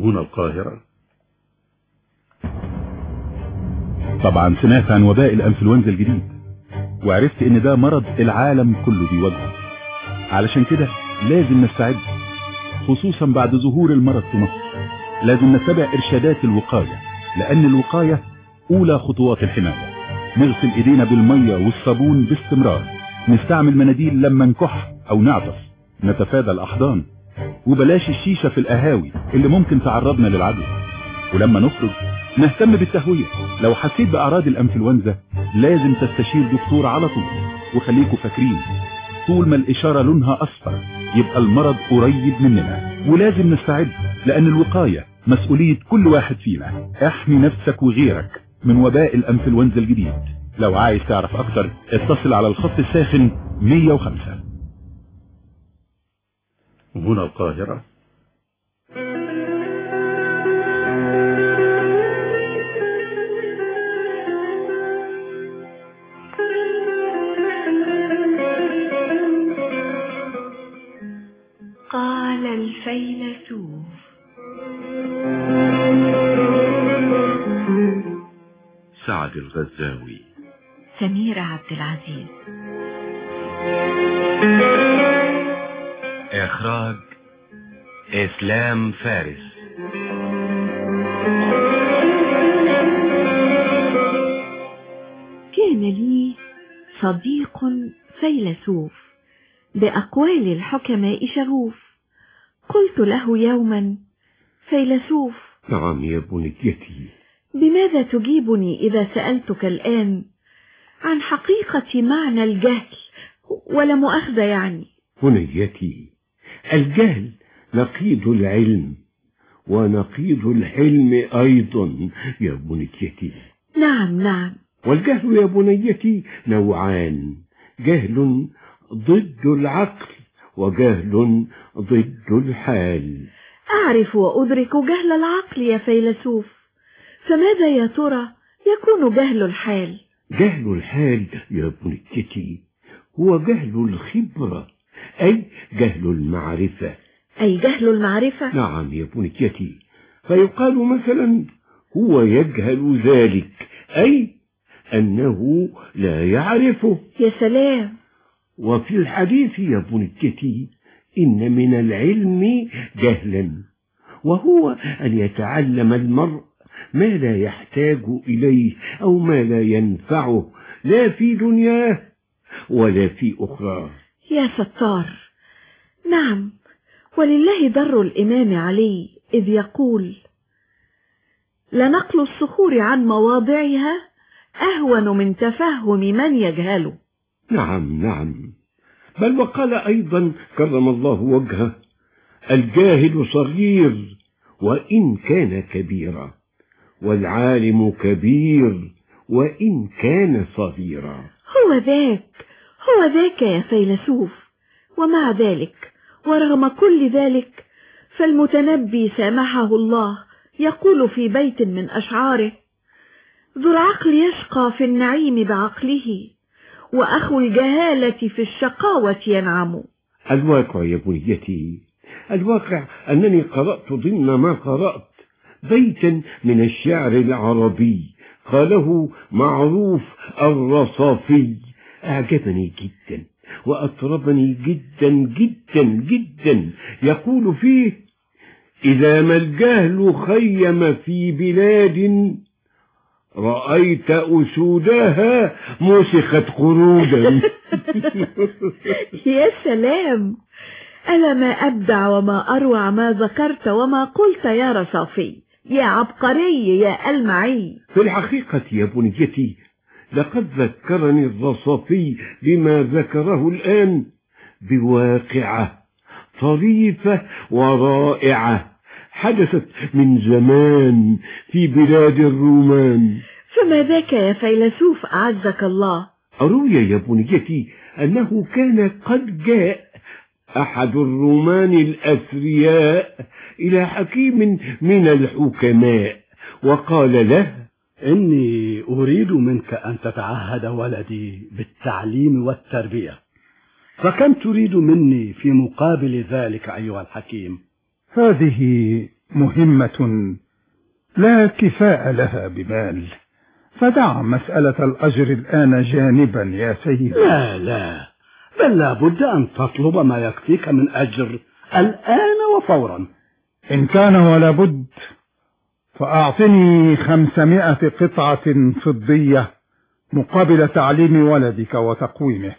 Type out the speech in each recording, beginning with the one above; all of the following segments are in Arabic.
هنا القاهرة. طبعا سمعت عن وباء الانفلونزا الجديد، وعرفت ان ده مرض العالم كله بيواجهه. علشان كده لازم نستعد، خصوصا بعد ظهور المرض في مصر. لازم نتبع ارشادات الوقاية، لان الوقاية اولى خطوات الحماية. نغسل ايدينا بالمية والصابون باستمرار، نستعمل مناديل لما نكح او نعطس، نتفادى الاحضان، وبلاش الشيشة في القهاوي اللي ممكن تعرضنا للعدوى. ولما نخرج نهتم بالتهوية. لو حسيت بأعراض الانفلونزا لازم تستشير دكتور على طول. وخليكوا فاكرين، طول ما الإشارة لونها أصفر يبقى المرض قريب مننا، ولازم نستعد، لأن الوقاية مسؤولية كل واحد فينا. احمي نفسك وغيرك من وباء الانفلونزا الجديد. لو عايز تعرف أكتر اتصل على الخط الساخن 105. هنا القاهرة. قال الفيلسوف. سعد الغزاوي. سميرة عبد العزيز. إخراج إسلام فارس. كان لي صديق فيلسوف بأقوال الحكماء شغوف. قلت له يوما: فيلسوف. نعم يا بنيتي. بماذا تجيبني إذا سألتك الآن عن حقيقة معنى الجهل؟ ولا مؤاخذة يعني. بنيتي، الجهل نقيض العلم، ونقيض الحلم أيضا يا بنيتي. نعم نعم. والجهل يا بنيتي نوعان: جهل ضد العقل، وجهل ضد الحال. أعرف وأدرك جهل العقل يا فيلسوف، فماذا يا ترى يكون جهل الحال؟ جهل الحال يا بنيتي هو جهل الخبرة، أي جهل المعرفة. أي جهل المعرفة؟ نعم يا بنيتي. فيقال مثلا: هو يجهل ذلك، أي أنه لا يعرفه. يا سلام. وفي الحديث يا بنيتي: إن من العلم جهلا، وهو أن يتعلم المرء ما لا يحتاج إليه أو ما لا ينفعه، لا في دنياه ولا في أخرى. يا ستار. نعم، ولله در الإمام علي إذ يقول: لنقل الصخور عن مواضعها أهون من تفهم من يجهله. نعم نعم. بل وقال أيضا كرم الله وجهه: الجاهل صغير وإن كان كبيرا، والعالم كبير وإن كان صغيرا. هو ذاك يا فيلسوف. ومع ذلك ورغم كل ذلك فالمتنبي سامحه الله يقول في بيت من أشعاره: ذو العقل يشقى في النعيم بعقله، وأخو الجهالة في الشقاوة ينعم. الواقع يا بنيتي، الواقع أنني قرأت ضمن ما قرأت بيتا من الشعر العربي قاله معروف الرصافي، أعجبني جدا وأطربني جدا جدا جدا. يقول فيه: إذا ما الجهل خيم في بلاد، رأيت أسودها مسخت قرودا. يا سلام. ألا ما أبدع وما أروع ما ذكرت وما قلت يا رصافي، يا عبقري يا ألمعي. في الحقيقة يا بنيتي لقد ذكرني الرصافي بما ذكره الآن بواقعة طريفة ورائعة حدثت من زمان في بلاد الرومان. فما ذاك يا فيلسوف أعزك الله؟ أروي يا بنيتي أنه كان قد جاء أحد الرومان الأثرياء إلى حكيم من الحكماء وقال له: إني أريد منك أن تتعهد ولدي بالتعليم والتربية، فكم تريد مني في مقابل ذلك أيها الحكيم؟ هذه مهمة لا كفاء لها بمال، فدع مسألة الأجر الآن جانبا يا سيدي. لا بل لابد أن تطلب ما يكفيك من أجر الآن وفورا. إن كان ولا بد فأعطني 500 قطعة فضية مقابل تعليم ولدك وتقويمه.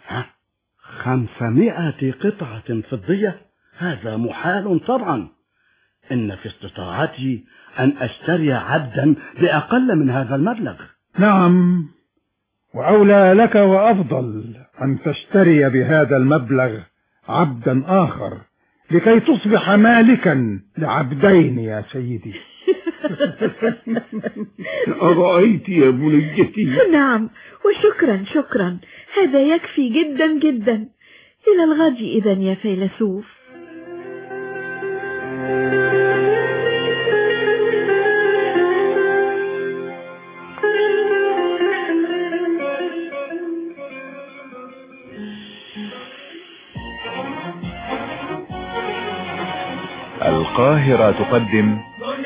500 قطعة فضية؟ هذا محال طبعا. إن في استطاعتي أن أشتري عبدا بأقل من هذا المبلغ. نعم، وأولى لك وأفضل أن تشتري بهذا المبلغ عبدا آخر لكي تصبح مالكا لعبدين يا سيدي. أرأيت يا بنيتي؟ نعم، وشكرا شكرا، هذا يكفي جدا جدا. إلى الغد إذا يا فيلسوف. القاهرة تقدم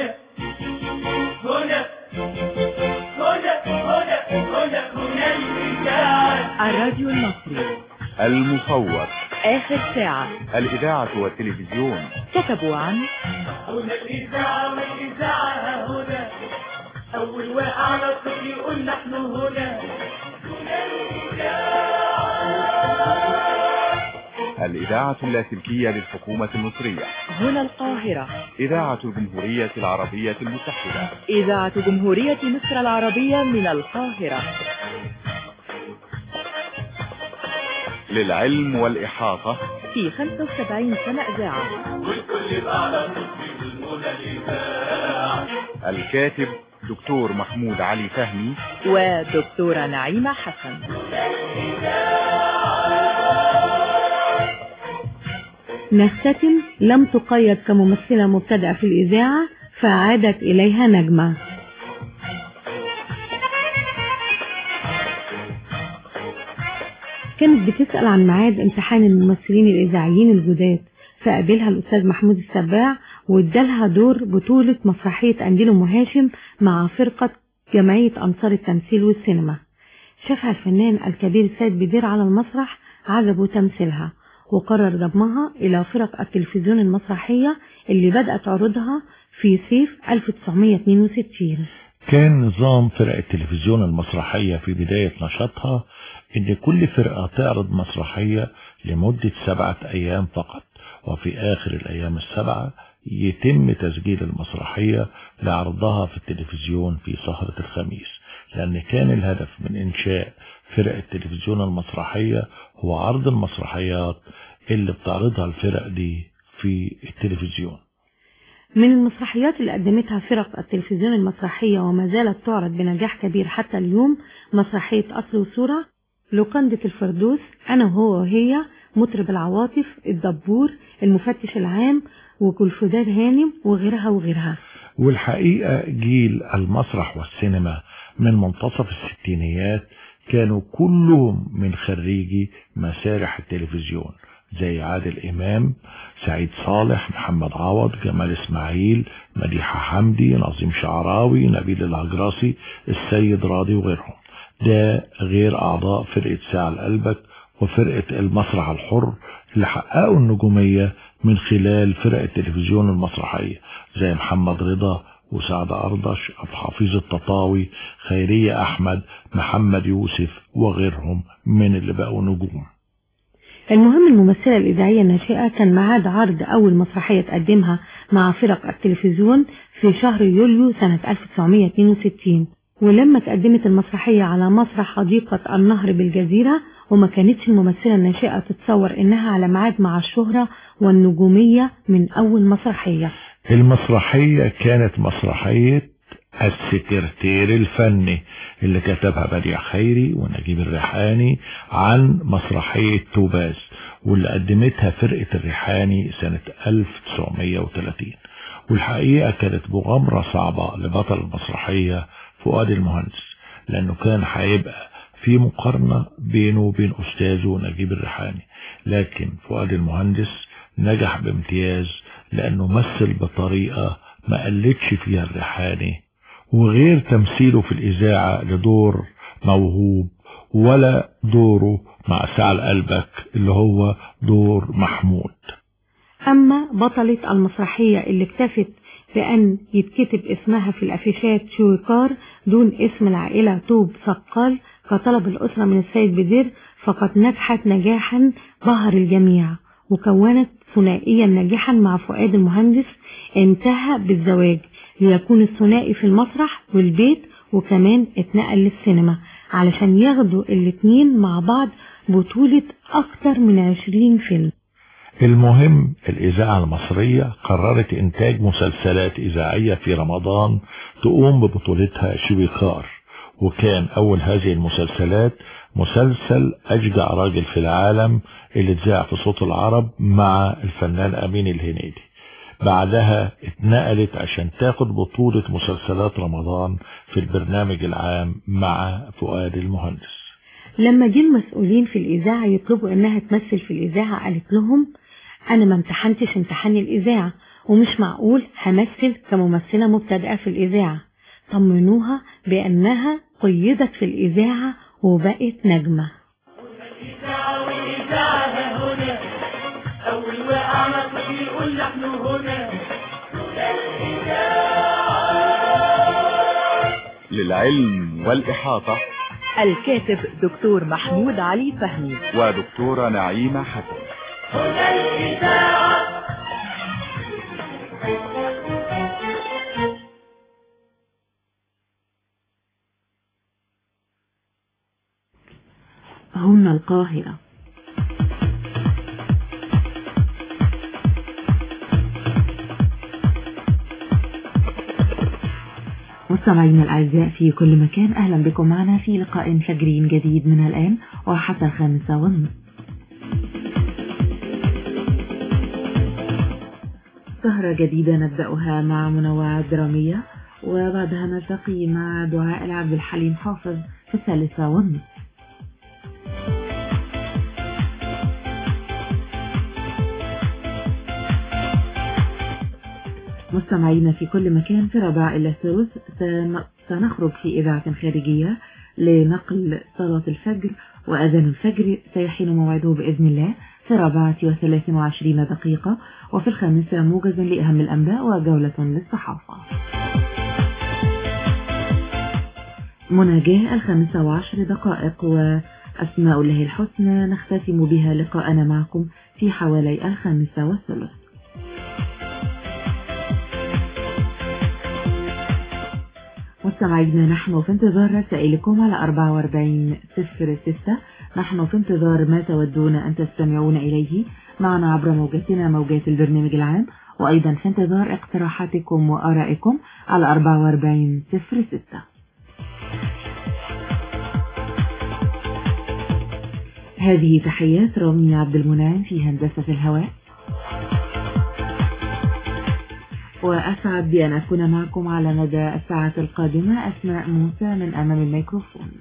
الراديو المصري المصور، آخر ساعة، الإذاعة والتلفزيون. كتبوا عن هنا الإذاعة والإذاعة هنا، أول واقع على الطفل يقول نحن هنا. الإذاعة اللاسلكية للحكومة المصرية. هنا القاهرة. إذاعة الجمهورية العربية المتحدة. إذاعة جمهورية مصر العربية من القاهرة. للعلم والإحاطة في 75 سنة إذاعة. والكل على طفل المنى الإذاعة. الكاتب دكتور محمود علي فهمي ودكتورة نعيمة حسن. نختتم لم تقيد كممثلة مبتدئة في الإذاعة فعادت إليها نجمة. كانت بتسأل عن ميعاد امتحان الممثلين الإذاعيين الجداد، فقابلها الأستاذ محمود السباع وادالها دور بطولة مسرحية قنديل أم هاشم مع فرقة جمعية أنصار التمثيل والسينما. شافها الفنان الكبير سيد بدير على المسرح، عجبه تمثيلها وقرر ضمها إلى فرق التلفزيون المسرحية اللي بدأت عروضها في صيف 1962. كان نظام فرق التلفزيون المسرحية في بداية نشاطها إن كل فرقة تعرض مسرحية لمدة 7 أيام فقط، وفي آخر الأيام ال7 يتم تسجيل المسرحية لعرضها في التلفزيون في سهرة الخميس، لأن كان الهدف من إنشاء فرق التلفزيون المسرحية هو عرض المسرحيات اللي بتعرضها الفرق دي في التلفزيون. من المسرحيات اللي قدمتها فرق التلفزيون المسرحية وما زالت تعرض بنجاح كبير حتى اليوم مسرحية أصل وصورة، لوكندة الفردوس، أنا وهو وهي، مطرب العواطف، الدبور، المفتش العام، وكلفداد هانم، وغيرها وغيرها. والحقيقة جيل المسرح والسينما من منتصف الستينيات كانوا كلهم من خريجي مسارح التلفزيون، زي عادل إمام، سعيد صالح، محمد عوض، جمال إسماعيل، مديحة حمدي، نظيم شعراوي، نبيل الهجراسي، السيد راضي وغيرهم. ده غير أعضاء فرقة ساعة لقلبك وفرقة المسرح الحر اللي حققوا النجومية من خلال فرق التلفزيون المسرحية، زي محمد رضا وسعد أردش، عبد الحفيظ التطاوي، خيرية أحمد، محمد يوسف وغيرهم من اللي بقوا نجوم. المهم الممثلة الإذاعية الناشئة كان ميعاد عرض أول مسرحية تقدمها مع فرق التلفزيون في شهر يوليو سنة 1962، ولما تقدمت المسرحية على مسرح حديقة النهر بالجزيرة، وما كانتش الممثلة الناشئة تتصور إنها على ميعاد مع الشهرة والنجومية من أول مسرحية. المسرحية كانت مسرحية السكرتير الفني اللي كتبها بديع خيري ونجيب الريحاني عن مسرحية توباز، واللي قدمتها فرقة الريحاني سنة 1930. والحقيقة كانت مغامرة صعبة لبطل المسرحية فؤاد المهندس، لأنه كان هيبقى في مقارنة بينه وبين أستاذه نجيب الريحاني، لكن فؤاد المهندس نجح بامتياز لأنه مثل بطريقة ما قلتش فيها الريحاني، وغير تمثيله في الإذاعة لدور موهوب ولا دوره مع سعد قلبك اللي هو دور محمود. أما بطلة المسرحية اللي اكتفت بأن يتكتب اسمها في الأفيشات شويكار دون اسم العائلة طوب ثقال كطلب الأسرة من السيد بدير، فقد نجحت نجاحا بهر الجميع، وكونت ثنائيا ناجحا مع فؤاد المهندس انتهى بالزواج ليكون الثنائي في المسرح والبيت، وكمان اتنقل للسينما علشان ياخدوا الاتنين مع بعض بطولة أكتر من 20 فيلم. المهم الإذاعة المصرية قررت إنتاج مسلسلات إذاعية في رمضان تقوم ببطولتها شويكار، وكان أول هذه المسلسلات مسلسل أشجع راجل في العالم اللي اتذاع في صوت العرب مع الفنان أمين الهنيدي. بعدها اتنقلت عشان تاخد بطولة مسلسلات رمضان في البرنامج العام مع فؤاد المهندس. لما جه المسؤولين في الإذاعة يطلبوا إنها تمثل في الإذاعة قالت لهم أنا ما امتحنتش امتحان الإذاعة، ومش معقول همثل كممثلة مبتدئة في الإذاعة. طمنوها بأنها قيدت في الإذاعة وبقت نجمة. الإذاعة والإذاعة هنا أول واقع نصر يقول نحن هنا للعلم والإحاطة الكاتب دكتور محمود علي فهمي ودكتورة نعيمة حسن. هنا الإذاعة. هنا القاهرة. مستمعينا الأعزاء في كل مكان، أهلا بكم معنا في لقاء فجري جديد من الآن وحتى 5:30. سهرة جديدة نبدأها مع منوعات درامية، وبعدها نلتقي مع دعاء العبد الحليم حافظ في 3:30. مستمعينا في كل مكان، في 4:45 سنخرج في إذاعة خارجية لنقل صلاة الفجر، وأذان الفجر سيحين موعده بإذن الله في 4:23 وفي 5 موجز لأهم الأنباء وجولة للصحافة. مناجاة 5:10 وأسماء الله الحسنى نختتم بها لقاءنا معكم في حوالي 5:30. مستمعينا نحن في انتظار رسائلكم على 4406. نحن في انتظار ما تودون أن تستمعون إليه معنا عبر موجاتنا موجات البرنامج العام، وأيضا في انتظار اقتراحاتكم وآرائكم على 4406. هذه تحيات رامي عبد المنعم في هندسة الهواء، وأسعد بأن أكون معكم على مدى الساعة القادمة أسماء موسى من أمام الميكروفون.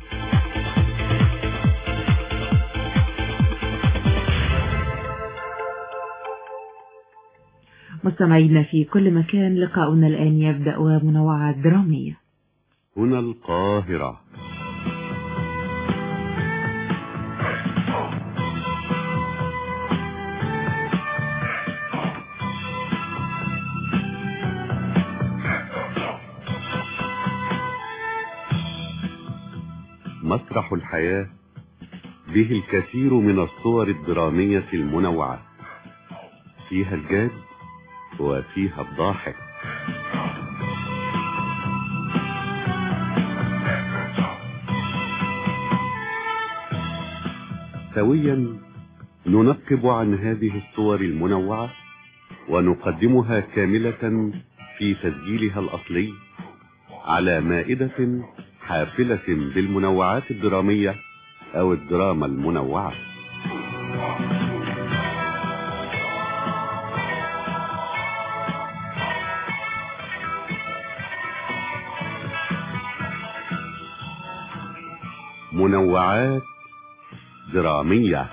مستمعينا في كل مكان، لقاؤنا الآن يبدأ ومنوعات درامية. هنا القاهرة. مسرح الحياة به الكثير من الصور الدرامية المنوعة، فيها الجاد وفيها الضاحك. سويا ننقب عن هذه الصور المنوعة ونقدمها كاملة في تسجيلها الأصلي على مائدة حافلة بالمنوعات الدرامية أو الدراما المنوعة. منوعات درامية.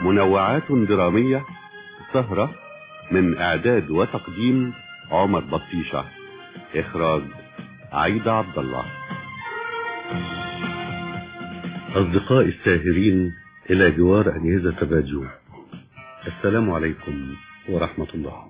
منوعات درامية، سهرة من إعداد وتقديم عمر بطيشة، إخراج عايدة عبد الله. أصدقائي الساهرين إلى جوار أجهزة الراديو، السلام عليكم ورحمة الله.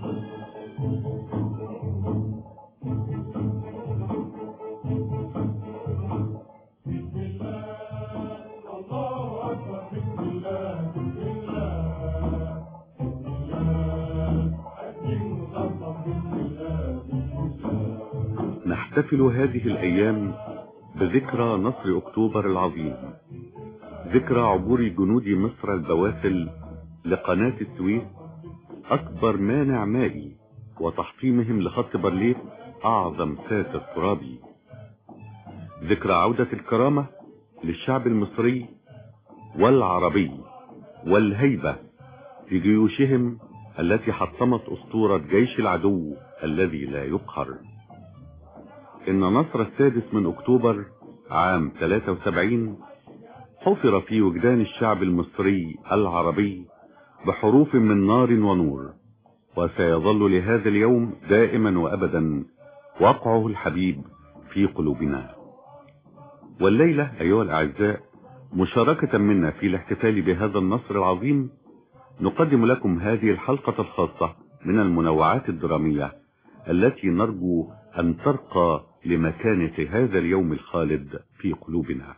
نحتفل هذه الأيام بذكرى نصر أكتوبر العظيم، ذكرى عبور جنود مصر البواسل لقناة السويس أكبر مانع مائي، وتحطيمهم لخط بارليف أعظم ساتر ترابي، ذكرى عودة الكرامة للشعب المصري والعربي والهيبة لجيوشهم التي حطمت أسطورة جيش العدو الذي لا يقهر. إن نصر السادس من أكتوبر عام 73 حفر في وجدان الشعب المصري العربي بحروف من نار ونور، وسيظل لهذا اليوم دائما وأبدا وقعه الحبيب في قلوبنا. والليلة أيها الأعزاء، مشاركة منا في الاحتفال بهذا النصر العظيم، نقدم لكم هذه الحلقة الخاصة من المنوعات الدرامية التي نرجو أن ترقى لمكانة هذا اليوم الخالد في قلوبنا.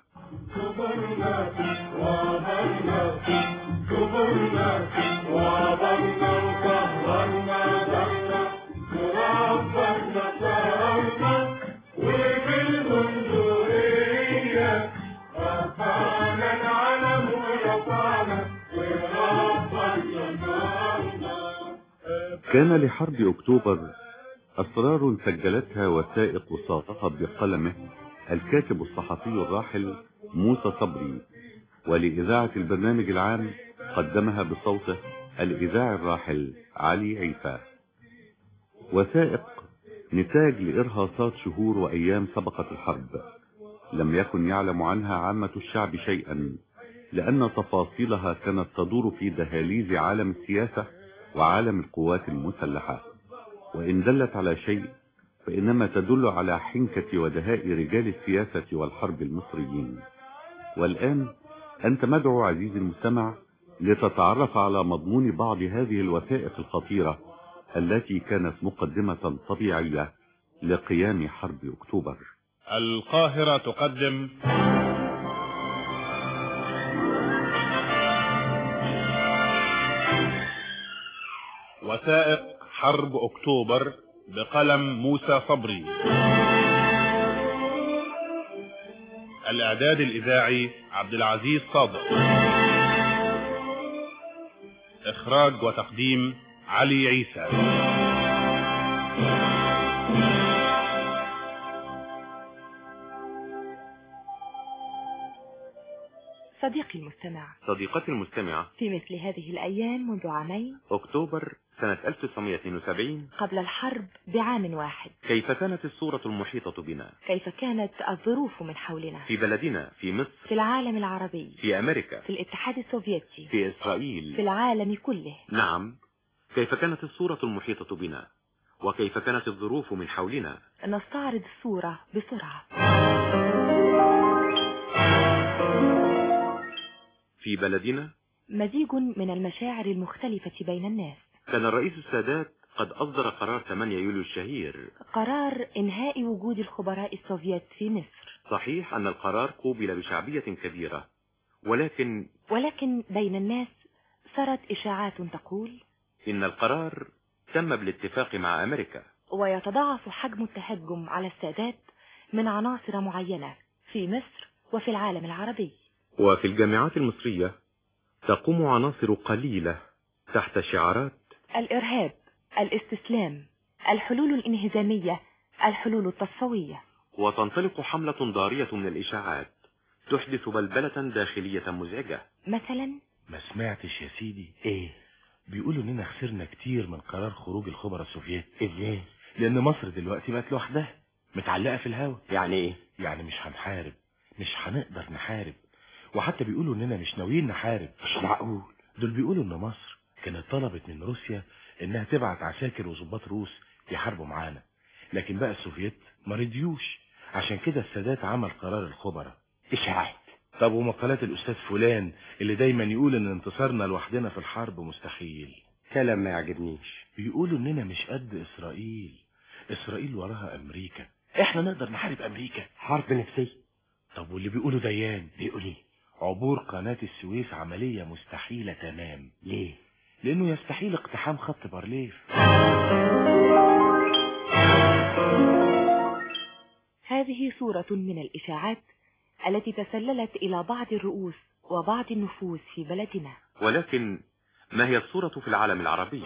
كان لحرب أكتوبر أسرار سجلتها وثائق وصاغها بقلمه الكاتب الصحفي الراحل موسى صبري، ولإذاعة البرنامج العام قدمها بصوته الإذاعي الراحل علي عيسى. وثائق نتاج لإرهاصات شهور وأيام سبقت الحرب، لم يكن يعلم عنها عامة الشعب شيئا، لأن تفاصيلها كانت تدور في دهاليز عالم السياسة وعالم القوات المسلحة، وإن دلت على شيء فإنما تدل على حنكة ودهاء رجال السياسة والحرب المصريين. والآن أنت مدعو عزيزي المستمع لتتعرف على مضمون بعض هذه الوثائق الخطيرة التي كانت مقدمة طبيعية لقيام حرب أكتوبر. القاهرة تقدم وثائق حرب أكتوبر بقلم موسى صبري. الإعداد الإذاعي عبد العزيز صادق. إخراج وتقديم علي عيسى. صديقي المستمع، صديقتي المستمعة، في مثل هذه الأيام منذ عامين، أكتوبر سنة 1972 قبل الحرب بعام واحد، كيف كانت الصورة المحيطة بنا؟ كيف كانت الظروف من حولنا؟ في بلدنا، في مصر، في العالم العربي، في أمريكا، في الاتحاد السوفيتي، في إسرائيل، في العالم كله. نعم، كيف كانت الصورة المحيطة بنا؟ وكيف كانت الظروف من حولنا؟ نستعرض الصورة بسرعة. في بلدنا مزيج من المشاعر المختلفة بين الناس. كان الرئيس السادات قد أصدر قرار 8 يوليو الشهير، قرار إنهاء وجود الخبراء السوفيت في مصر. صحيح أن القرار قوبل بشعبية كبيرة، ولكن بين الناس صارت إشاعات تقول إن القرار تم بالاتفاق مع أمريكا، ويتضاعف حجم التهجم على السادات من عناصر معينة في مصر وفي العالم العربي. وفي الجامعات المصرية تقوم عناصر قليلة تحت شعارات الإرهاب، الاستسلام، الحلول الانهزامية، الحلول التصفوية، وتنطلق حملة ضارية من الإشاعات تحدث بلبلة داخلية مزعجة. مثلا ما سمعتش يا سيدي؟ ايه؟ بيقولوا اننا خسرنا كتير من قرار خروج الخبراء السوفيت. ازاي؟ لان مصر دلوقتي بقت لوحدها متعلقة في الهوا. يعني ايه؟ يعني مش هنحارب، مش هنقدر نحارب، وحتى بيقولوا اننا مش ناويين نحارب. مش معقول. دول بيقولوا ان مصر كانت طلبت من روسيا انها تبعت عساكر وضباط روس يحاربوا معانا، لكن بقى السوفييت ما رضيوش، عشان كده السادات عمل قرار الخبراء. اشاعات. طب ومقالات الاستاذ فلان اللي دايما يقول ان انتصارنا لوحدنا في الحرب مستحيل؟ كلام ما يعجبنيش. بيقولوا اننا مش قد اسرائيل، اسرائيل وراها امريكا، احنا نقدر نحارب امريكا. حرب نفسية. طب واللي بيقولوا ديان بيقول ايه؟ عبور قناة السويس عملية مستحيلة تمام. ليه؟ لانه يستحيل اقتحام خط بارليف. هذه صورة من الإشاعات التي تسللت إلى بعض الرؤوس وبعض النفوس في بلدنا. ولكن ما هي الصورة في العالم العربي؟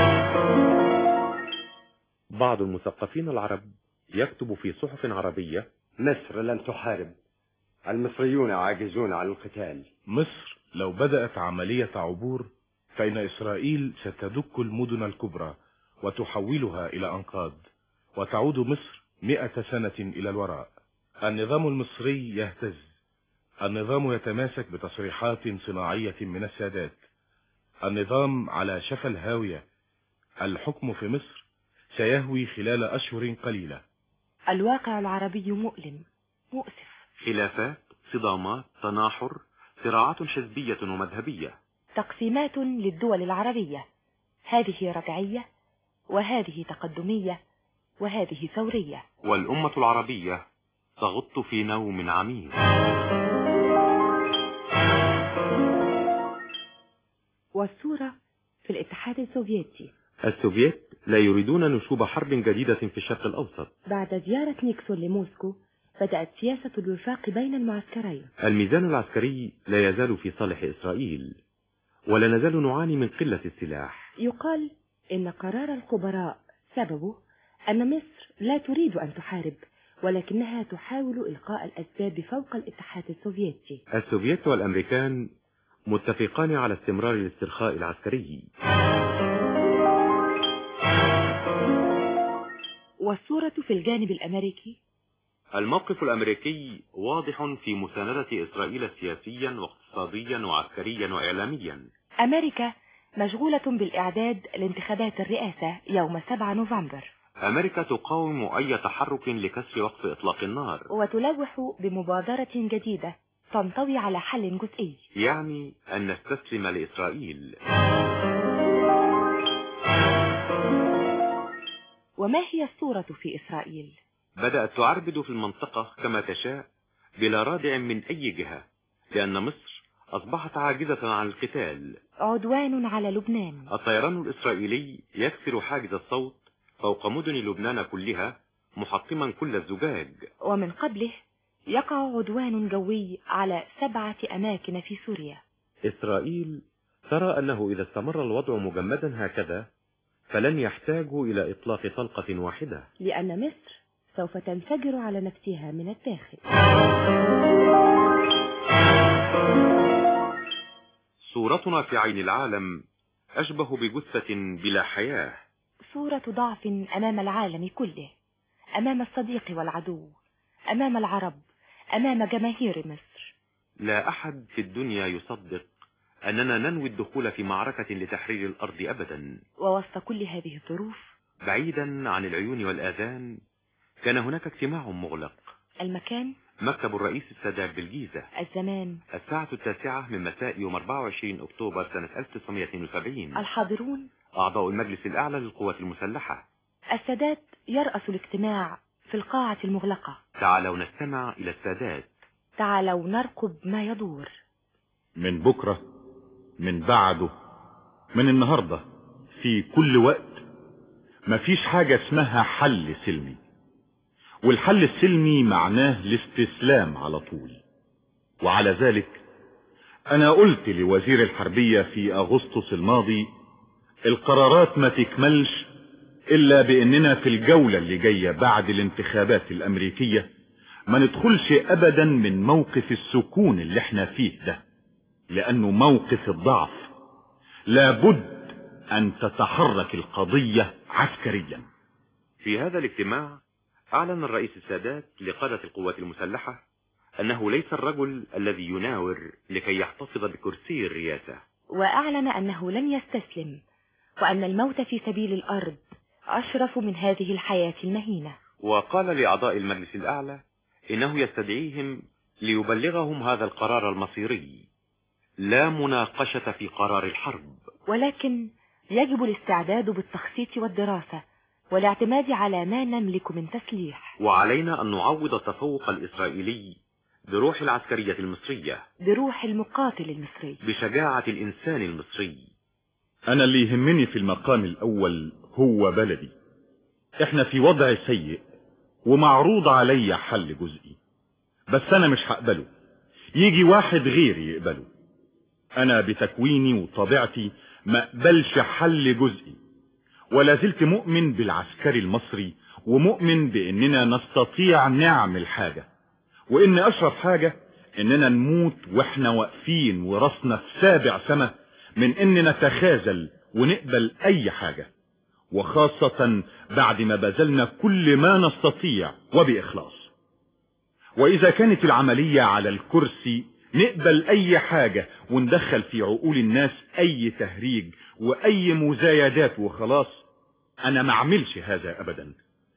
بعض المثقفين العرب يكتب في صحف عربية: مصر لن تحارب، المصريون عاجزون عن القتال. مصر لو بدأت عملية عبور فإن إسرائيل ستدك المدن الكبرى وتحولها إلى أنقاض، وتعود مصر 100 سنة إلى الوراء. النظام المصري يهتز، النظام يتماسك بتصريحات صناعية من السادات، النظام على شفا الهاوية، الحكم في مصر سيهوي خلال أشهر قليلة. الواقع العربي مؤلم مؤسف، خلافات، صدامات، تناحر، صراعات حزبية ومذهبية، تقسيمات للدول العربية، هذه رجعية وهذه تقدمية وهذه ثورية، والأمة العربية تغط في نوم عميق. والصورة في الاتحاد السوفيتي. السوفييت لا يريدون نشوب حرب جديدة في الشرق الأوسط. بعد زيارة نيكسون لموسكو بدأت سياسة الوفاق بين المعسكرين. الميزان العسكري لا يزال في صالح إسرائيل، ولا نزال نعاني من قلة السلاح. يقال إن قرار الخبراء سببه أن مصر لا تريد أن تحارب، ولكنها تحاول إلقاء الأسباب فوق الاتحاد السوفيتي. السوفييت والأمريكان متفقان على استمرار الاسترخاء العسكري. والصورة في الجانب الأمريكي. الموقف الأمريكي واضح في مساندة إسرائيل سياسيا واقتصاديا وعسكريا وإعلاميا. أمريكا مشغولة بالإعداد لانتخابات الرئاسة يوم 7 نوفمبر. أمريكا تقاوم أي تحرك لكسر وقف إطلاق النار، وتلوح بمبادرة جديدة تنطوي على حل جزئي، يعني أن نستسلم لإسرائيل. وما هي الصورة في إسرائيل؟ بدأت تعربد في المنطقة كما تشاء بلا رادع من أي جهة، لأن مصر أصبحت عاجزة عن القتال. عدوان على لبنان. الطيران الإسرائيلي يكسر حاجز الصوت فوق مدن لبنان كلها، محطما كل الزجاج. ومن قبله يقع عدوان جوي على 7 أماكن في سوريا. إسرائيل ترى أنه إذا استمر الوضع مجمدا هكذا فلن يحتاجوا إلى إطلاق طلقة واحدة، لأن مصر سوف تنفجر على نفسها من الداخل. صورتنا في عين العالم أشبه بجثة بلا حياة، صورة ضعف أمام العالم كله، أمام الصديق والعدو، أمام العرب، أمام جماهير مصر. لا أحد في الدنيا يصدق أننا ننوي الدخول في معركة لتحرير الأرض أبدا. ووسط كل هذه الظروف، بعيدا عن العيون والآذان، كان هناك اجتماع مغلق. المكان مكتب الرئيس السادات بالجيزة. الزمان الساعة 9 من مساء يوم 24 أكتوبر سنة 1972. الحاضرون أعضاء المجلس الأعلى للقوات المسلحة. السادات يرأس الاجتماع في القاعة المغلقة. تعالوا نستمع إلى السادات. تعالوا نرقب ما يدور. من بكرة، من بعده، من النهاردة، في كل وقت، مفيش حاجة اسمها حل سلمي. والحل السلمي معناه الاستسلام على طول. وعلى ذلك انا قلت لوزير الحربية في اغسطس الماضي القرارات ما تكملش الا باننا في الجولة اللي جاية بعد الانتخابات الامريكية ما ندخلش ابدا من موقف السكون اللي احنا فيه ده، لانه موقف الضعف. لابد ان تتحرك القضية عسكريا. في هذا الاجتماع أعلن الرئيس السادات لقادة القوات المسلحة أنه ليس الرجل الذي يناور لكي يحتفظ بكرسي الرئاسة، وأعلن أنه لن يستسلم، وأن الموت في سبيل الأرض أشرف من هذه الحياة المهينة. وقال لأعضاء المجلس الأعلى إنه يستدعيهم ليبلغهم هذا القرار المصيري: لا مناقشة في قرار الحرب، ولكن يجب الاستعداد بالتخطيط والدراسة والاعتماد على ما نملك من تسليح. وعلينا أن نعوض التفوق الإسرائيلي بروح العسكرية المصرية، بروح المقاتل المصري، بشجاعة الإنسان المصري. أنا اللي يهمني في المقام الأول هو بلدي. إحنا في وضع سيء ومعروض علي حل جزئي، بس أنا مش هقبله، يجي واحد غيري يقبله. أنا بتكويني وطبيعتي ما اقبلش حل جزئي، ولا زلت مؤمن بالعسكري المصري ومؤمن بأننا نستطيع نعمل حاجة، وإن أشرف حاجة إننا نموت وإحنا واقفين وراسنا في 7 سما من إن نتخاذل ونقبل أي حاجة، وخاصة بعد ما بذلنا كل ما نستطيع وبإخلاص. وإذا كانت العملية على الكرسي نقبل أي حاجة وندخل في عقول الناس أي تهريج وأي مزايدات وخلاص، أنا ما اعملش هذا أبدا.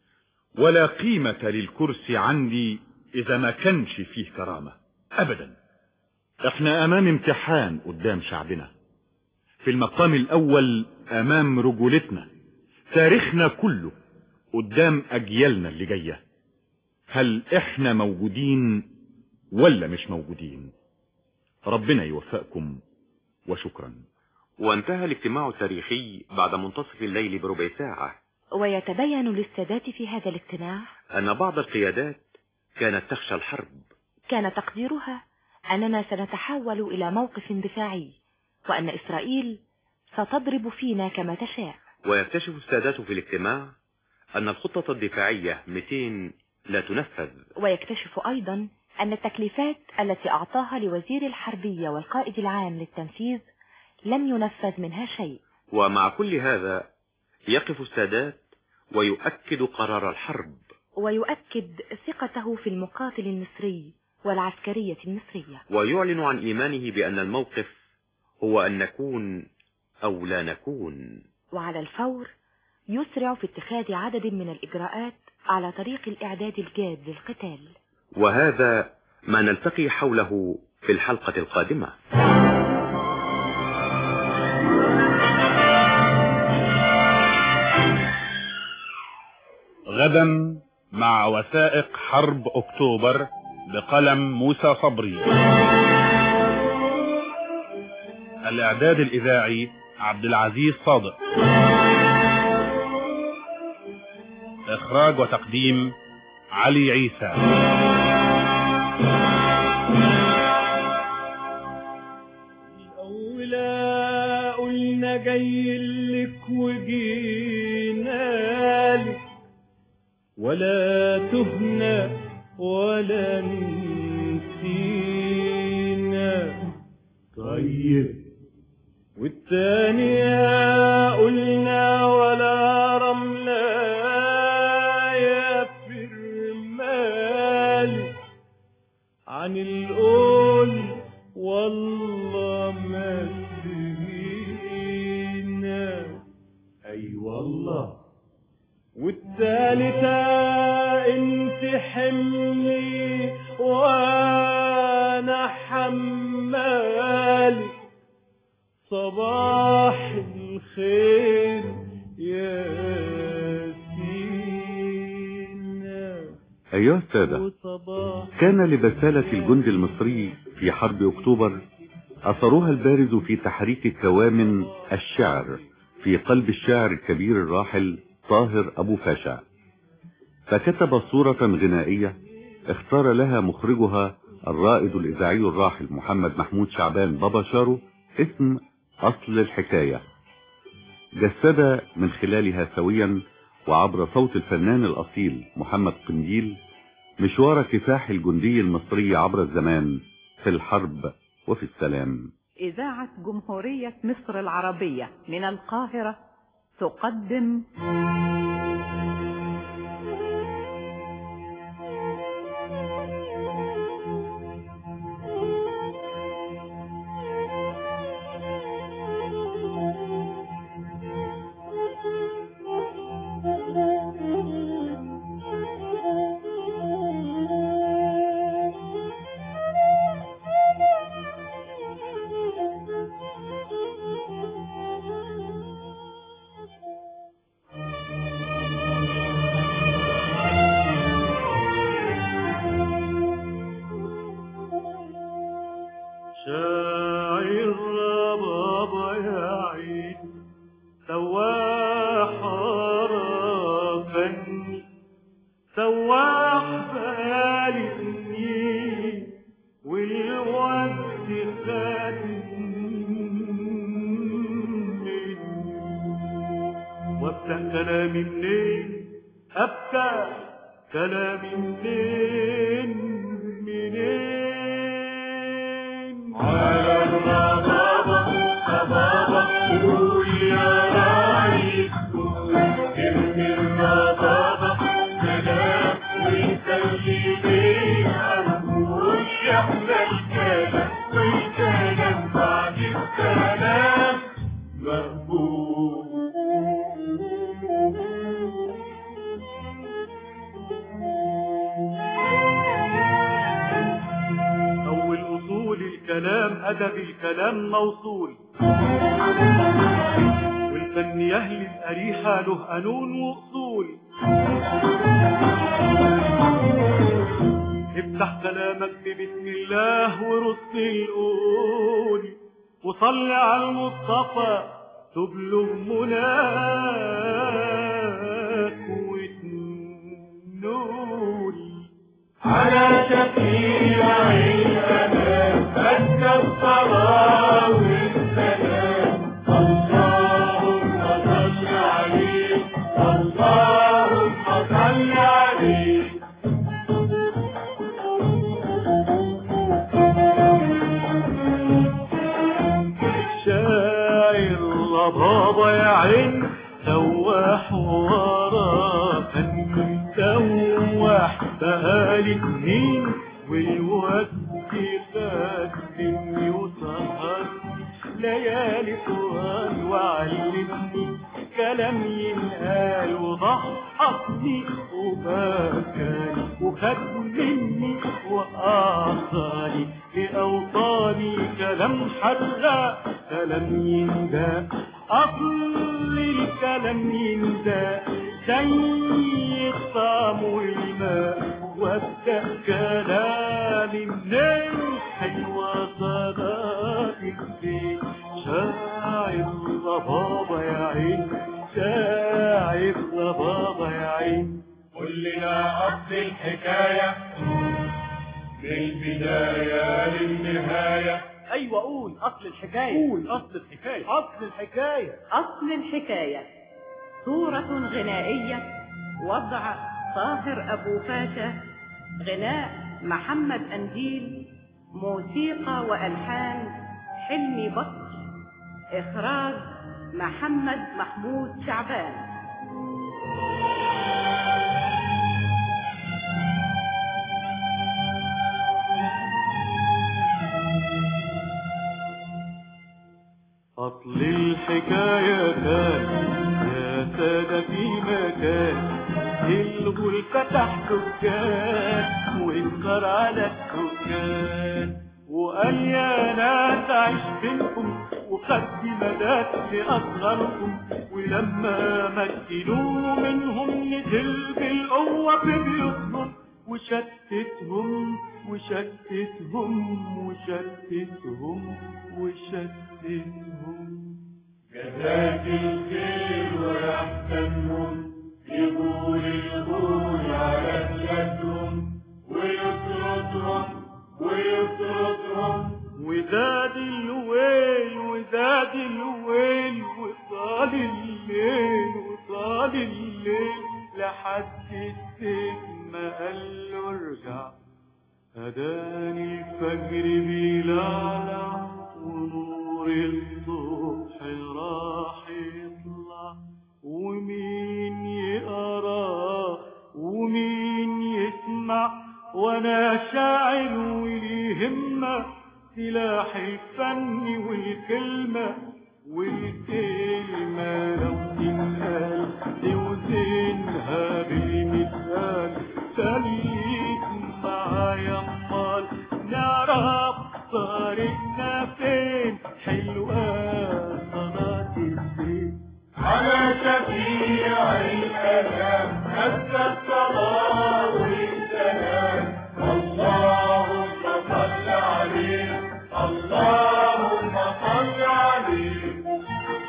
ولا قيمة للكرسي عندي إذا ما كانش فيه كرامة أبدا. احنا أمام امتحان قدام شعبنا، في المقام الأول أمام رجولتنا، تاريخنا كله قدام أجيالنا اللي جاية. هل احنا موجودين ولا مش موجودين؟ ربنا يوفقكم وشكرا. وانتهى الاجتماع التاريخي بعد منتصف الليل بربع ساعة. ويتبين للسادات في هذا الاجتماع أن بعض القيادات كانت تخشى الحرب. كان تقديرها أننا سنتحول إلى موقف دفاعي، وأن إسرائيل ستضرب فينا كما تشاء. ويكتشف السادات في الاجتماع أن الخطة الدفاعية 200 لا تنفذ. ويكتشف أيضا أن التكليفات التي أعطاها لوزير الحربية والقائد العام للتنفيذ لم ينفذ منها شيء. ومع كل هذا يقف السادات ويؤكد قرار الحرب، ويؤكد ثقته في المقاتل المصري والعسكرية المصرية، ويعلن عن إيمانه بأن الموقف هو أن نكون أو لا نكون. وعلى الفور يسرع في اتخاذ عدد من الإجراءات على طريق الإعداد الجاد للقتال. وهذا ما نلتقي حوله في الحلقة القادمة. غدا مع وثائق حرب أكتوبر بقلم موسى صبري. الإعداد الإذاعي عبد العزيز صادق. إخراج وتقديم علي عيسى. الأولى قلنا جايلك وجينالك، ولا تهنا ولا نسينا. طيب والتانية قلنا ولا رملة يا فرمالي، عن القول والله ما سهينا. أي والله. والتالتة انت حملي وانا حمالي، صباح الخير يا سينا. أيها السادة، كان لبسالة الجند المصري في حرب أكتوبر أثرها البارز في تحريك كوامن الشعر في قلب الشاعر الكبير الراحل طاهر أبو فاشا، فكتب صورة غنائية اختار لها مخرجها الرائد الإذاعي الراحل محمد محمود شعبان بابا شارو اسم أصل الحكاية، جسد من خلالها سويا وعبر صوت الفنان الأصيل محمد قنديل مشوار كفاح الجندي المصري عبر الزمان في الحرب وفي السلام. إذاعة جمهورية مصر العربية من القاهرة تقدم عين سواح عرفني سواح بالي سنين والوقت خدني وابدأ كلامي منين أبدأ كلامي منين على الربابة ربابة قول يا راعي ارمي الربابة كلام ويسلمين عربوش يحلى الكلام والكلام بعد الكلام مقبول الكلام أدب الكلام موصول والفن يهلي الأريحة له قانون وأصول افتح كلامك ببسم الله ورص القول وصلي على المصطفى تبلغ مناك وتنول على شفيع الأمان أنت الصلاة والسلام اللهم صل عليه اللهم صل عليه شاعر ربابة يا عين سواح ورا فني سواح بقالي سنين والوقت خدني وسهرني ليالي طوال وعلمني كلام ينقال وضحكني وبكاني وخد مني وأعطاني بأوطاني كلام حراق كلام ينداء أصل الكلام ينداء زي الطعم والماء وابدأ كلامي منين حلوة صلاة البيت شاعر ربابة يا عين شاعر ربابة يا عين قل لنا أصل الحكاية من البداية للنهاية أيوة قول أصل الحكاية قول أصل الحكاية أصل الحكاية أصل الحكاية صورة غنائية وضع طاهر أبو فاشا غناء محمد أنديل موسيقى وألحان حلمي بكر إخراج محمد محمود شعبان أصل الحكاية كان يا سادة في مكان الغول فتح دكان وانكر على الدكان وقال يا ناس عيش بينكم وخد مداد لأصغركم ولما مكنوا منهم نزل بالقوة في بيوتهم وشتتهم وشتتهم وشتتهم وشتتهم جزاك الخير ويحسنهم يقول الغول على بلادهم ويطردهم ويطردهم وزاد الويل وزاد الويل وطال الليل وطال الليل لحد السيف ما قال له ارجع هداني الفجر بيلعلع ونور الصبح راح يطلع ومين يقرا ومين يسمع وانا شاعر ولي همة سلاح الفن والكلمة والكلمة لو تنقال توزنها بالمثال خليك معايا امال نعرف طريقنا فين حلوة صلاة الزين على شفيع الكلام أدى الصلاة والسلام اللهم صل عليه اللهم صل عليه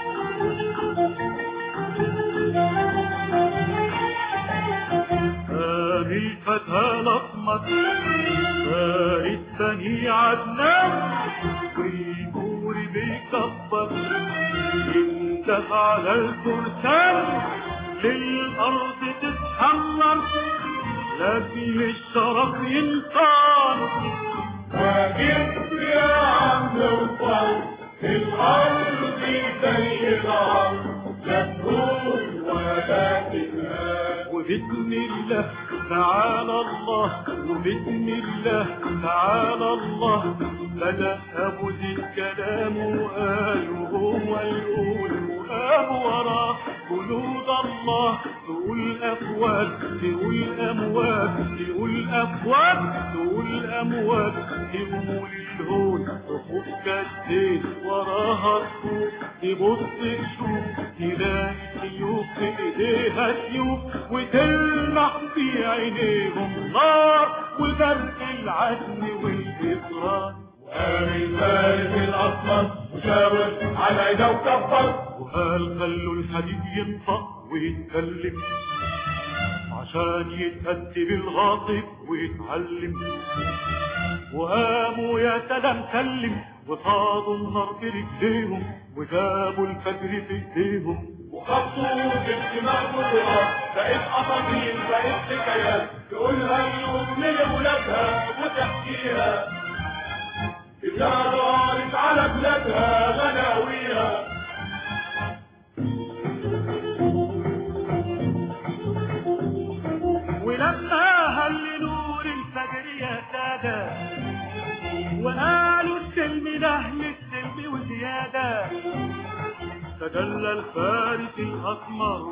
فارس بني عدنان والبور بيكبر ينده على الفرسان للأرض تتحمر لاجل الشرف ينطان. وجبت يا عم وفر الأرض زي الأرض لا تقول ولا تنهار. وبإذن الله تعالى الله وبإذن الله تعالى الله بدأ أبو زيد كلامه وقال وهو يقول وقام وراه جنود الله تقول أفواج تقول أمواج تقول أفواج تقول أمواج تقول الهون تخوف كالزيت وراها الصوت تبص تشوف تلاقي سيوف في إيديها سيوف وتلمح في عينيهم نار وبرق العزم والإصرار. وقام فارس الأسمر وشاور على عينه وكبر وقال خلوا الحديد ينطق ويتكلم عشان يتأدي بالغاصب ويتعلم. وقاموا يا سلام سلم وصادوا النار في رجليهم وجابوا الفجر في ايديهم وخطوا باجتماع كلها بقت أساطير بقت حكايات تقولها اليوم لولادها وتحكيها إذا دارت على بلادها غناويها. ولما هل نور الفجر يا سادة وقالوا السلم لأهل السلم وزيادة تجلى الفارس الأسمر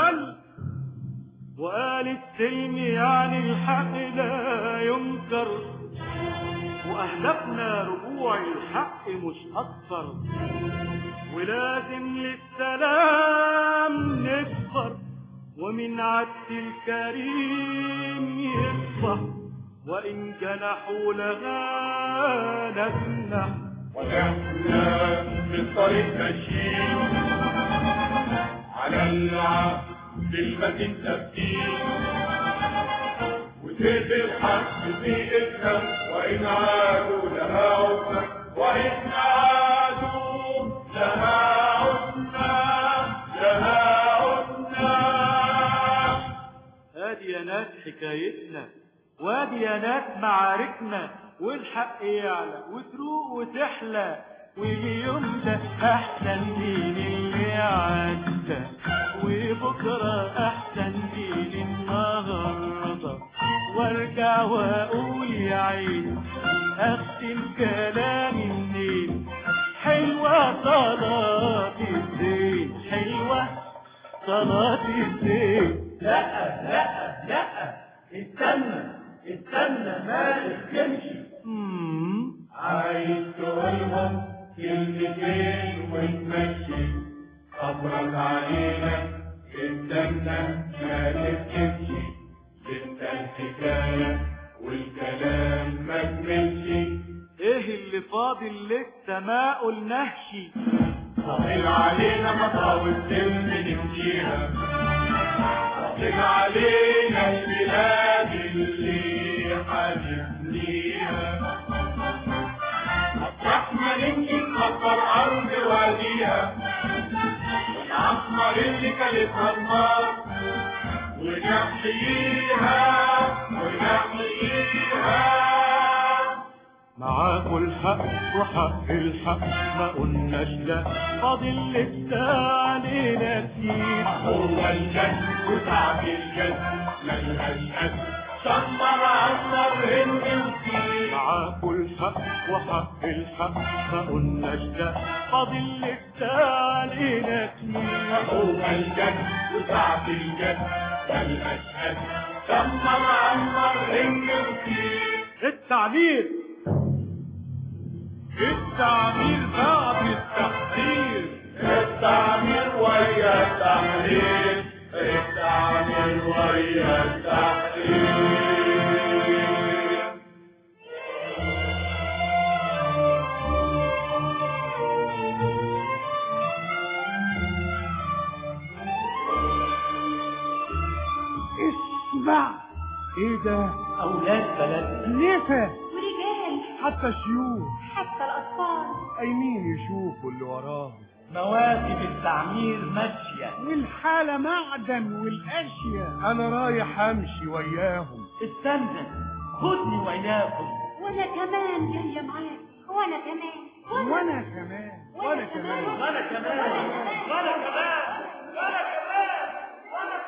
وقال السلم يعني الحق لا ينكر وأهدفنا رجوع الحق مش أكثر ولازم للسلام نصبر ومن عدل الكريم يصبح وإن جنحوا لها نجنح. ونحن بالطريق ماشيين على العبد المتين ثابتين وسيف الحق في إثم وإن عادوا لها عدنا وإن عادوا لها عدنا. هادي يا ناس حكايتنا وادي يا ناس معاركنا والحق يعلى وتروق وتحلى واليوم ده احسن من اللي عدى وبكره احسن من النهارده وارجع واقول يا عين اختم كلامي منين حلوه صلاه الزين حلوه صلاه الزين. لا لا لا استنى مالك تمشي. عايز تقولهم كلمتين وتمشي صبرك علينا استنى مالك تمشي لسه الحكاية والكلام ما كملش. ايه اللي فاضل لسه ما قلناهش؟ فاضل علينا مطاوي السلم نمشيها فاضل علينا البلاد اللي هنبنيها مطرح ما نمشي نكبر أرض واديها ونعمر اللي كلتها النار ونحييها معاكوا الحق وحق الحق ما قلناش لا فاضل لسه علينا كتير. هو الجد وتعب الجد ملهاش قد شمر عمر هند وكتير. معاكوا الحق وحق الحق ما قلناش لا فاضل لسه علينا كتير. هو الجد وتعب الجد ملهاش قد شمر عمر هند وكتير. التعبير بعد التحرير التعبير ويا التحرير التعبير ويا التحرير. ايه ده؟ اولاد بلد نسا ورجال حتى الشيوخ حتى الاطفال قايمين يشوفوا اللي وراهم. مواكب التعمير ماشية والحالة معدن والاشياء. انا رايح امشي وياهم. استنى خدني وياكم. وانا كمان جاية معاك. وانا كمان وانا كمان وانا كمان وانا كمان وانا كمان وانا كمان وانا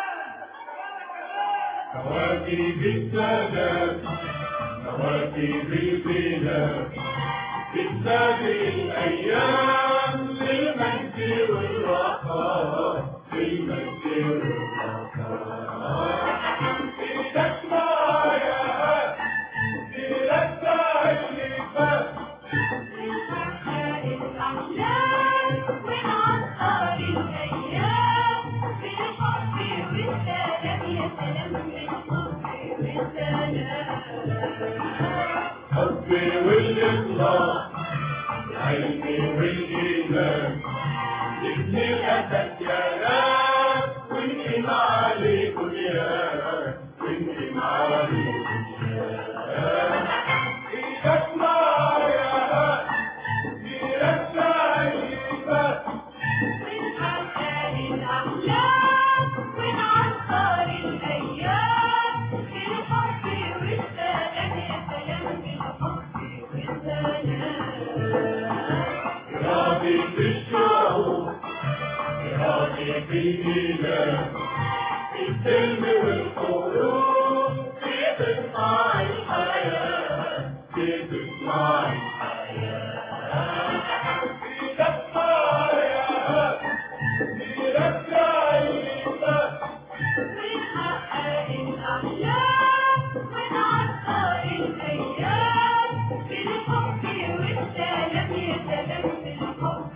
كمان. كواكب السادات كواكب البلاد بتسابق الأيام للمجد والرخاء للمجد والرخاء. إيدك معايا ترجع اللي فات ونحقق الأحلام ونعطر الأيام بالحب والسلام. يا سلام بالحب والسلام. الحب والإخلاص العلم والإيمان نبني الأسد يا ناس ونقيم عليه بنيان ونقيم عليه بنيان. إيدك معايا ترجع اللي فات ونحقق الأحلام ونعطر الأيام بالحب والسلام. يا سلام بالحب والسلام. إرادة الشعوب إرادة البلاد السلم والحروب بتصنع الحياة بتصنع الحياة. إيدك معايا ترجع اللي فات ونحقق الأحلام ونعطر الأيام بالحب والسلام. يا سلام بالحب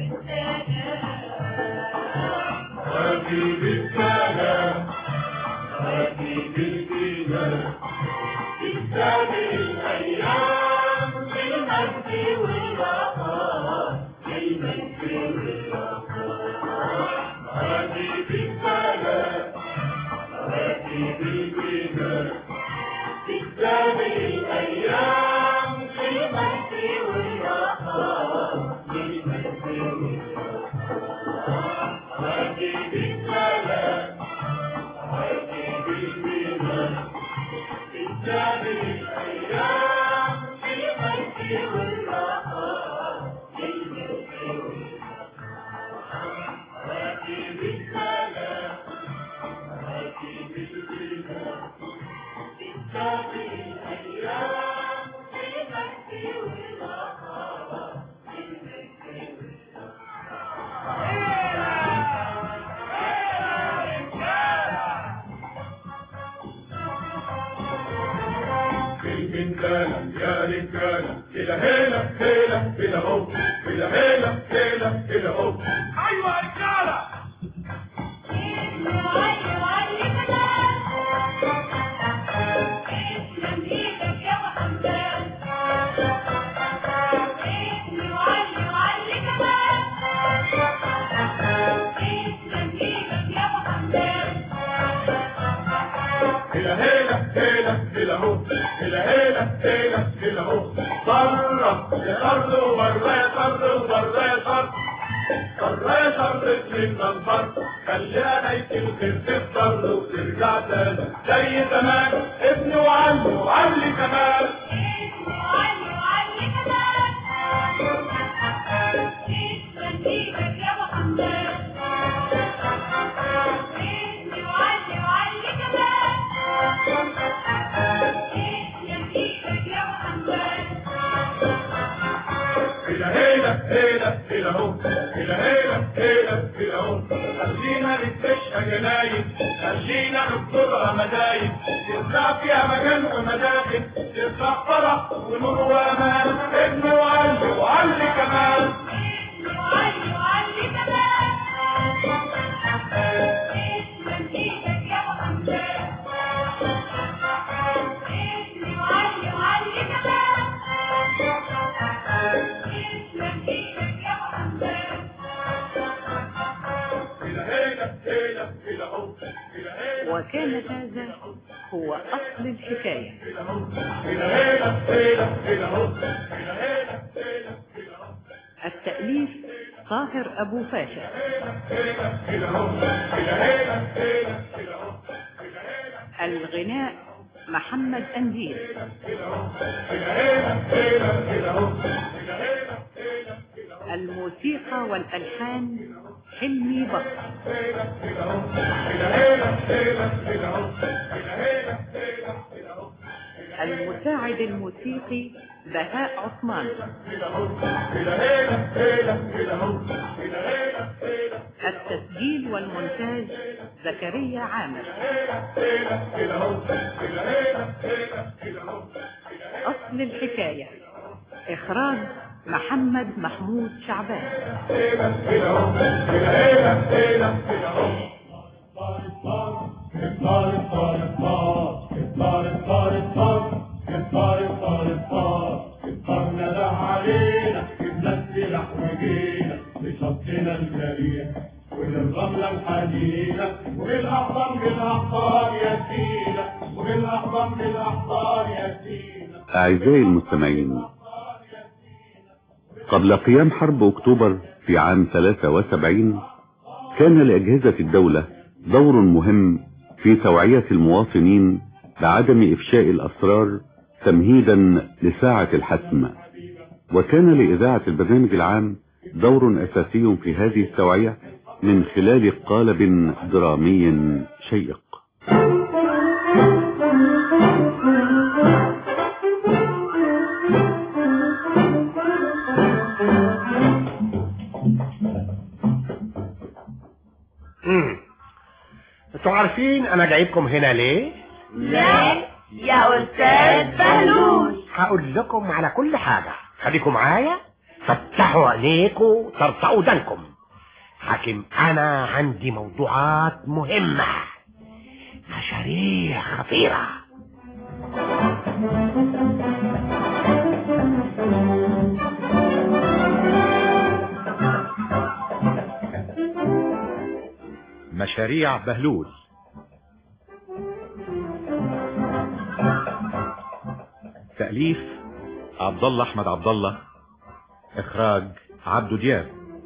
والسلام. كواكب السلام كواكب البلاد بتسابق الأيام للمجد والرخاء للمجد والرخاء. كواكب السلام كواكب البلاد بتسابق الأيام للمجد والرخاء للمجد والرخاء. كواكب السلام كواكب البلاد بتسابق الأيام للمجد والرخاء للمجد والرخاء. كواكب السلام كواكب البلاد بتسابق الأيام للمجد والرخاء للمجد بالبنتالة يا رجالة كده هيلا هيلا كده اهو كده هيلا هيلا كده اهو. ايوه يا رجالة هلا هلا هلا هلا هو هلا هلا هلا هلا هو. بره يا ارض وبره يا ارض وبره يا ارض بره يا ارض من البر. خليها نيتي الخير تفضل وترجع تاني زي زمان. ابني وعلي وعلي كمان هلا هلا هلا هو هلا هلا هلا هلا هو. خلينا نكتشها جناين خلينا نكتبها مداين تزرع فيها مكان ومداخل تزرع فرح ونور وامان. ابن وعلي وعلي كمان وكان هذا هو أصل الحكاية. التأليف طاهر أبو فاشا. الغناء محمد أنديل. الموسيقى والألحان حلمي بكر. المساعد الموسيقي بهاء عثمان. التسجيل والمونتاج زكريا عامر. أصل الحكاية إخراج محمد محمود شعبان. بشطنا الجريح وبالرملة الحديدة وبالأحضان بالأحضان يا سيدة وبالأحضان بالأحضان يا سيدة. أعزائي المستمعين، قبل قيام حرب أكتوبر في عام 73 كان لأجهزة الدولة دور مهم في توعية المواطنين بعدم إفشاء الأسرار تمهيدا لساعة الحسم، وكان لإذاعة البرنامج العام دور أساسي في هذه التوعية من خلال قالب درامي شيق. انتوا عارفين انا جايبكم هنا ليه؟ لا يا أستاذ بهلول، هقول لكم على كل حاجة، خليكم معايا، فتحوا عينيكم طرطقوا ودانكم. حاكم انا عندي موضوعات مهمة، مشاريع خطيرة. مشاريع بهلول. تأليف عبد الله أحمد عبد الله. إخراج عبدو دياب.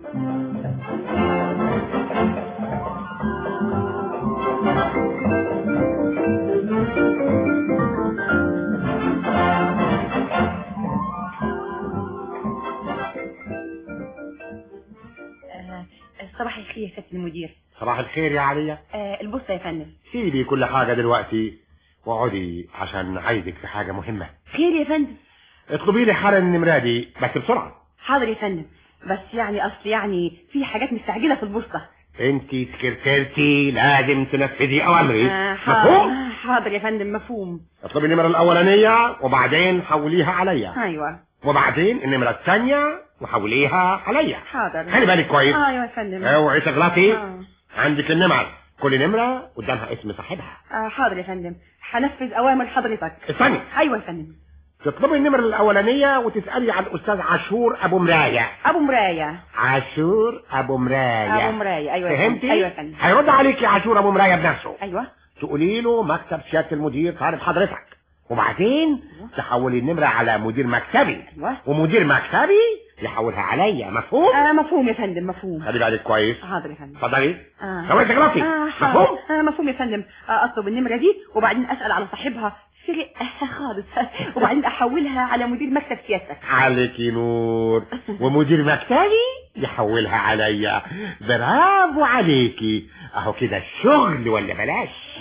صباح الخير يا سيادة المدير. صباح الخير يا عليا. البوسطة يا فندم. سيبي كل حاجة دلوقتي واقعدي عشان عايزك في حاجة مهمة. خير يا فندم. اطلبي لي حالا النمرة دي بس بسرعة. حاضر يا فندم، بس يعني في حاجات مستعجلة في البوسطة. انت سكرتيرتي لازم تنفذي اوامري. مفهوم؟ حاضر يا فندم مفهوم. اطلبي النمرة الاولانية وبعدين حوليها عليا. ايوه. وبعدين النمرة الثانية وحوليها عليا. حاضر. خلي بالك كويس. ايوه يا فندم. اوعي تغلطي. عندك النمر، كل نمرة قدامها اسم صاحبها. حاضر يا فندم، هنفذ اوامر حضرتك. استني. ايوه يا فندم. تطلبي النمرة الاولانية وتسألي عن الاستاذ عاشور ابو مراية. ابو مراية. عاشور ابو مراية. ابو مراية. ايوه يا فهمتي؟ ايوه يا فندم. هيرد عليكي عاشور ابو مراية بنفسه. ايوه. تقولي له مكتب سيادة المدير طالب حضرتك، وبعدين تحولي النمرة على مدير مكتبي. ايوه. ومدير مكتبي يحولها عليا. مفهوم؟ مفهوم يا فندم مفهوم. خلي بالك كويس. حاضر يا فندم. اتفضلي. اوعي تغلطي. مفهوم؟ مفهوم يا فندم. اطلب النمرة دي وبعدين اسأل على صاحبها سرق خالص وبعدين احولها على مدير مكتب سيادتك. عليكي نور. ومدير مكتبي يحولها عليا. برافو عليكي. اهو كده الشغل ولا بلاش.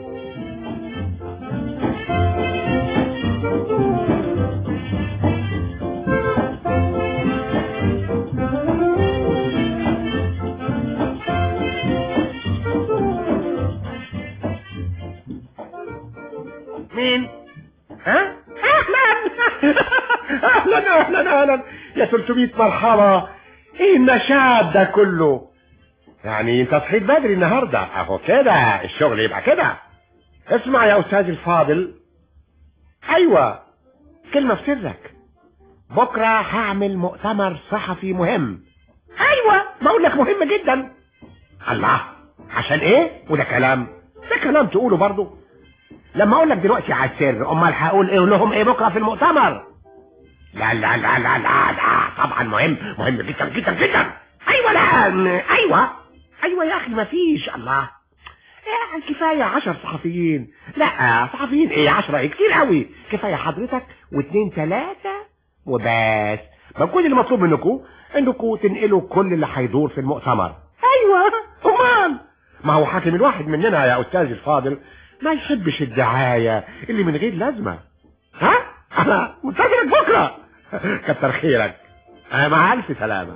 مين؟ ها؟ اهلا يا 300 مرحبا. ايه النشاط ده كله؟ يعني انت صحيت بدري النهارده. اهو كده الشغل يبقى كده. اسمع يا استاذ الفاضل. ايوه، كلمة في سرك. بكرة هعمل مؤتمر صحفي مهم. ايوه بقول لك مهم جدا. الله، عشان ايه؟ وده كلام تقوله برضو. لما اقول لك دلوقتي على السر امال هقول ايه لهم ايه بكره في المؤتمر؟ لا لا لا لا لا لا طبعا مهم جدا جدا جدا. ايوه لا ايوه يا اخي مفيش الله كفايه 10 صحفيين. لا صحفيين ايه 10 ايه كتير قوي. كفايه حضرتك واثنين 3 وبس. ما كل اللي مطلوب منكم انكم تنقلوا كل اللي هيدور في المؤتمر. ايوه امال ما هو حاكم الواحد مننا يا استاذ الفاضل ما يحبش الدعايه اللي من غير لازمه. ها انا منتظرك بكره. كتر خيرك. مع الف سلامه.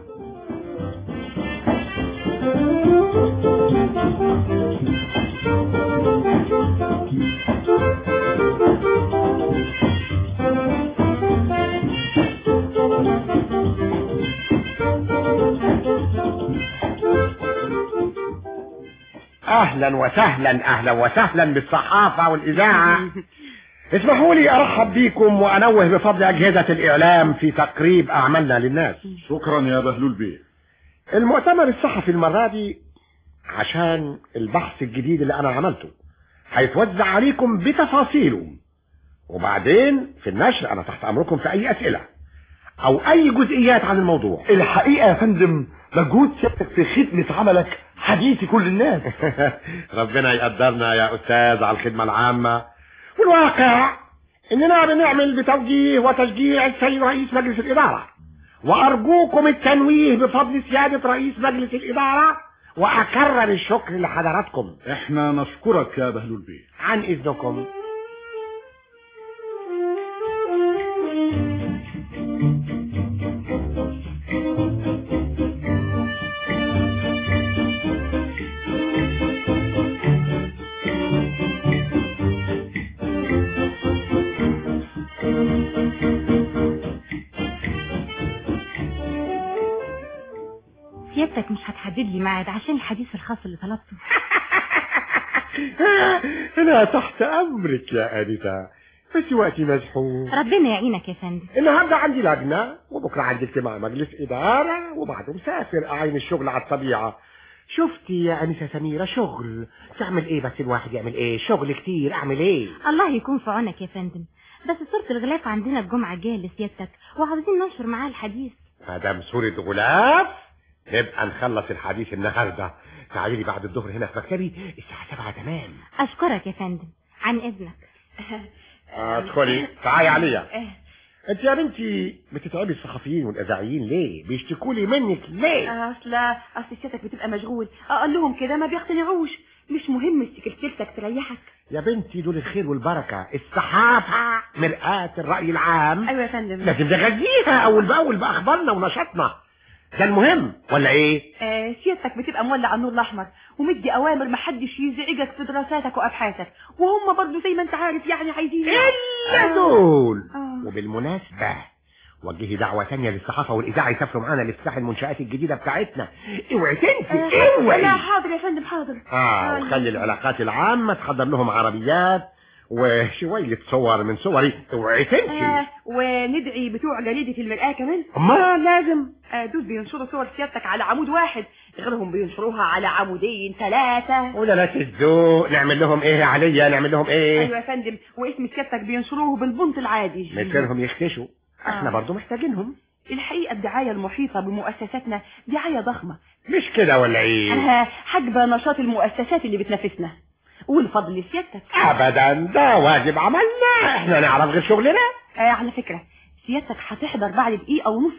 اهلا وسهلا بالصحافه والاذاعه. اسمحوا لي ارحب بيكم وانوه بفضل اجهزه الاعلام في تقريب اعمالنا للناس. شكرا يا بهلول بيه. المؤتمر الصحفي المره دي عشان البحث الجديد اللي انا عملته هيتوزع عليكم بتفاصيله، وبعدين في النشر انا تحت امركم في اي اسئله او اي جزئيات عن الموضوع. الحقيقه يا فندم مجهود سيادتك في خدمه عملك حديث كل الناس. ربنا يقدرنا يا استاذ على الخدمه العامه. والواقع اننا بنعمل بتوجيه وتشجيع السيد رئيس مجلس الاداره، وارجوكم التنويه بفضل سياده رئيس مجلس الاداره واكرر الشكر لحضراتكم. احنا نشكرك يا بهلول بيه. عن اذنكم. سيادتك مش هتحدد لي ميعاد عشان الحديث الخاص اللي طلبته؟ انا تحت امرك يا انسه، بس وقتي مزحوم. ربنا يعينك يا فندم. النهارده عندي لجنه وبكره عندي اجتماع مجلس اداره وبعده مسافر اعين الشغل على الطبيعه. شفتي يا انسه سميره شغل تعمل ايه؟ بس الواحد يعمل ايه؟ شغل كتير اعمل ايه؟ الله يكون في عونك يا فندم. بس صورة الغلاف عندنا الجمعة الجاية لسيادتك وعاوزين ننشر معاه الحديث. مدام صورة غلاف نبقى نخلص الحديث النهارده. تعالي لي بعد الظهر هنا في مكتبي الساعة 7 تمام. أشكرك يا فندم. عن إذنك. ادخلي. تعالي عليا. انت يا بنتي بتتعبي الصحفيين والاذاعيين ليه؟ بيشتكوا لي منك ليه؟ اصل سيادتك بتبقى مشغول. اقول لهم كده ما بيقتنعوش. مش مهم سكرتيرتك تريحك. يا بنتي دول الخير والبركه. الصحافه مرآة الرأي العام. ايوه يا فندم. لازم نغذيها اول باول باخبارنا ونشاطنا. ده المهم ولا ايه؟ سيادتك بتبقى مولع النور الاحمر ومدي اوامر محدش يزعجك في دراساتك وابحاثك، وهم برضو زي ما انت عارف يعني عايزين الا دول. وبالمناسبه وجهي دعوه ثانيه للصحافه والاذاعه يسافروا معانا لافتتاح المنشآت الجديده بتاعتنا. اوعي تنسي. اوعي. لا حاضر يا فندم حاضر. وخلي العلاقات العامه تحضر لهم عربيات وشويه صور من صوري. اوعي تنسي. وندعي بتوع جريده المرآة كمان. ما لازم. دول بينشروا صور سيادتك على عمود واحد، غيرهم بينشروها على عمودين 3. ولا الذوق نعمل لهم ايه عليا؟ نعمل لهم ايه؟ ايوه يا فندم. واسم سيادتك بينشروه بالبنط العادي. مثلهم يختشوا. احنا برضو محتاجينهم. الحقيقه الدعايه المحيطه بمؤسساتنا دعايه ضخمه. مش كده ولا ايه؟ حجب نشاط المؤسسات اللي بتنافسنا والفضل لسيادتك. ابدا ده واجب عملنا. احنا نعرف غير شغلنا. على فكره سيادتك هتحضر بعد دقيقه ونص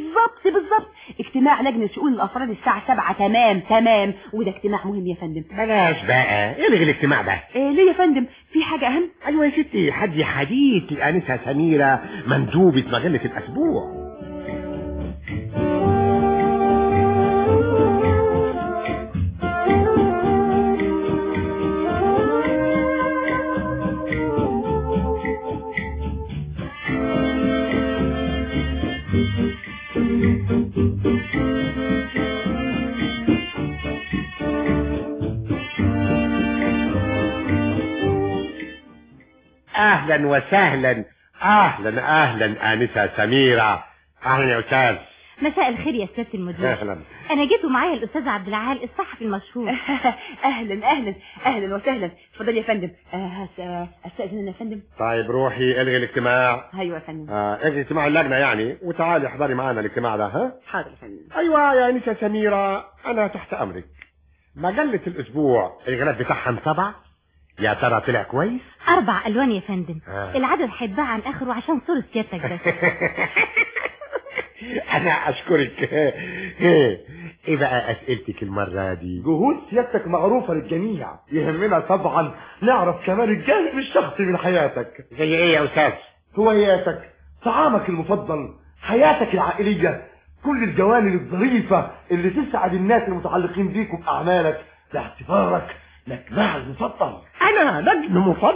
بالظبط اجتماع لجنه شؤون الافراد الساعه 7 تمام. وده اجتماع مهم يا فندم. بلاش بقى. الغي الاجتماع ده. ليه يا فندم؟ في حاجه اهم. ايوه يا ستي حدي حديث الانسه سميره مندوبه مجله الاسبوع. اهلا وسهلا. اهلا انسه سميره. اهلا يا استاذ. مساء الخير يا سيادة المدير. اهلا. انا جيت ومعايا الاستاذ عبد العال الصحفي المشهور. اهلا اهلا اهلا وسهلا. اتفضل يا فندم. استاذن انا يا فندم. طيب روحي الغي الاجتماع. ايوه يا فندم. الغي اجتماع اللجنه يعني، وتعالي احضري معانا الاجتماع ده. ها حاضر يا فندم. ايوه يا انسه سميره، انا تحت امرك. مجله الاسبوع الغلاف بتاعها 7، يا ترى طلع كويس؟ 4 ألوان يا فندم. العدد هيتباع عن اخره عشان صورة سيادتك بس. انا اشكرك. ايه بقى اسئلتك المره دي؟ جهود سيادتك معروفه للجميع، يهمنا طبعا نعرف كمان الجانب الشخصي من حياتك. زي ايه يا استاذ؟ هواياتك، طعامك المفضل، حياتك العائليه، كل الجوانب الظريفه اللي تسعد الناس المتعلقين بيك وباعمالك، لاعتبارك نجمها المفضل. انا نجم مفضل؟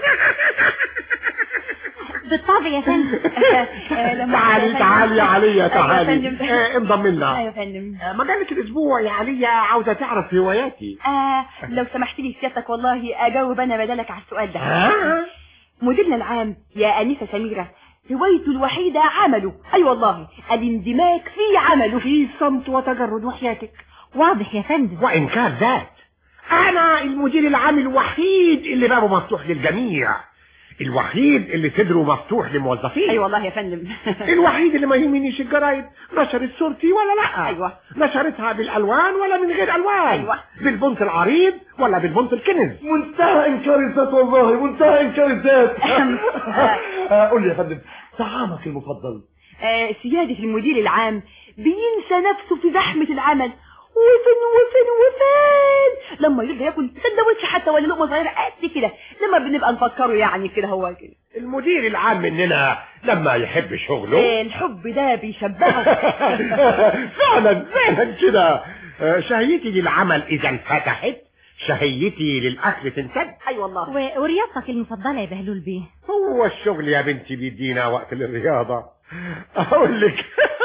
بالطبع يا فندم. تعالي تعالي يا عليا، تعالي انضم لنا. ايوه يا فندم. مجلة الاسبوع يا عليا عاوزة تعرف هواياتي. لو سمحت لي سيادتك والله اجاوب انا بدلك على السؤال ده. مديرنا العام يا انسة سميرة هوايته الوحيدة عمله، اي والله الاندماج في عمله، في صمت وتجرد وحياتك. واضح يا فندم. وان كان ذات انا المدير العام الوحيد اللي بابه مفتوح للجميع، الوحيد اللي صدره مفتوح للموظفين. اي والله يا فندم. الوحيد اللي ما يهمنيش الجرايد نشرت صورتي ولا لا. ايوه. نشرتها بالالوان ولا من غير الوان. ايوه. بالبنط العريض ولا بالبنط الكنز. منتهى انكار الذات والله، منتهى انكار الذات. قول لي يا فندم، طعامك المفضل؟ سيادة المدير العام بينسى نفسه في زحمة العمل، وفين لما يرجع ياكل سندوتش حتى ولا لقمه صغيره قد كده، لما بنبقى نفكره يعني كده هو كده. المدير العام مننا لما يحب شغله الحب ده بيشبهه. فعلا فعلا كده. شهيتي للعمل اذا انفتحت، شهيتي للاكل تنسد. اي والله. ورياضتك المفضله يا بهلول بيه؟ هو الشغل يا بنتي بيدينا وقت للرياضه. اقول لك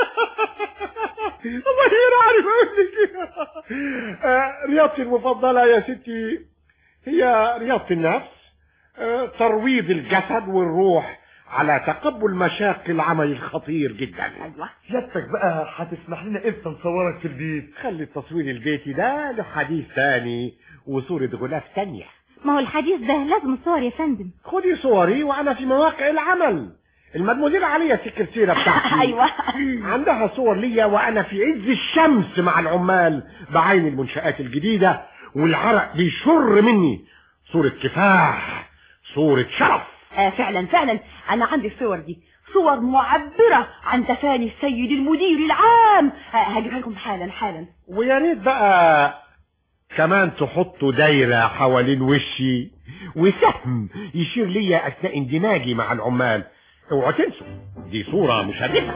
والله غير عارف اقول لك. رياضتي المفضله يا ستي هي رياضه النفس، ترويض الجسد والروح على تقبل مشاق العمل الخطير جدا. ايوه. سيادتك بقى هتسمح لنا امتى نصورك في البيت؟ خلي التصوير البيتي ده لحديث ثاني وصورة غلاف ثانية. ما هو الحديث ده لازم صور يا فندم. خدي صوري وانا في مواقع العمل. المدموزيل عليا السكرتيرة بتاعتي ايوه عندها صور ليا وانا في عز الشمس مع العمال بعين المنشآت الجديدة والعرق بيشر مني. صورة كفاح، صورة شرف. فعلا فعلا انا عندي الصور دي، صور معبرة عن تفاني السيد المدير العام. هجيبها لكم حالا. ويا ريت بقى كمان تحطوا دايرة حوالين وشي وسهم يشير ليا اثناء اندماجي مع العمال. اوعوا تنسوا دي صورة مشرفة.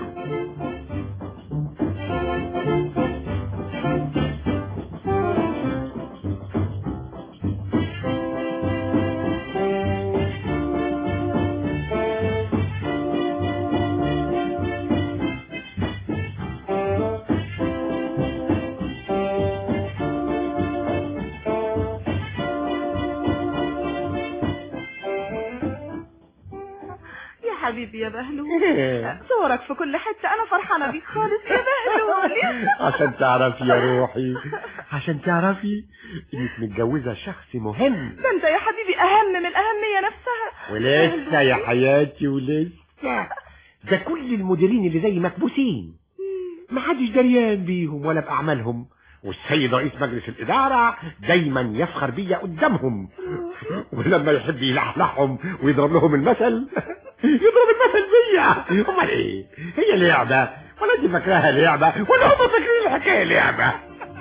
حبيبي يا بهلول، صورك في كل حتة، أنا فرحانة بيك خالص يا بهلول. عشان تعرفي يا روحي، عشان تعرفي إنك متجوزة شخص مهم. ده أنت يا حبيبي أهم من الأهمية نفسها. ولسه يا حياتي ولسه. ده كل المديرين اللي زي مكبوسين، محدش دريان بيهم ولا بأعمالهم، والسيد رئيس مجلس الإدارة دايما يفخر بيا قدامهم، ولما يحب يلحلحهم ويضرب لهم المثل يضرب المثل بيا. امال ايه؟ هي لعبة ولا انت فاكراها لعبة ولا هم فاكرين الحكاية لعبة؟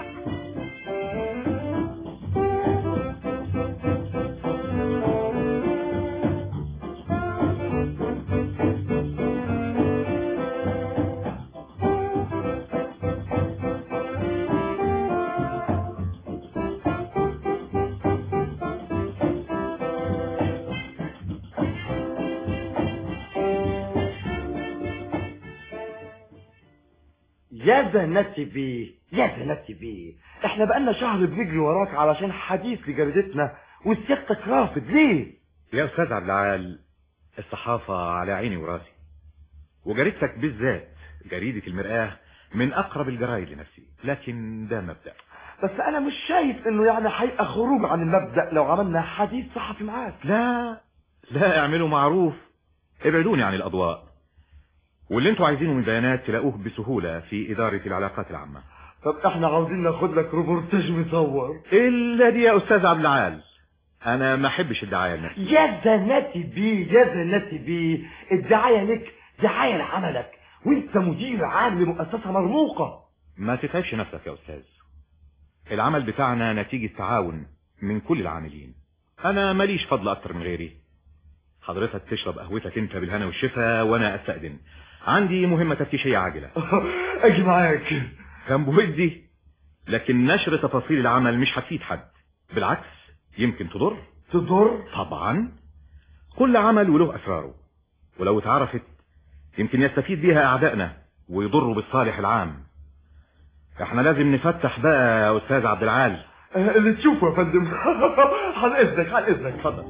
يا زنتي بيه، يا زنتي بيه، احنا بقالنا شهر بنجري وراك علشان حديث لجريدتنا وسيادتك رافض ليه؟ يا استاذ عبد العال، الصحافة على عيني وراسي، وجريدتك بالذات جريدة المرآة من اقرب الجرايد لنفسي، لكن ده مبدأ. بس انا مش شايف انه يعني هيبقى خروج عن المبدأ لو عملنا حديث صحفي معاك. لا اعملوا معروف، ابعدوني عن الاضواء، واللي انتوا عايزينه من بيانات تلاقوه بسهولة في ادارة العلاقات العامة. طب احنا عاوزين ناخد لك روبورتاج مصور. الا دي يا استاذ عبد العال، انا ما احبش الدعاية لنفسي. يا زناتي بيه الدعاية لك دعاية لعملك، وانت مدير عام لمؤسسة مرموقة. ما تتعبش نفسك يا استاذ، العمل بتاعنا نتيجة تعاون من كل العاملين، انا ماليش فضل اكتر من غيري. حضرتك تشرب قهوتك انت بالهنا والشفا، وانا استأذن، عندي مهمة تفتيشية عاجلة. اجي معاك. كان بودي، لكن نشر تفاصيل العمل مش هتفيد حد، بالعكس يمكن تضر. طبعا كل عمل وله اسراره، ولو اتعرفت يمكن يستفيد بيها اعدائنا ويضروا بالصالح العام. احنا لازم نفتح بقى يا استاذ عبد العال. اللي تشوفه يا فندم. عن اذنك اتفضل.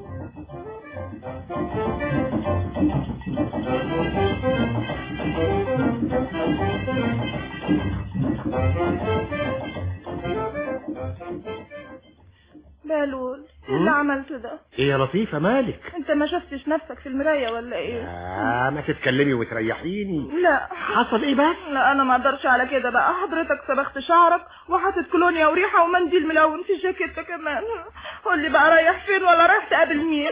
بهلول، ايه اللي عملته ده؟ ايه يا لطيفة مالك؟ انت ما شفتش نفسك في المراية ولا ايه؟ ما تتكلمي وتريحيني. لا. حصل ايه بس؟ لا انا ما اقدرش على كده بقى، حضرتك صبغت شعرك وحاطط كولونيا وريحة ومنديل ملون في جاكيتك كمان. قول لي بقى رايح فين ولا رايح تقابل مين؟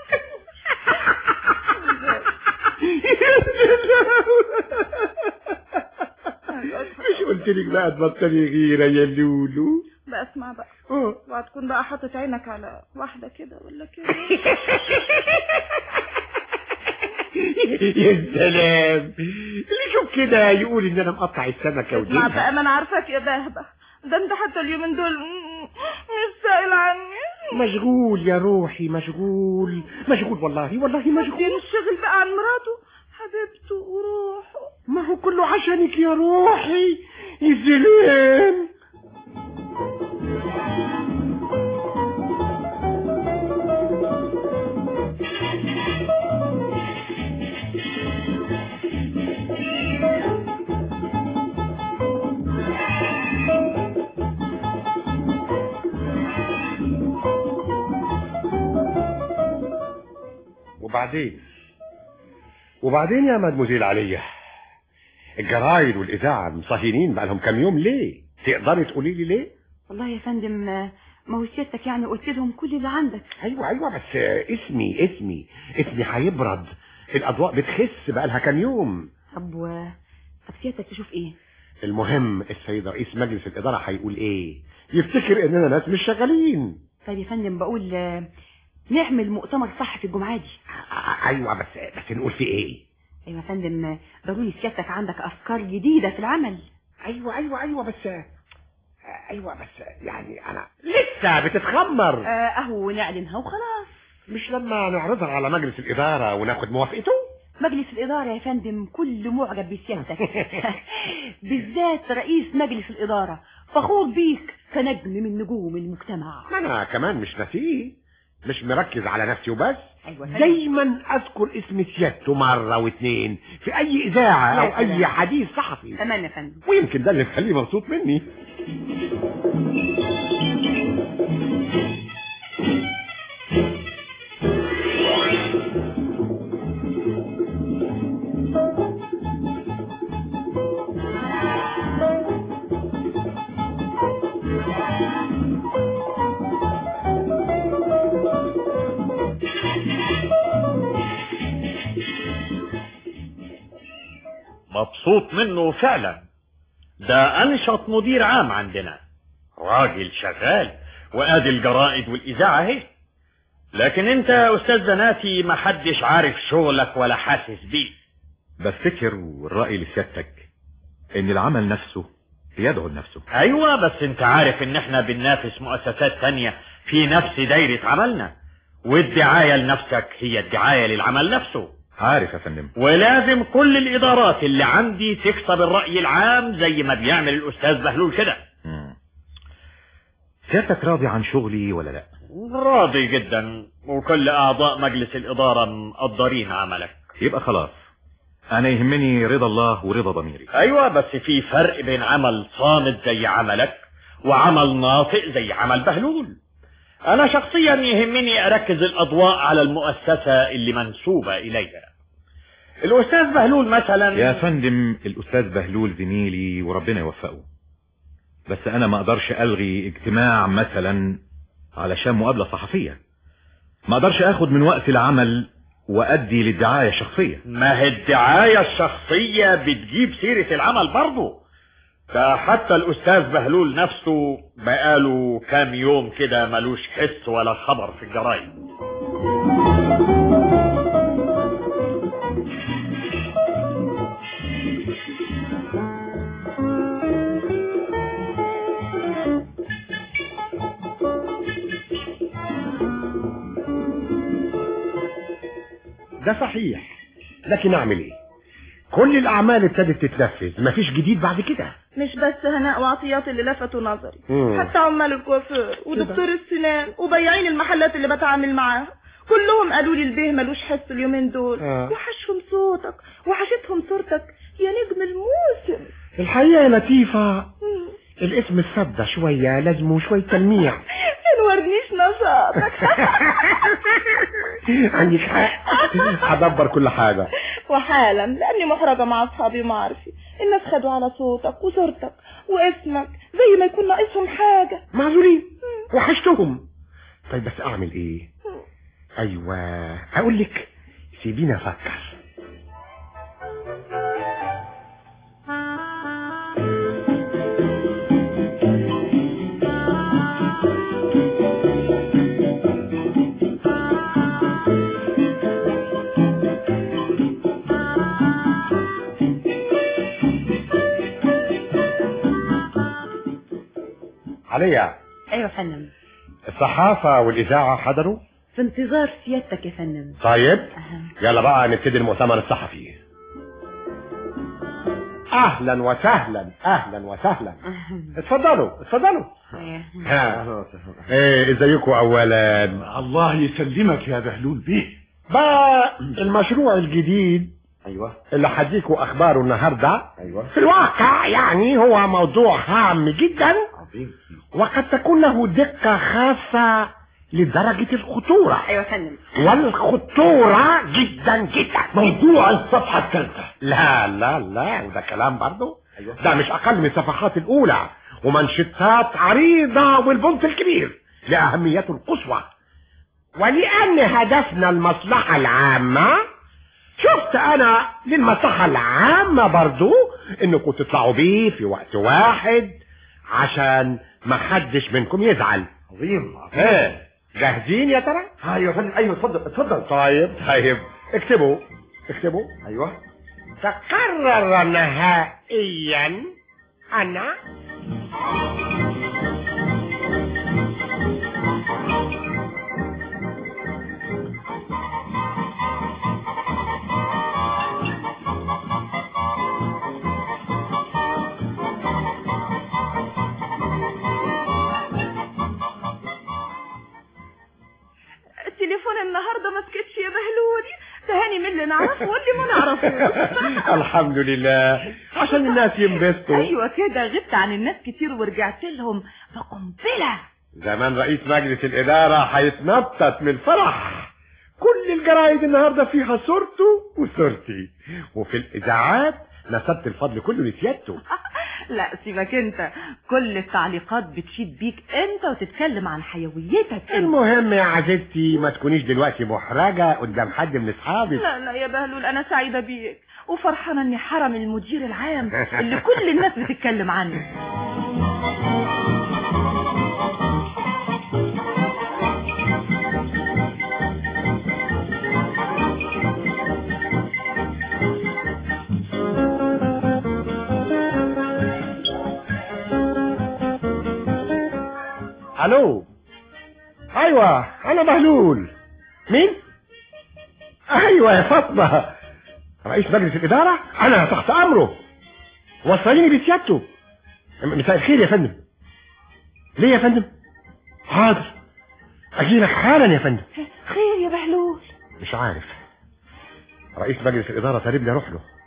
مش قلت لك بقى تبطلي غيرة يا لولو؟ بقى اسمع بقى، وهتكون بقى حاطط عينك على واحدة كده ولا كده. يا سلام، اللي يشوف كده يقول ان انا مقطع السمكة وديلها. اسمع بقى، ما انا عارفاك يا بهبة، ده انت حتى اليومين دول مش سائل عني. مشغول يا روحي، مشغول والله مشغول. ينشغل بقى عن مراته حبيبته وروحه. ما هو كله عشانك يا روحي يا سلام. وبعدين يا مدموزيل عليا، الجرايد والإذاعة مصهينين بقالهم كام يوم ليه؟ تقدري تقولي لي ليه؟ والله يا فندم ما هو سيادتك يعني قلت لهم كل اللي عندك. ايوه بس اسمي هيبرد، الاضواء بتخس بقالها كام يوم. طب سيادتك تشوف ايه؟ المهم السيد رئيس مجلس الإدارة هيقول ايه؟ يفتكر اننا ناس مش شغالين. طيب يا فندم بقول نعمل مؤتمر صحفي الجمعة دي. ايوه بس نقول في ايه؟ ايوه يا فندم، ضروري سيادتك عندك افكار جديدة في العمل. ايوه بس يعني انا لسه بتتخمر. اهو نعلنها وخلاص. مش لما نعرضها على مجلس الإدارة وناخد موافقته؟ مجلس الإدارة يا فندم كله معجب بسيادتك. بالذات رئيس مجلس الإدارة فخور بيك كنجم من نجوم المجتمع. انا كمان مش ناسيه، مش مركز على نفسي وبس. أيوة دايما اذكر اسم سيادته مرة واتنين في اي اذاعة او اي حديث صحفي. تمام يا فندم، ويمكن ده اللي يخليه مبسوط مني. مبسوط منه فعلا، ده انشط مدير عام عندنا، راجل شغال، وادي الجرائد والاذاعه اهي. لكن انت يا استاذ زناتي ما حدش عارف شغلك ولا حاسس بيه. بفتكر والرأي لسيادتك ان العمل نفسه يدعو لنفسه. ايوه بس انت عارف ان احنا بننافس مؤسسات تانية في نفس دايرة عملنا، والدعاية لنفسك هي الدعاية للعمل نفسه. عارف يا فندم، ولازم كل الادارات اللي عندي تكسب الرأي العام زي ما بيعمل الاستاذ بهلول كده. سيادتك راضي عن شغلي ولا لا؟ راضي جدا، وكل اعضاء مجلس الادارة مقدرين عملك. يبقى خلاص انا يهمني رضا الله ورضا ضميري. ايوه بس في فرق بين عمل صامت زي عملك وعمل ناطق زي عمل بهلول. انا شخصيا يهمني اركز الاضواء على المؤسسة اللي منسوبة اليها. الاستاذ بهلول مثلا. يا فندم الاستاذ بهلول زميلي وربنا يوفقه، بس انا ما اقدرش الغي اجتماع مثلا علشان مقابلة صحفية. ما اقدرش اخد من وقت العمل وادي للدعاية الشخصية. ما هي الدعاية الشخصية بتجيب سيرة العمل برضه. فحتى الاستاذ بهلول نفسه بقاله كام يوم كده ملوش حس ولا خبر في الجرايد. ده صحيح، لكن اعمل ايه؟ كل الاعمال ابتدت تتنفذ، مفيش جديد بعد كده. مش بس هناء وعطيات اللي لفتوا نظري، حتى عمال الكوافير ودكتور السنان وبياعين المحلات اللي بتعامل معاها كلهم قالوا لي البيه ملوش حس اليومين دول. وحشهم صوتك وحشتهم صورتك يا نجم الموسم. الحقيقة يا لطيفة الاسم الصدى شوية، لازمه شوية تلميع. تنورنيش نشاطك. عندك حق، هدبر كل حاجة وحالا لاني محرجة مع اصحابي ومعارفي. الناس خدوا على صوتك وصورتك واسمك زي ما يكون ناقصهم حاجة. معذورين، وحشتهم. طيب بس اعمل ايه؟ ايوه اقول لك، سيبيني افكر. عليا. ايوه يا فندم. الصحافة والإذاعة حضروا؟ في انتظار سيادتك يا فندم. طيب يلا بقى نبتدي المؤتمر الصحفي. اهلا وسهلا اهلا وسهلا. اتفضلوا اتفضلوا. ايه ازيكم اولا؟ الله يسلمك يا بهلول بيه. بقى المشروع الجديد اللي هديكوا اخباره النهارده في الواقع يعني هو موضوع هام جدا، وقد تكون له دقة خاصة لدرجة الخطورة. ايوه يا فندم. والخطورة جدا جدا. موضوع الصفحة الثالثة. لا لا لا، وده كلام برضه. ده مش اقل من الصفحات الاولى ومنشطات عريضة والبنط الكبير لأهميته القصوى. ولأن هدفنا المصلحة العامة، شفت انا للمصلحة العامة برضو انكم تطلعوا بيه في وقت واحد عشان ما حدش منكم يزعل. عظيم. ايه جاهزين يا ترى؟ ايوه يا فندم. ايوه اتفضل اتفضل. طيب اكتبوا اكتبوا. ايوه. تقرر نهائيا انا التليفون النهارده ما سكتش يا بهلولي. تهاني من اللي نعرفه واللي ما نعرفوش. الحمد لله عشان الناس ينبسطوا. ايوه كده، غبت عن الناس كتير ورجعت لهم بقنبله. زمان رئيس مجلس الاداره هيتنطط من الفرح. كل الجرايد النهارده فيها صورته وصورتي، وفي الاذاعات نسبت الفضل كله لسيادته. لا سيبك انت، كل التعليقات بتشيد بيك انت وتتكلم عن حيويتك. المهم يا عزيزتي ما تكونيش دلوقتي محرجة قدام حد من اصحابك. لا لا يا بهلول، انا سعيدة بيك وفرحانة اني حرم المدير العام اللي كل الناس بتتكلم عنه. الو. ايوه انا بهلول. مين؟ ايوه يا فاطمه، رئيس مجلس الاداره. انا تحت امره، وصليني بسيادته. مساء الخير يا فندم. ليه يا فندم؟ حاضر اجيلك حالا يا فندم. خير يا بهلول؟ مش عارف، رئيس مجلس الاداره طالبني اروح له.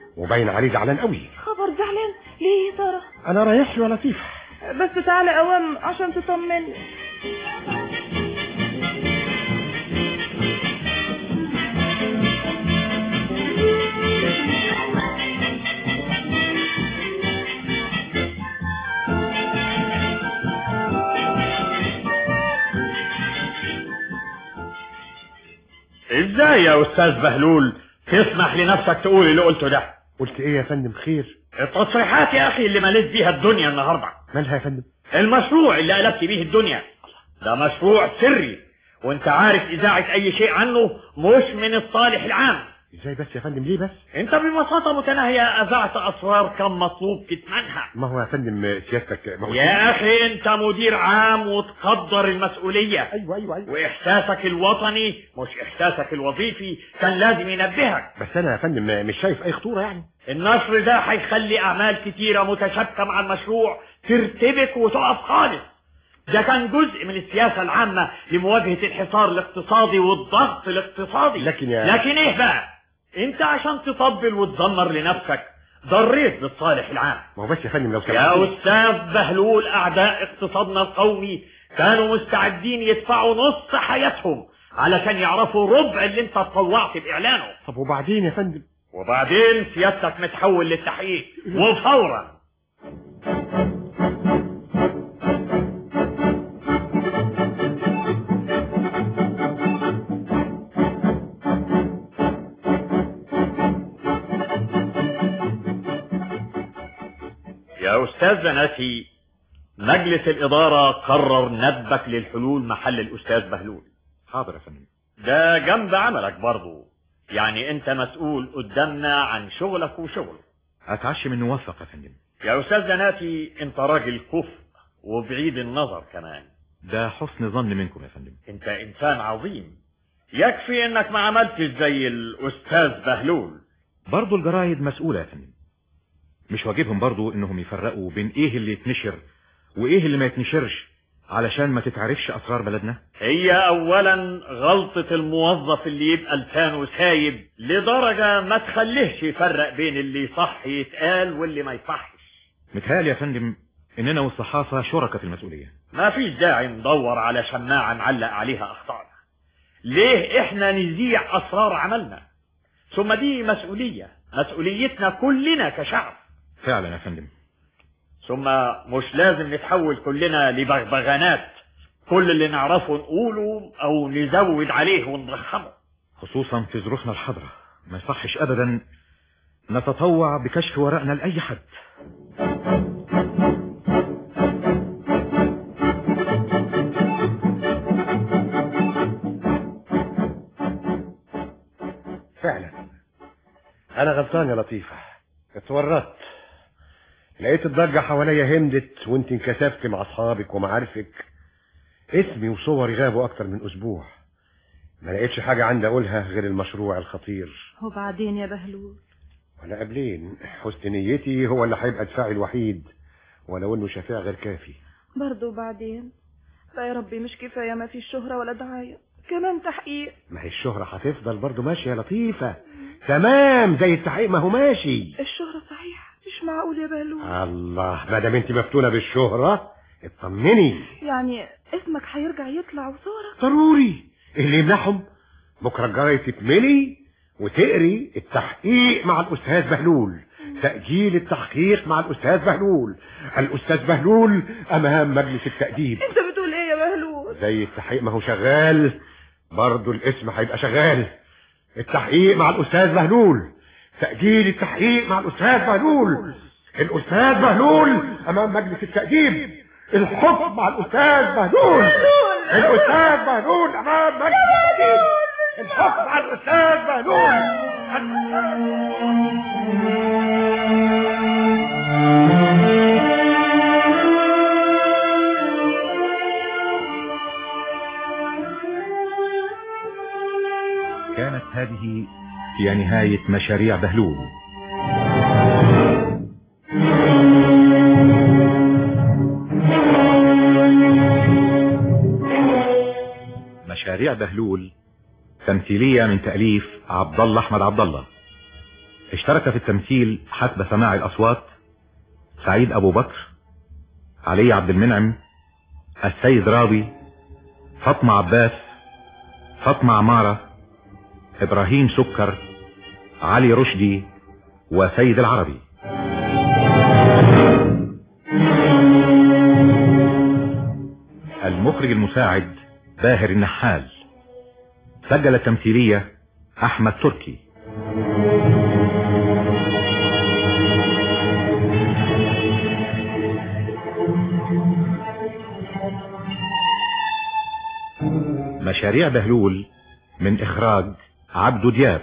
وباين عليه زعلان قوي. خبر زعلان ليه يا ترى؟ انا رايح له يا لطيفه. بس تعالى اوام عشان تطمني. ازاي يا استاذ بهلول تسمح لنفسك تقول اللي قلته ده؟ قلت ايه يا فندم؟ خير. التصريحات يا اخي اللي مليت بيها الدنيا النهارده. مالها يا فندم؟ المشروع اللي قلبت بيه الدنيا ده مشروع سري، وانت عارف اذاعة اي شيء عنه مش من الصالح العام. ازاي بس يا فندم؟ ليه بس؟ انت ببساطة متناهية اذاعت اسرار كان مطلوب كتمانها. ما هو يا فندم سيادتك يا اخي انت مدير عام وتقدر المسؤولية. ايوه واحساسك الوطني مش احساسك الوظيفي كان لازم ينبهك. بس انا يا فندم مش شايف اي خطورة يعني. النشر ده هيخلي اعمال كتيرة متشابكة مع المشروع ترتبك وتقف خالص. ده كان جزء من السياسة العامة لمواجهة الحصار الاقتصادي والضغط الاقتصادي. لكن ايه بقى؟ انت عشان تطبل وتدمر لنفسك ضريت بالصالح العام. ما هو بس يا فندم لو يا استاذ بهلول اعداء اقتصادنا القومي كانوا مستعدين يدفعوا نص حياتهم علشان يعرفوا ربع اللي انت اتطوعت باعلانه. طب وبعدين يا فندم؟ وبعدين سيادتك متحول للتحقيق وفورا. يا أستاذ زناتي، مجلس الإدارة قرر ندبك للحلول محل الأستاذ بهلول. حاضر يا فندم. ده جنب عملك برضو، يعني أنت مسؤول قدامنا عن شغلك وشغله. أتعشى من نوفق يا فندم. يا أستاذ زناتي، أنت راجل كفء وبعيد النظر كمان. ده حسن ظن منكم يا فندم. أنت إنسان عظيم، يكفي أنك ما عملتش زي الأستاذ بهلول. برضو الجرايد مسؤولة يا فندم، مش واجبهم برضو انهم يفرقوا بين ايه اللي يتنشر وايه اللي ما يتنشرش علشان ما تتعرفش اسرار بلدنا؟ هي اولا غلطة الموظف اللي يبقى لسانه سايب لدرجة ما تخليهش يفرق بين اللي صح يتقال واللي ما يصحش. متهيألي يا فندم اننا والصحافة شركة في المسؤولية. ما فيش داعي ندور على شماعة نعلق عليها اخطائنا. ليه احنا نذيع اسرار عملنا؟ ثم دي مسؤوليتنا كلنا كشعب. فعلا يا فندم. ثم مش لازم نتحول كلنا لبغبغانات كل اللي نعرفه نقوله او نزود عليه ونضخمه، خصوصا في ظروفنا الحاضرة. ما يصحش ابدا نتطوع بكشف ورقنا لاي حد. فعلا انا غلطان يا لطيفة، اتورطت. لقيت الضجة حواليا همدت وانت انكسفت مع اصحابك ومعارفك. اسمي وصوري غابوا اكتر من اسبوع، ما لقيتش حاجة عندي اقولها غير المشروع الخطير. وبعدين يا بهلول؟ ولا قبلين، حسن نيتي هو اللي هيبقى دفاعي الوحيد، ولو انه شفيع غير كافي. برضه بعدين؟ لا يا ربي، مش كفاية ما فيش شهرة ولا دعاية، كمان تحقيق. ما هي الشهرة هتفضل برضه ماشية يا لطيفة، تمام زي التحقيق ما هو ماشي. الشهرة صحيح، مش معقول يا بهلول. الله، ما دام انت مفتونة بالشهرة اطمني. يعني اسمك هيرجع يطلع وصورك؟ ضروري، اللي يمنعهم بكرة الجرايد تتملي وتقري التحقيق مع الأستاذ بهلول، تأجيل التحقيق مع الأستاذ بهلول، الأستاذ بهلول أمام مجلس التأديب. انت بتقول ايه يا بهلول؟ زي التحقيق ما هو شغال برضو الاسم هيبقى شغال. التحقيق مع الأستاذ بهلول، تأجيل التحقيق مع الأستاذ بهلول، الأستاذ بهلول أمام مجلس التأديب، الحكم مع الأستاذ بهلول، الأستاذ بهلول أمام مجلس التأديب، الحكم مع الأستاذ بهلول. كانت هذه هي نهاية مشاريع بهلول. مشاريع بهلول تمثيلية من تأليف عبد الله أحمد عبد الله، اشترك في التمثيل حسب سماع الأصوات سعيد أبو بكر، علي عبد المنعم، السيد راوي، فاطمة عباس، فاطمة عمارة، إبراهيم سكر، علي رشدي، وسيد العربي. المخرج المساعد باهر النحال. سجل التمثيلية أحمد تركي. مشاريع بهلول من إخراج عبدو دياب.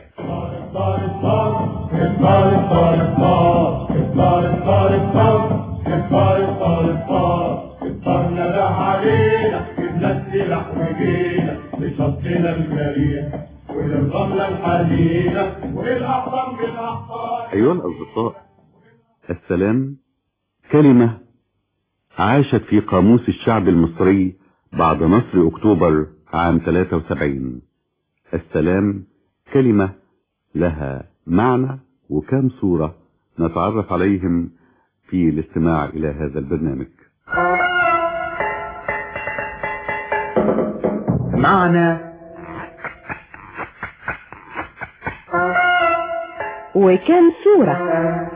أيها الأصدقاء، السلام كلمة عاشت في قاموس الشعب المصري بعد نصر أكتوبر عام 73. السلام كلمة لها معنى وكم صورة نتعرف عليهم في الاستماع إلى هذا البرنامج. معنى وكم صورة.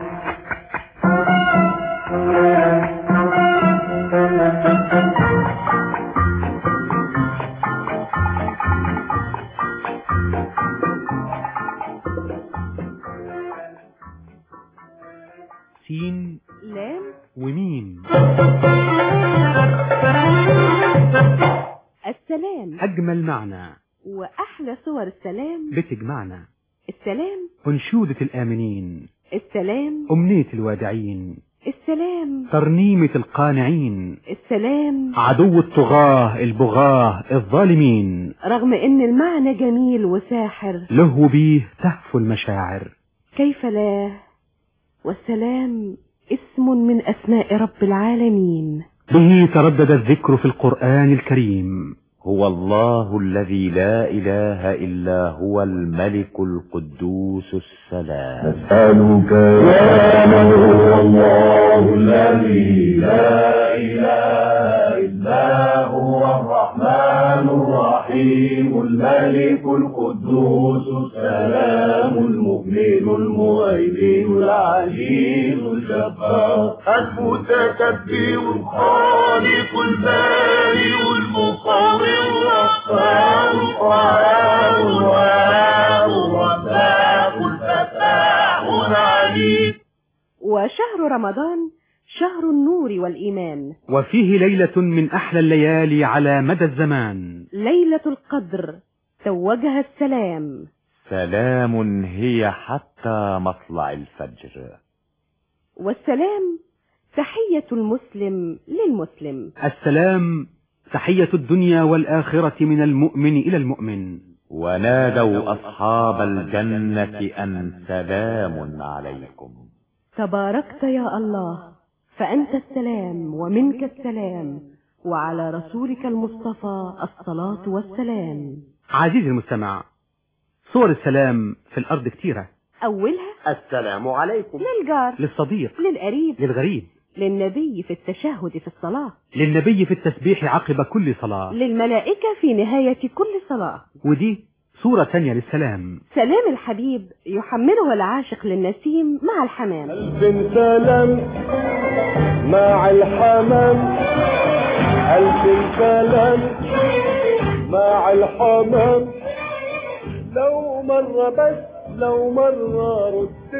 سين لام وميم. السلام أجمل معنى وأحلى صور السلام بتجمعنا. السلام أنشودة الآمنين، السلام أمنية الوادعين، السلام ترنيمة القانعين، السلام عدو الطغاة البغاة الظالمين. رغم ان المعنى جميل وساحر له بيه تهفو المشاعر. كيف لا، والسلام اسم من أسماء رب العالمين، به تردد الذكر في القرآن الكريم. هو الله الذي لا إله إلا هو الملك القدوس السلام. نسألك يا من هو الله الذي لا إله إلا هو الرحمن الرحيم الملك القدوس السلام المؤمن المهيمن العزيز الجبار المتكبر الخالق البارئ المصور الغفار القهار الوهاب الرزاق الفتاح العليم. وشهر رمضان شهر النور والإيمان، وفيه ليلة من أحلى الليالي على مدى الزمان، ليلة القدر توجها السلام. سلام هي حتى مطلع الفجر. والسلام تحية المسلم للمسلم. السلام تحية الدنيا والآخرة من المؤمن إلى المؤمن. ونادوا أصحاب الجنة أن سلام عليكم. تباركت يا الله، فأنت السلام ومنك السلام، وعلى رسولك المصطفى الصلاة والسلام. عزيزي المستمع، صور السلام في الأرض كتيرة. أولها السلام عليكم، للجار، للصديق، للقريب، للغريب، للنبي في التشهد في الصلاة، للنبي في التسبيح عقب كل صلاة، للملائكة في نهاية كل صلاة. ودي صورة تانية للسلام. سلام الحبيب يحمله العاشق للنسيم مع الحمام. ألف سلام مع الحمام، ألف سلام مع الحمام، لو مرة بس لو مرة رد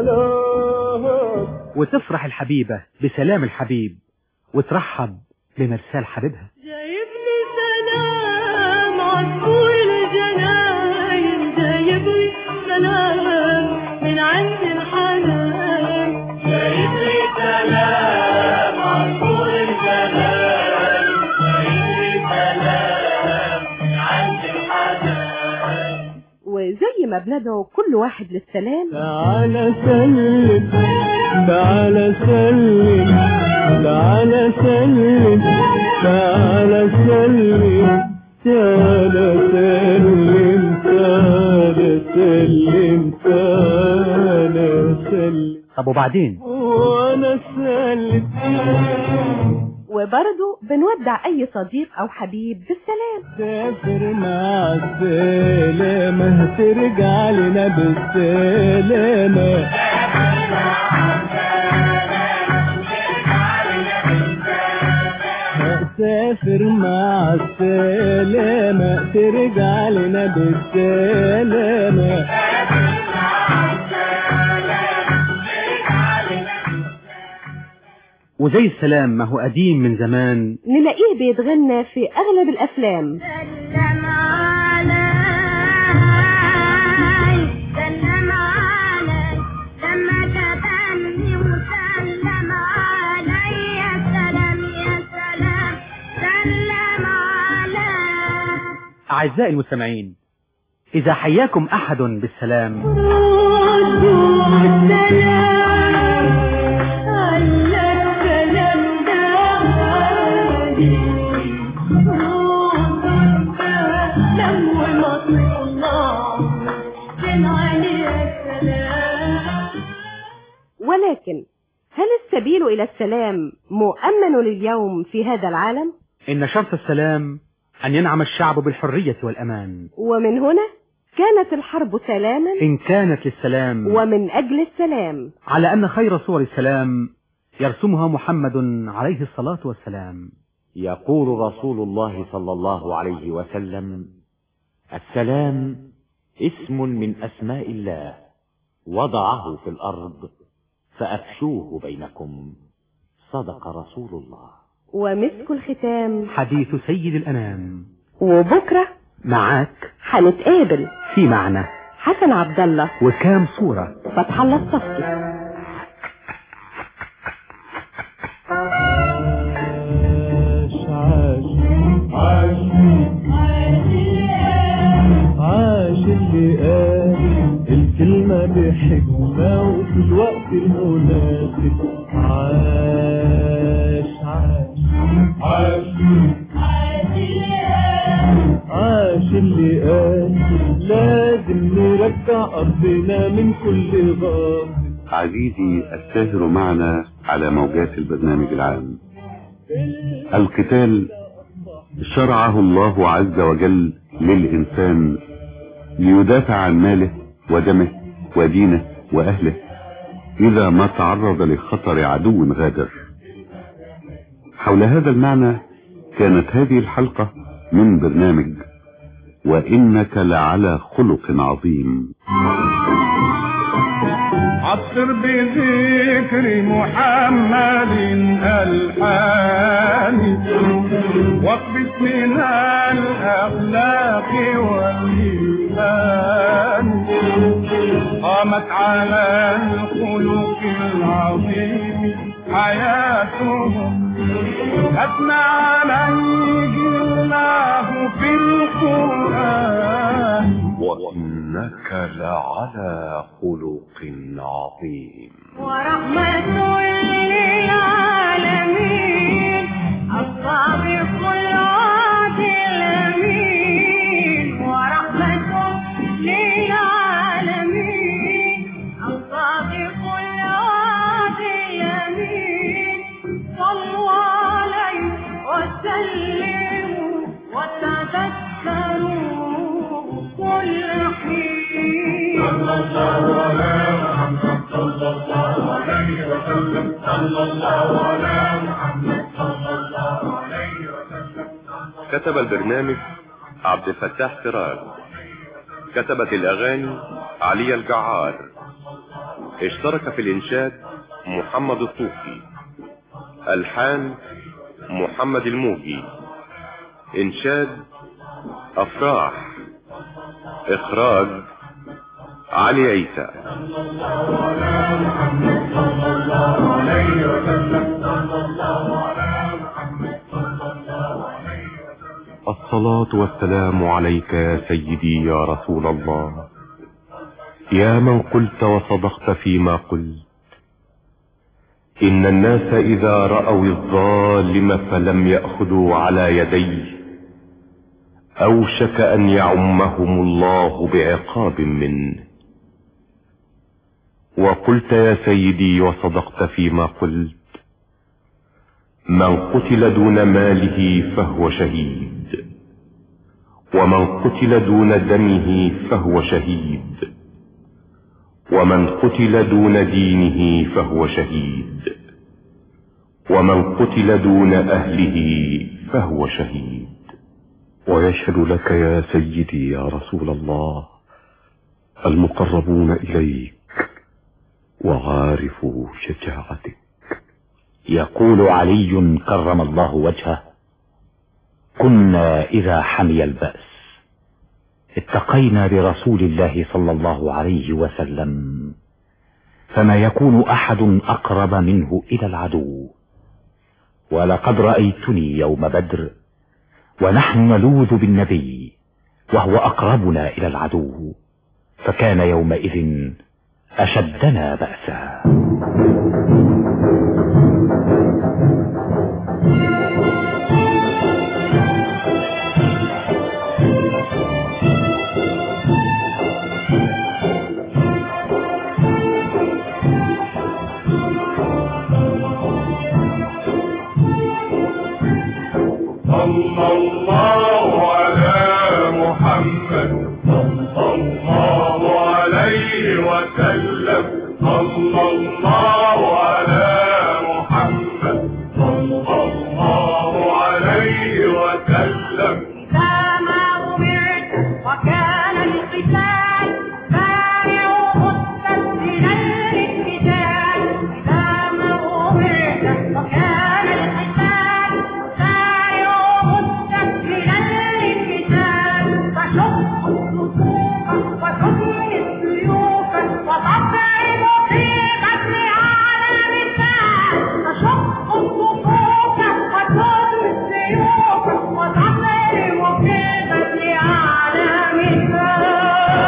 السلام. وتفرح الحبيبة بسلام الحبيب وترحب بمرسال حبيبها. جايبني سلام عصفور الجناين، جايبني سلام من عند الحنان، جايبني سلام عصفور الجناين، جايبني سلام من عند الحنان. وزي ما بندعو كل واحد للسلام، تعالى سلم تعالى سلم تعالى سلم تعالى سلم تعالى سلم تعالى سلم تعالى طب وبعدين؟ وانا سالت. وبرضه بنودع اي صديق او حبيب بالسلام. سافر مع السلامة ترجع لنا بالسلامة. سافر مع السلامة ترجع لنا بالسلامة. وزي السلام ما هو قديم من زمان، نلاقيه بيتغنى في اغلب الافلام. سلم علي سلم علي لما تبني وسلم علي يا سلام يا سلام سلم علي. أعزائي المستمعين، إذا حياكم أحد بالسلام ولكن هل السبيل إلى السلام مؤمن لليوم في هذا العالم؟ إن شرط السلام أن ينعم الشعب بالحرية والأمان، ومن هنا كانت الحرب سلاما إن كانت للسلام ومن أجل السلام، على أن خير صور السلام يرسمها محمد عليه الصلاة والسلام. يقول رسول الله صلى الله عليه وسلم: السلام اسم من أسماء الله وضعه في الأرض فأفشوه بينكم. صدق رسول الله. ومسك الختام حديث سيد الأنام. وبكرة معاك هنتقابل في معنى حسن عبد الله وكام صورة فتح الله الصفي. عاش اللي قال الكلمة بحكمة وفي الوقت المناسب. عاش اللي قال لازم نرجع أرضنا من كل غاصب. عزيزي الساهر معنا على موجات البرنامج العام، القتال شرعه الله عز وجل للإنسان ليدافع عن ماله ودمه ودينه وأهله إذا ما تعرض لخطر عدو غادر. حول هذا المعنى كانت هذه الحلقة من برنامج وإنك لعلى خلق عظيم. عطر بذكر محمد الحاني واقبس من الأخلاق والإيمان. قامت على الخلق العظيم حياتهم أثنى عليه الله في القرآن. وإنك لعلى خلق عظيم. ورحمة للعالمين الصادق الوعد الأمين. ورحمة للعالمين الصادق الوعد الأمين. صلوا عليه وسلموا وتذكروا كل حين. صلى الله على محمد صلى الله عليه وسلم. صلى الله على محمد صلى الله عليه وسلم. كتب البرنامج عبد الفتاح سراج، كتبت الأغاني علي الجعار، اشترك في الإنشاد محمد الطوفي، ألحان محمد الموجي، إنشاد أفراح، إخراج علي عيسى. صلى الله على محمد صلى الله عليه وسلم. صلى الله على محمد صلى الله عليه وسلم. الصلاة والسلام عليك يا سيدي يا رسول الله، يا من قلت وصدقت فيما قلت. إن الناس إذا رأوا الظالم فلم يأخذوا على يديه أوشك أن يعمهم الله بعقاب منه. وقلت يا سيدي وصدقت فيما قلت: من قتل دون ماله فهو شهيد، ومن قتل دون دمه فهو شهيد، ومن قتل دون دينه فهو شهيد، ومن قتل دون أهله فهو شهيد. ويشهد لك يا سيدي يا رسول الله المقربون إليك وعارفوا شجاعتك. يقول علي كرم الله وجهه: كنا إذا حمي البأس اتقينا برسول الله صلى الله عليه وسلم، فما يكون أحد أقرب منه إلى العدو. ولقد رأيتني يوم بدر ونحن نلوذ بالنبي وهو أقربنا إلى العدو، فكان يومئذ أشدنا بأسا. صلى الله على محمد صلى الله عليه وسلم، صلى الله على محمد صلى الله عليه وسلم. إذا ما أمرت وكان القتال فارعوا مستسهلا للقتال. إذا ما أمرت وكان القتال فارعوا مستسهلا للقتال. فشق الصفوف وشق السيوف وتضرب في قتل على النساء. فشق الصفوف وشق السيوف وتضرب في قتل على النساء.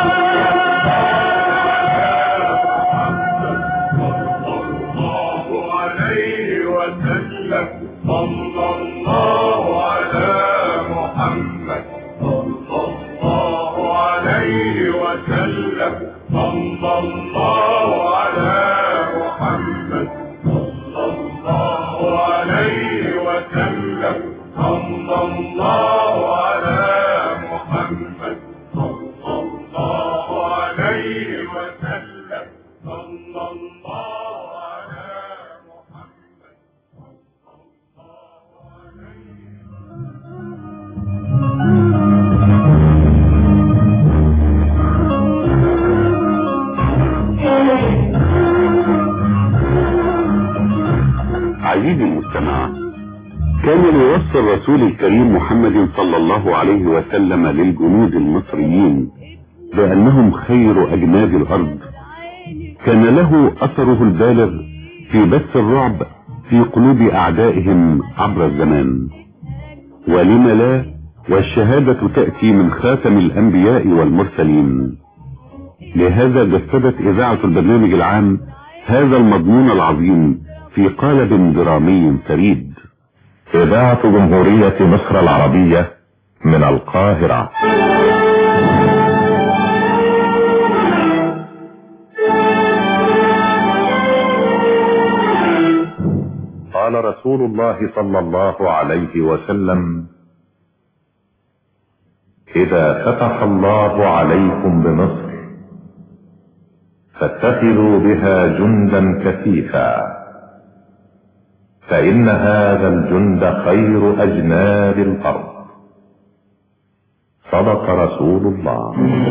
صلى الله عليه وسلم، صلى الله على محمد صلى الله عليه وسلم، صلى الله على محمد صلى الله عليه وسلم، صلى الله على محمد صلى الله عليه وسلم، صلى الله على عزيزي المستمع، كان ليوصي الرسول الكريم محمد صلى الله عليه وسلم للجنود المصريين بأنهم خير أجناد الأرض، كان له أثره البالغ في بث الرعب في قلوب أعدائهم عبر الزمان. ولم لا، والشهادة تأتي من خاتم الأنبياء والمرسلين. لهذا جسدت إذاعة البرنامج العام هذا المضمون العظيم في قالب درامي فريد. إذاعة جمهورية مصر العربية من القاهرة. قال رسول الله صلى الله عليه وسلم: إذا فتح الله عليكم بمصر فاتخذوا بها جندا كثيفا، فإن هذا الجند خير أجناد الأرض. صدق رسول الله.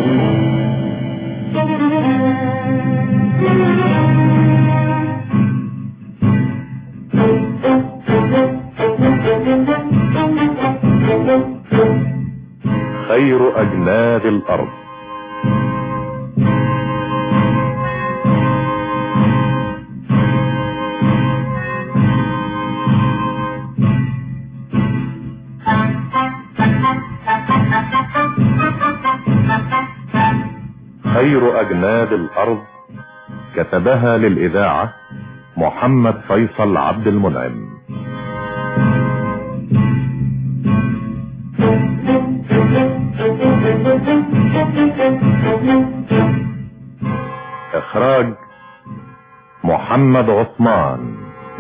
خير أجناد الأرض. خير أجناد الأرض كتبها للإذاعة محمد فيصل عبد المنعم. إخراج محمد عثمان.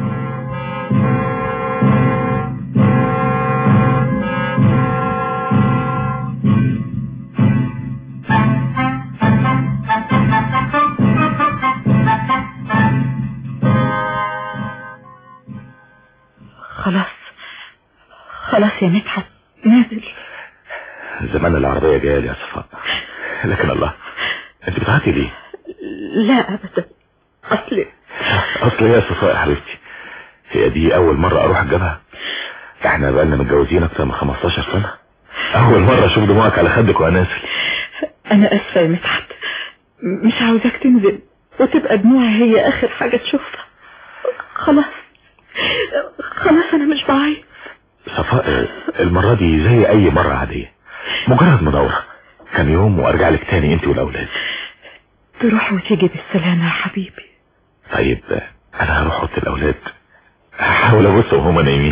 خلاص يا مدحت نازل. زمان العربية جاية لي يا صفاء، لكن الله انت بتعاتي ليه؟ لا ابدا، اصل يا صفاء يا حبيبتي، هي دي اول مرة اروح الجبهة؟ احنا بقالنا متجوزين اكتر من 15 سنة. اول مرة اشوف دموعك على خدك وانا نازل. انا اسفة يا مدحت، مش عاوزاك تنزل وتبقى دموعي هي اخر حاجة تشوفها. خلاص انا مش بعيط. صفاء المرة دي زي اي مرة عادية، مجرد مدورة، كان يوم وارجع لك تاني انت والاولاد. تروح وتيجي بالسلامة يا حبيبي. طيب انا هروح اوضه الاولاد، هحاول ابص وهما نايمين.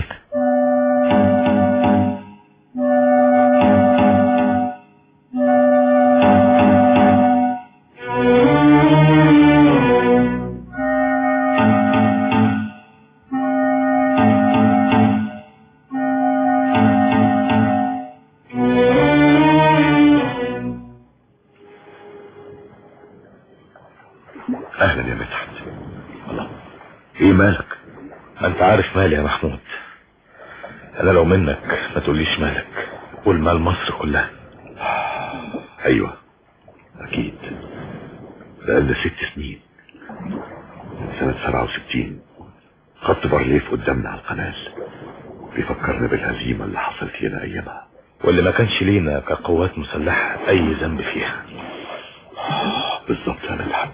اهلا يا مدحت. الله، ايه مالك؟ ما انت عارف مالي يا محمود. انا لو منك ما تقوليش مالك، قول مال مصر كلها. ايوه اكيد، بقالنا 6 سنين من سنة 67 خط بارليف قدامنا على القناة بيفكرنا بالهزيمة اللي حصلت لنا ايامها، واللي ما كانش لينا كقوات مسلحة اي ذنب فيها. بالظبط يا مدحت.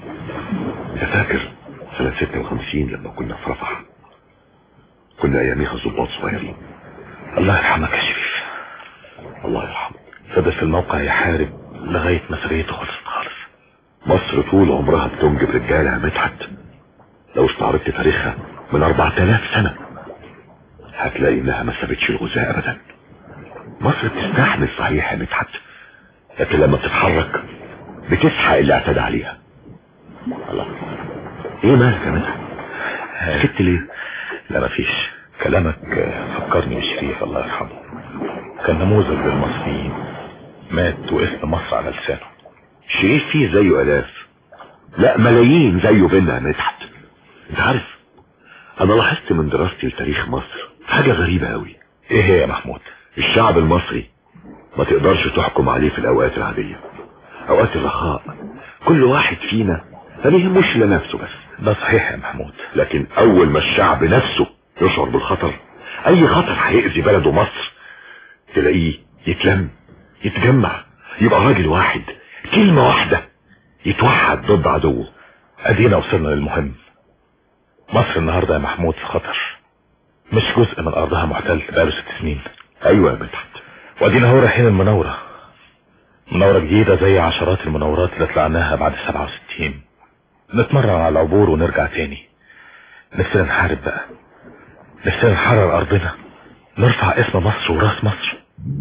يا فاكر سنة 56 لما كنا في رفح؟ كنا اياميها ضباط صغيرين. الله يرحمك يا شريف. الله يرحمه. فضل في الموقع يحارب لغاية ما سريته خالص. مصر طول عمرها بتنجب رجالة يا مدحت. لو استعرضت تاريخها من 4000 سنة هتلاقي انها ما سابتش الغزاة ابدا. مصر بتستحمل صحيح يا مدحت، لكن لما بتتحرك بتسحق اللي اعتدى عليها. الله، ايه مالك يا مدحت؟ سكت ليه؟ لا مفيش، كلامك فكرني بشريف الله يرحمه. كان نموذج للمصريين، مات واسم مصر على لسانه. شريف فيه زيه الاف، لا ملايين زيه بينا يا مدحت. انت عارف انا لاحظت من دراستي لتاريخ مصر حاجة غريبة قوي. ايه هي يا محمود؟ الشعب المصري ما تقدرش تحكم عليه في الاوقات العادية، اوقات الرخاء كل واحد فينا ما يهموش لنفسه بس. ده صحيح يا محمود، لكن اول ما الشعب نفسه يشعر بالخطر، اي خطر هيأذي بلده مصر، تلاقيه يتلم يتجمع، يبقى راجل واحد، كلمة واحدة، يتوحد ضد عدوه. ادينا وصلنا للمهم. مصر النهاردة يا محمود في خطر، مش جزء من ارضها محتل بقاله 6 سنين. ايوه يا مدحت. وادينا هو رايحين المناورة جديدة زي عشرات المناورات اللي طلعناها بعد 67. نتمرن على العبور ونرجع تاني. نفسنا نحارب بقى، نفسنا نحرر ارضنا، نرفع اسم مصر وراس مصر.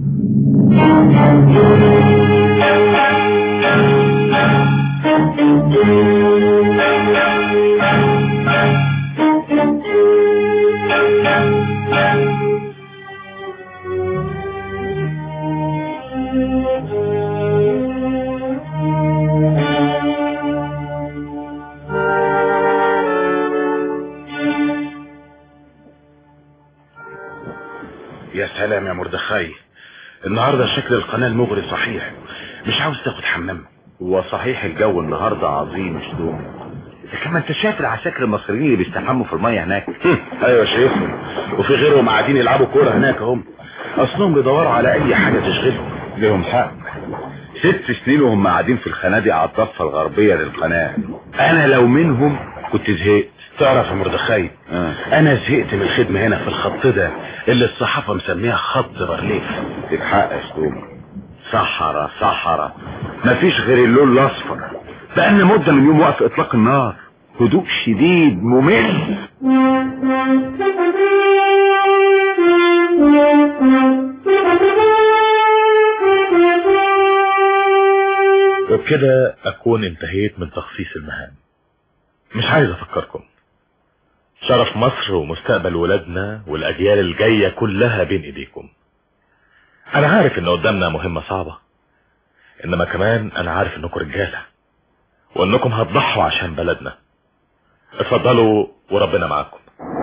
يا سلام يا مردخاي، النهاردة شكل القناة المغري صحيح، مش عاوز تاخد حمام. وصحيح الجو النهاردة عظيم يا شدوم. كمان انت شايف العساكر المصريين اللي بيستحموا في المية هناك؟ ايوه شايفهم، وفي غيرهم قاعدين يلعبوا كورة هناك هم، اصلهم بيدوروا على اي حاجة تشغلهم. لهم حق. 6 سنين وهم قاعدين في الخنادق على الضفة الغربية للقناة. انا لو منهم كنت زهقت. تعرف يا مردخاي، انا زهقت من الخدمة هنا في الخط ده اللي الصحافة مسميها خط بارليف. ليك حق يا شدوم، صحراء مفيش غير اللون الاصفر. بقالنا مدة من يوم وقف اطلاق النار، هدوء شديد ممل. وبكده اكون انتهيت من تخصيص المهام. مش عايز افكركم، شرف مصر ومستقبل ولادنا والاجيال الجاية كلها بين ايديكم. انا عارف ان قدامنا مهمة صعبة، انما كمان انا عارف انكم رجالة وانكم هتضحوا عشان بلدنا. اتفضلوا وربنا معاكم.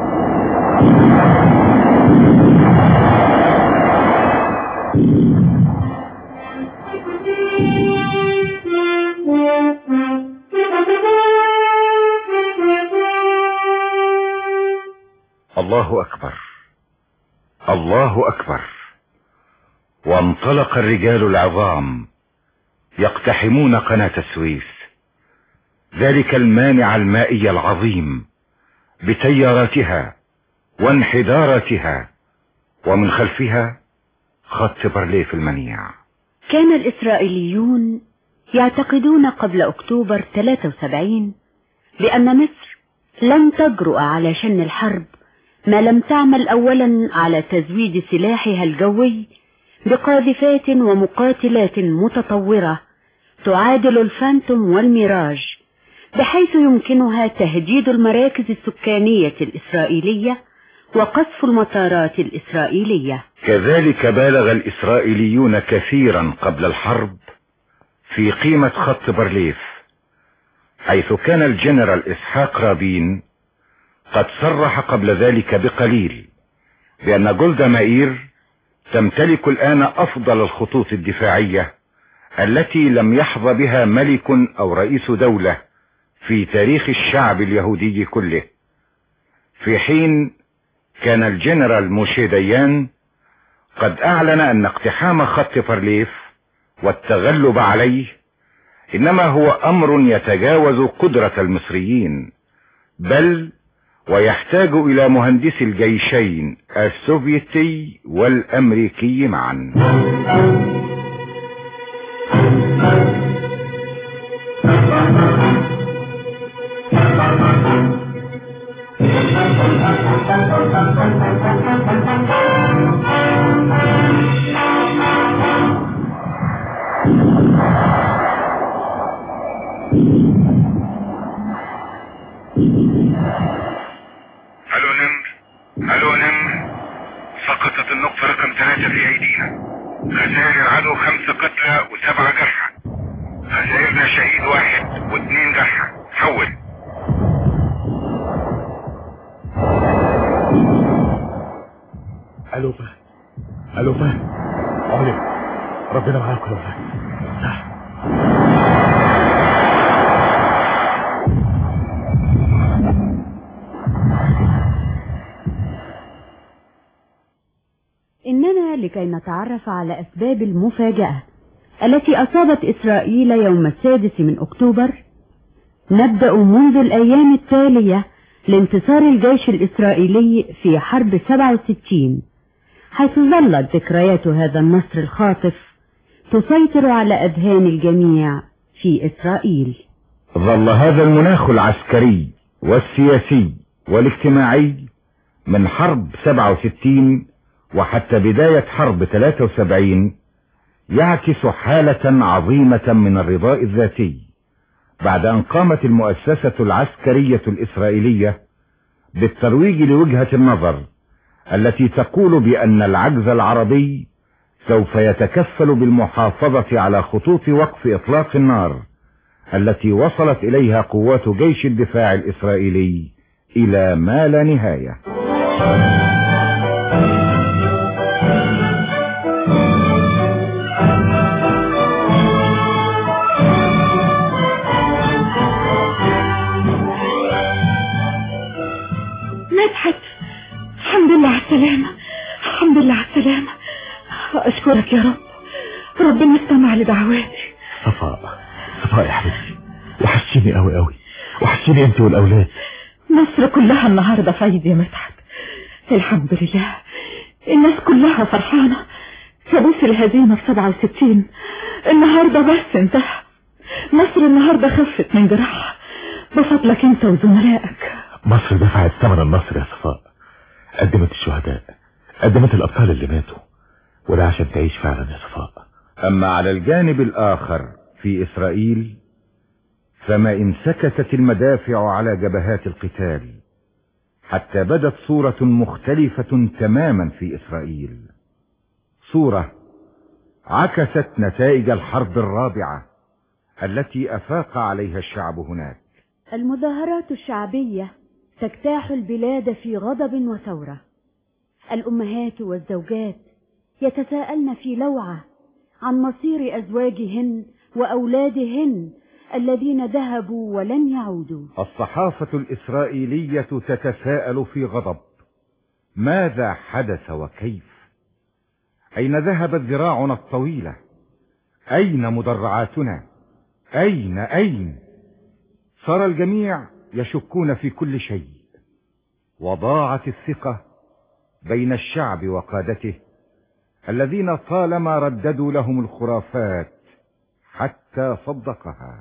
الله أكبر، الله أكبر. وانطلق الرجال العظام يقتحمون قناة السويس، ذلك المانع المائي العظيم بتياراتها وانحداراتها، ومن خلفها خط بارليف المنيع. كان الإسرائيليون يعتقدون قبل أكتوبر 73 بأن مصر لن تجرؤ على شن الحرب ما لم تعمل أولا على تزويد سلاحها الجوي بقاذفات ومقاتلات متطورة تعادل الفانتوم والميراج، بحيث يمكنها تهديد المراكز السكانية الإسرائيلية وقصف المطارات الإسرائيلية. كذلك بالغ الإسرائيليون كثيرا قبل الحرب في قيمة خط بارليف، حيث كان الجنرال إسحاق رابين قد صرح قبل ذلك بقليل بأن جولدا مائير تمتلك الآن أفضل الخطوط الدفاعية التي لم يحظى بها ملك أو رئيس دولة في تاريخ الشعب اليهودي كله، في حين كان الجنرال موشي ديان قد أعلن أن اقتحام خط بارليف والتغلب عليه إنما هو أمر يتجاوز قدرة المصريين، بل ويحتاج إلى مهندسي الجيشين السوفيتي والأمريكي معا. الو نمر، سقطت النقطة رقم 3 في ايدينا. خسائر العدو 5 قتلى و7 جرحى. خسائرنا شهيد 1 و2 جرحى. حول. الو فهد، الو فهد، عليك ربنا معاكم يا فهد. إننا لكي نتعرف على أسباب المفاجأة التي أصابت إسرائيل يوم 6 من أكتوبر، نبدأ منذ الأيام التالية لانتصار الجيش الإسرائيلي في حرب 67، حيث ظلت ذكريات هذا النصر الخاطف تسيطر على أذهان الجميع في إسرائيل. ظل هذا المناخ العسكري والسياسي والاجتماعي من حرب 67 وحتى بداية حرب 73 يعكس حالة عظيمة من الرضاء الذاتي، بعد أن قامت المؤسسة العسكرية الإسرائيلية بالترويج لوجهة النظر التي تقول بأن العجز العربي سوف يتكفل بالمحافظة على خطوط وقف إطلاق النار التي وصلت إليها قوات جيش الدفاع الإسرائيلي إلى ما لا نهاية. مدحت، الحمد لله على السلامة، الحمد لله على السلامة. أشكرك يا رب، ربنا استمع لدعواتي. صفاء يا حبيبتي، وحشيني قوي قوي، وحشيني انت والاولاد. مصر كلها النهاردة فايد يا مدحت، الحمد لله. الناس كلها فرحانة. كابوس الهزيمة في 67 النهاردة بس انتهى. مصر النهاردة خفت من جراحها بفضلك انت وزملائك. مصر دفعت ثمن النصر يا صفاء، قدمت الشهداء، قدمت الأبطال اللي ماتوا، وده عشان تعيش فعلا يا صفاء. أما على الجانب الآخر في إسرائيل فما إن سكتت المدافع على جبهات القتال حتى بدت صورة مختلفة تماما في إسرائيل، صورة عكست نتائج الحرب الرابعة التي أفاق عليها الشعب هناك. المظاهرات الشعبية تجتاح البلاد في غضب وثورة. الأمهات والزوجات يتساءلن في لوعة عن مصير أزواجهن وأولادهن الذين ذهبوا ولن يعودوا. الصحافة الإسرائيلية تتساءل في غضب: ماذا حدث وكيف؟ أين ذهبت ذراعنا الطويلة؟ أين مدرعاتنا؟ أين؟ صار الجميع يشكون في كل شيء، وضاعت الثقة بين الشعب وقادته الذين طالما رددوا لهم الخرافات حتى صدقها.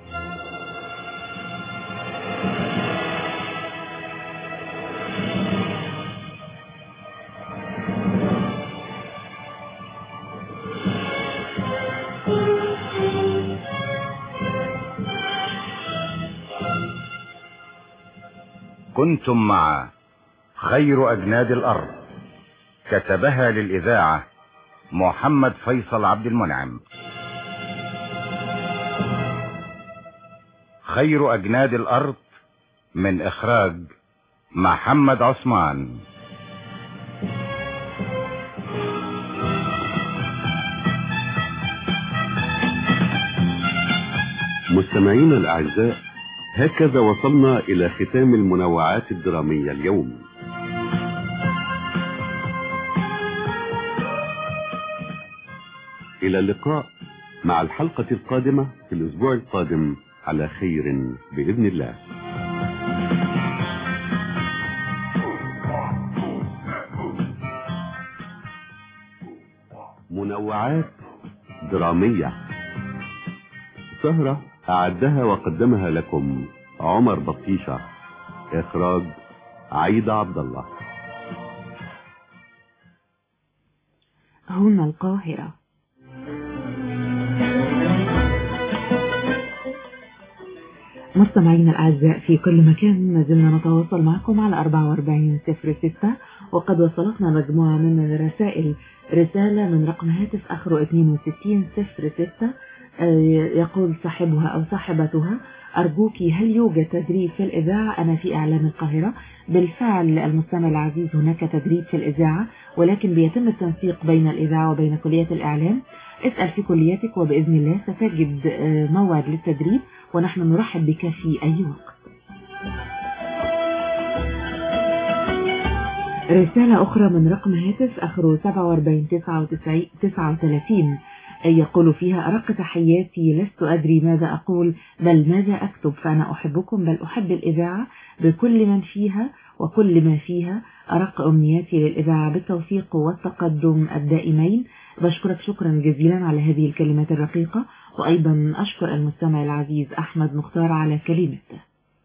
كنتم مع خير أجناد الأرض، كتبها للإذاعة محمد فيصل عبد المنعم. خير أجناد الأرض من إخراج محمد عثمان. مستمعينا الأعزاء، هكذا وصلنا إلى ختام المنوعات الدرامية اليوم. إلى اللقاء مع الحلقة القادمة في الأسبوع القادم على خير بإذن الله. منوعات درامية، سهرة أعدها وقدمها لكم عمر بطيشة، إخراج عيدة عبد الله. هنا القاهرة. مستمعينا الأعزاء في كل مكان، ما زلنا نتواصل معكم على 4406، وقد وصلتنا مجموعة من الرسائل. رسالة من رقم هاتف آخره 6206 يقول صاحبها أو صاحبتها: أرجوك هل يوجد تدريب في الإذاعة؟ أنا في إعلام القاهرة. بالفعل المستمع العزيز هناك تدريب في الإذاعة، ولكن بيتم التنسيق بين الإذاعة وبين كلية الإعلام. اسأل في كليتك وبإذن الله ستجد موعد للتدريب، ونحن نرحب بك في أي وقت. رسالة أخرى من رقم هاتف آخره 4739 يقول فيها: أرق تحياتي، لست أدري ماذا أقول بل ماذا أكتب، فأنا أحبكم بل أحب الإذاعة بكل من فيها وكل ما فيها. أرق أمنياتي للإذاعة بالتوفيق والتقدم الدائمين. بشكرك شكرا جزيلا على هذه الكلمات الرقيقة، وأيضا أشكر المستمع العزيز أحمد مختار على كلمته.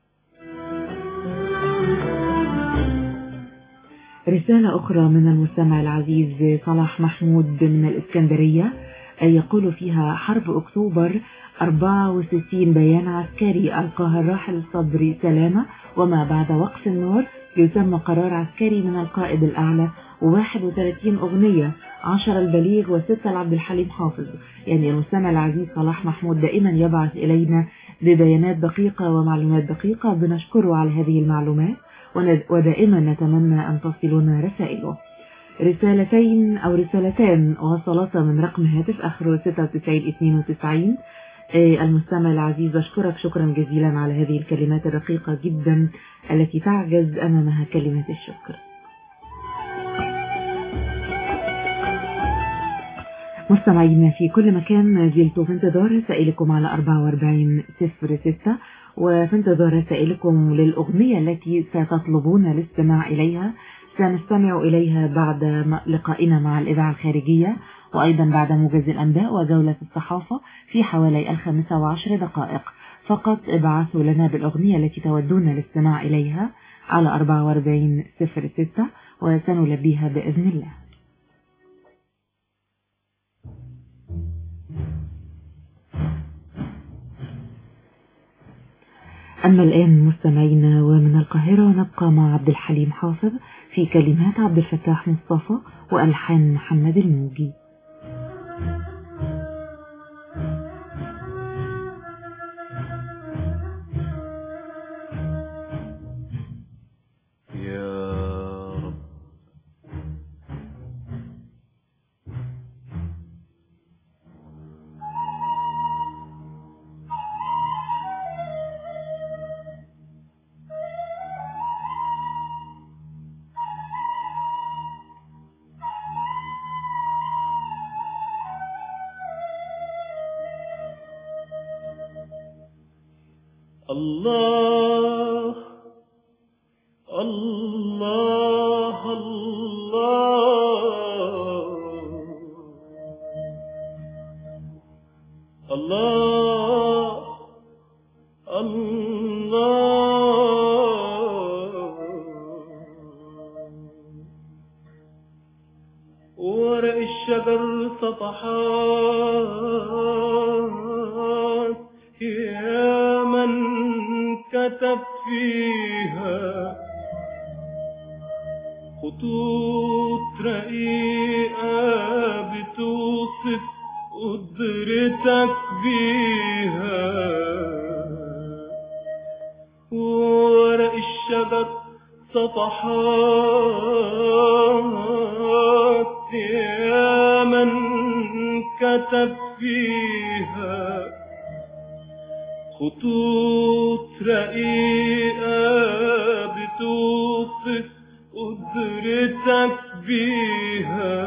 رسالة أخرى من المستمع العزيز صلاح محمود من الإسكندرية يقول فيها: حرب أكتوبر 64 بيان عسكري ألقاها الراحل صبري سلامة، وما بعد وقف النار يسمى قرار عسكري من القائد الأعلى، و31 أغنية، 10 البليغ و6 لعبد الحليم حافظ. يعني المستمع العزيز صلاح محمود دائما يبعث إلينا ببيانات دقيقة ومعلومات دقيقة، بنشكره على هذه المعلومات، ودائما نتمنى أن تصلنا رسائله. رسالتان وصلتا من رقم هاتف آخره 9692. المستمع العزيز أشكرك شكرا جزيلا على هذه الكلمات الرقيقة جدا التي تعجز أمامها كلمة الشكر. مستمعينا في كل مكان، زلت في انتظار رسائلكم على 4406، وفي انتظار رسائلكم للأغنية التي ستطلبون الاستماع إليها. سنستمع إليها بعد لقائنا مع الإذاعة الخارجية، وأيضا بعد موجز الأنباء وجولة الصحافة في حوالي 15 دقائق. فقط ابعثوا لنا بالأغنية التي تودون الاستماع إليها على 4406 وسنلبيها بإذن الله. أما الآن مستمعينا ومن القاهرة نبقى مع عبد الحليم حافظ في كلمات عبد الفتاح مصطفى وألحان محمد الموجي. الله الله الله الله الله ورق الشجر صفحات يا من كتب فيها خطوط رقيقة بتوصف قدرتك بيها ورق الشجر صفحات يا من كتب فيها خطوط رقيقة بتوصف قدرتك بيها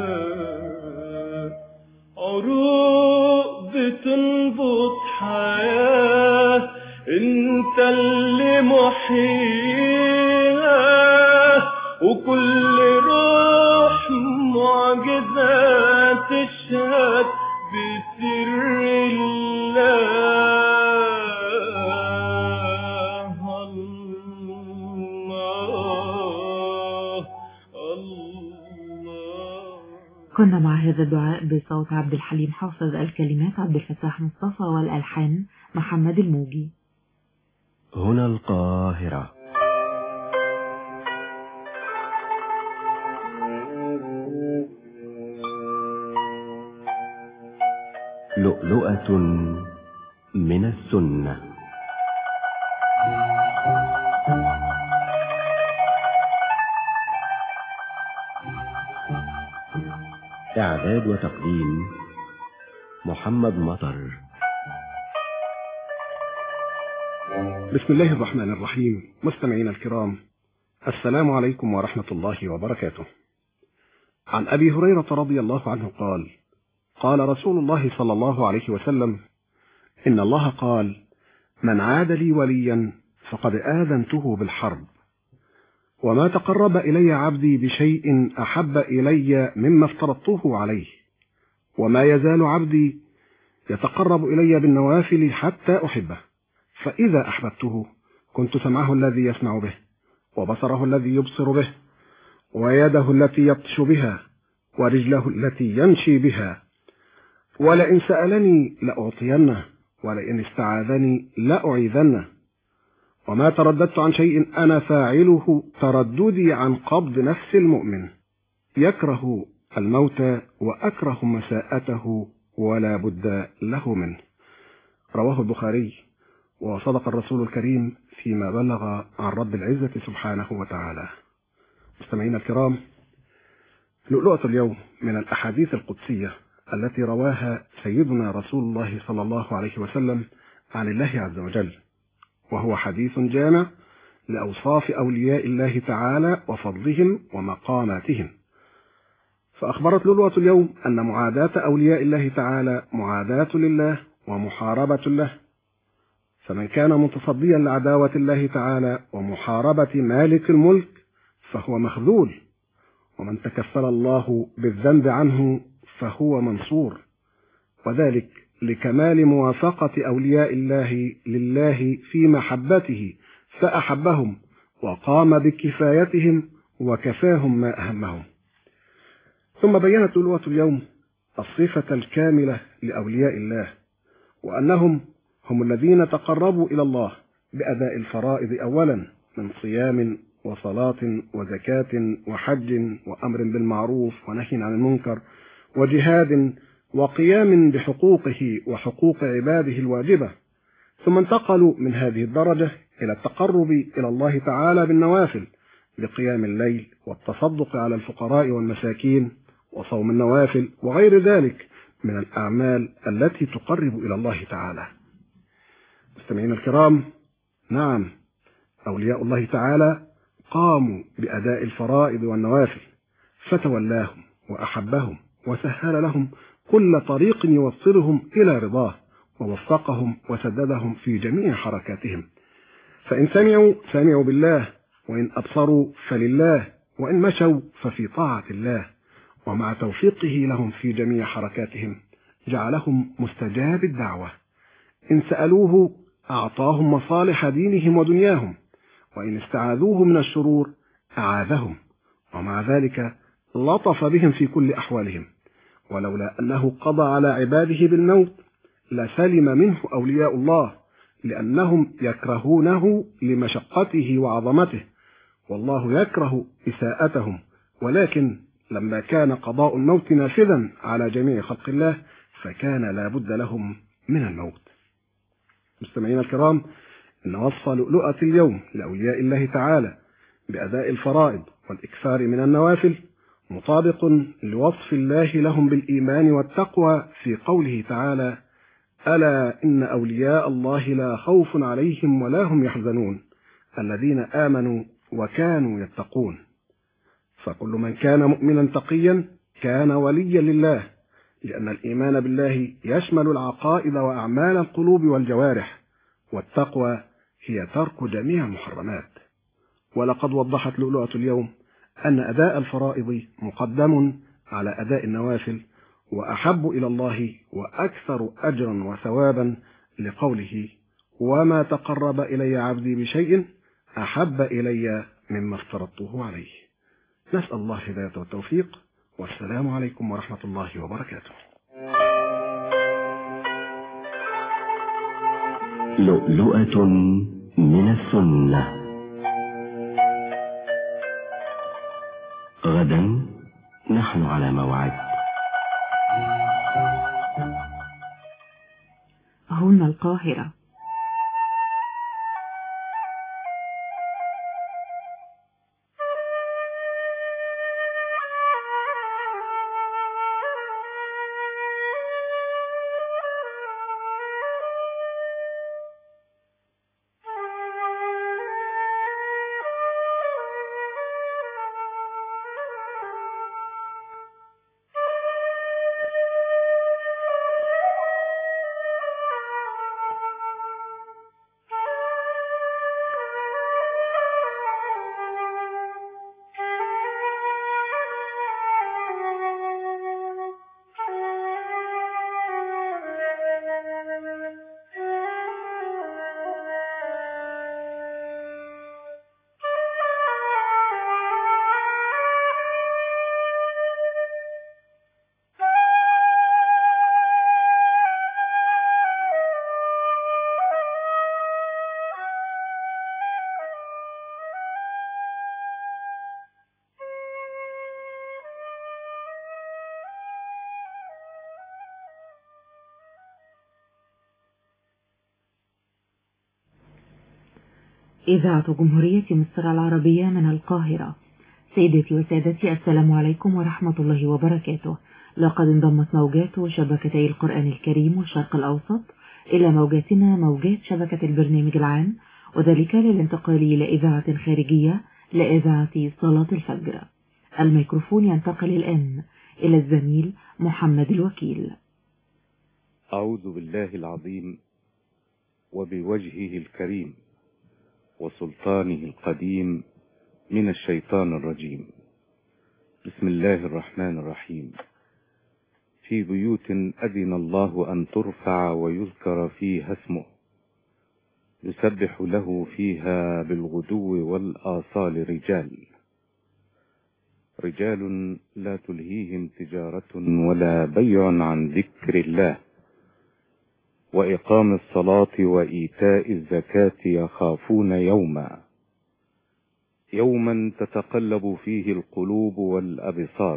عروق بتنبض حياة انت اللي محييها وكل روح معجزة تشهد بسر الله. كنا مع هذا الدعاء بصوت عبد الحليم حافظ، الكلمات عبد الفتاح مصطفى والألحان محمد الموجي. هنا القاهرة. لؤلؤة من السنة. إعداد وتقديم محمد مطر. بسم الله الرحمن الرحيم. مستمعينا الكرام، السلام عليكم ورحمة الله وبركاته. عن أبي هريرة رضي الله عنه قال: قال رسول الله صلى الله عليه وسلم: إن الله قال: من عاد لي وليا فقد آذنته بالحرب، وما تقرب إلي عبدي بشيء أحب إلي مما افترضته عليه، وما يزال عبدي يتقرب إلي بالنوافل حتى أحبه، فإذا أحببته كنت سمعه الذي يسمع به، وبصره الذي يبصر به، ويده التي يبطش بها، ورجله التي يمشي بها، ولئن سألني لأعطينه، ولئن استعاذني لأعيذنه، وما ترددت عن شيء أنا فاعله ترددي عن قبض نفس المؤمن، يكره الموت وأكره مساءته ولا بد له منه. رواه البخاري. وصدق الرسول الكريم فيما بلغ عن رب العزة سبحانه وتعالى. مستمعينا الكرام، لؤلؤة اليوم من الأحاديث القدسية التي رواها سيدنا رسول الله صلى الله عليه وسلم عن الله عز وجل، وهو حديث جامع لأوصاف أولياء الله تعالى وفضلهم ومقاماتهم. فأخبرت لؤلؤة اليوم أن معاداة أولياء الله تعالى معاداة لله ومحاربة له، فمن كان متصديا لعداوة الله تعالى ومحاربة مالك الملك فهو مخذول، ومن تكفل الله بالذنب عنه فهو منصور، وذلك لكمال موافقة أولياء الله لله في محبته فأحبهم وقام بكفايتهم وكفاهم ما أهمهم. ثم بينت لؤلؤة اليوم الصفة الكاملة لأولياء الله، وأنهم هم الذين تقربوا إلى الله بأداء الفرائض أولا من صيام وصلاة وزكاة وحج وأمر بالمعروف ونهي عن المنكر وجهاد وقيام بحقوقه وحقوق عباده الواجبة، ثم انتقلوا من هذه الدرجة إلى التقرب إلى الله تعالى بالنوافل بقيام الليل والتصدق على الفقراء والمساكين وصوم النوافل وغير ذلك من الأعمال التي تقرب إلى الله تعالى. مستمعينا الكرام، نعم، أولياء الله تعالى قاموا بأداء الفرائض والنوافل فتولاهم وأحبهم وسهل لهم كل طريق يوصلهم إلى رضاه ووفقهم وسددهم في جميع حركاتهم، فإن سمعوا بالله، وإن أبصروا فلله، وإن مشوا ففي طاعة الله، ومع توفيقه لهم في جميع حركاتهم جعلهم مستجاب الدعوة. إن سألوه أعطاهم مصالح دينهم ودنياهم، وإن استعاذوه من الشرور أعاذهم، ومع ذلك لطف بهم في كل أحوالهم. ولولا أنه قضى على عباده بالموت لسلم منه أولياء الله، لأنهم يكرهونه لمشقته وعظمته، والله يكره إساءتهم، ولكن لما كان قضاء الموت نافذا على جميع خلق الله فكان لا بد لهم من الموت. مستمعينا الكرام، إن وصف لؤلؤة اليوم لأولياء الله تعالى بأداء الفرائض والإكثار من النوافل مطابق لوصف الله لهم بالإيمان والتقوى في قوله تعالى: ألا إن أولياء الله لا خوف عليهم ولا هم يحزنون الذين آمنوا وكانوا يتقون. فكل من كان مؤمنا تقيا كان وليا لله، لأن الإيمان بالله يشمل العقائد وأعمال القلوب والجوارح، والتقوى هي ترك جميع المحرمات. ولقد وضحت لؤلؤة اليوم أن أداء الفرائض مقدم على أداء النوافل وأحب إلى الله وأكثر أجرا وثوابا، لقوله: وما تقرب إلي عبدي بشيء أحب إلي مما افترضته عليه. نسأل الله الهداية والتوفيق، والسلام عليكم ورحمة الله وبركاته. لؤلؤة من السنة. غدا نحن على موعد. هنا القاهرة. إذاعة جمهورية مصر العربية من القاهرة. سيدتي وسادتي، السلام عليكم ورحمة الله وبركاته. لقد انضمت موجات شبكتي القرآن الكريم والشرق الأوسط إلى موجاتنا موجات شبكة البرنامج العام، وذلك للانتقال إلى إذاعة خارجية لإذاعة صلاة الفجر. الميكروفون ينتقل الآن إلى الزميل محمد الوكيل. أعوذ بالله العظيم وبوجهه الكريم وسلطانه القديم من الشيطان الرجيم. بسم الله الرحمن الرحيم. في بيوت أذن الله أن ترفع ويذكر فيها اسمه يسبح له فيها بالغدو والآصال رجال لا تلهيهم تجارة ولا بيع عن ذكر الله وإقام الصلاة وإيتاء الزكاة يخافون يوما تتقلب فيه القلوب والأبصار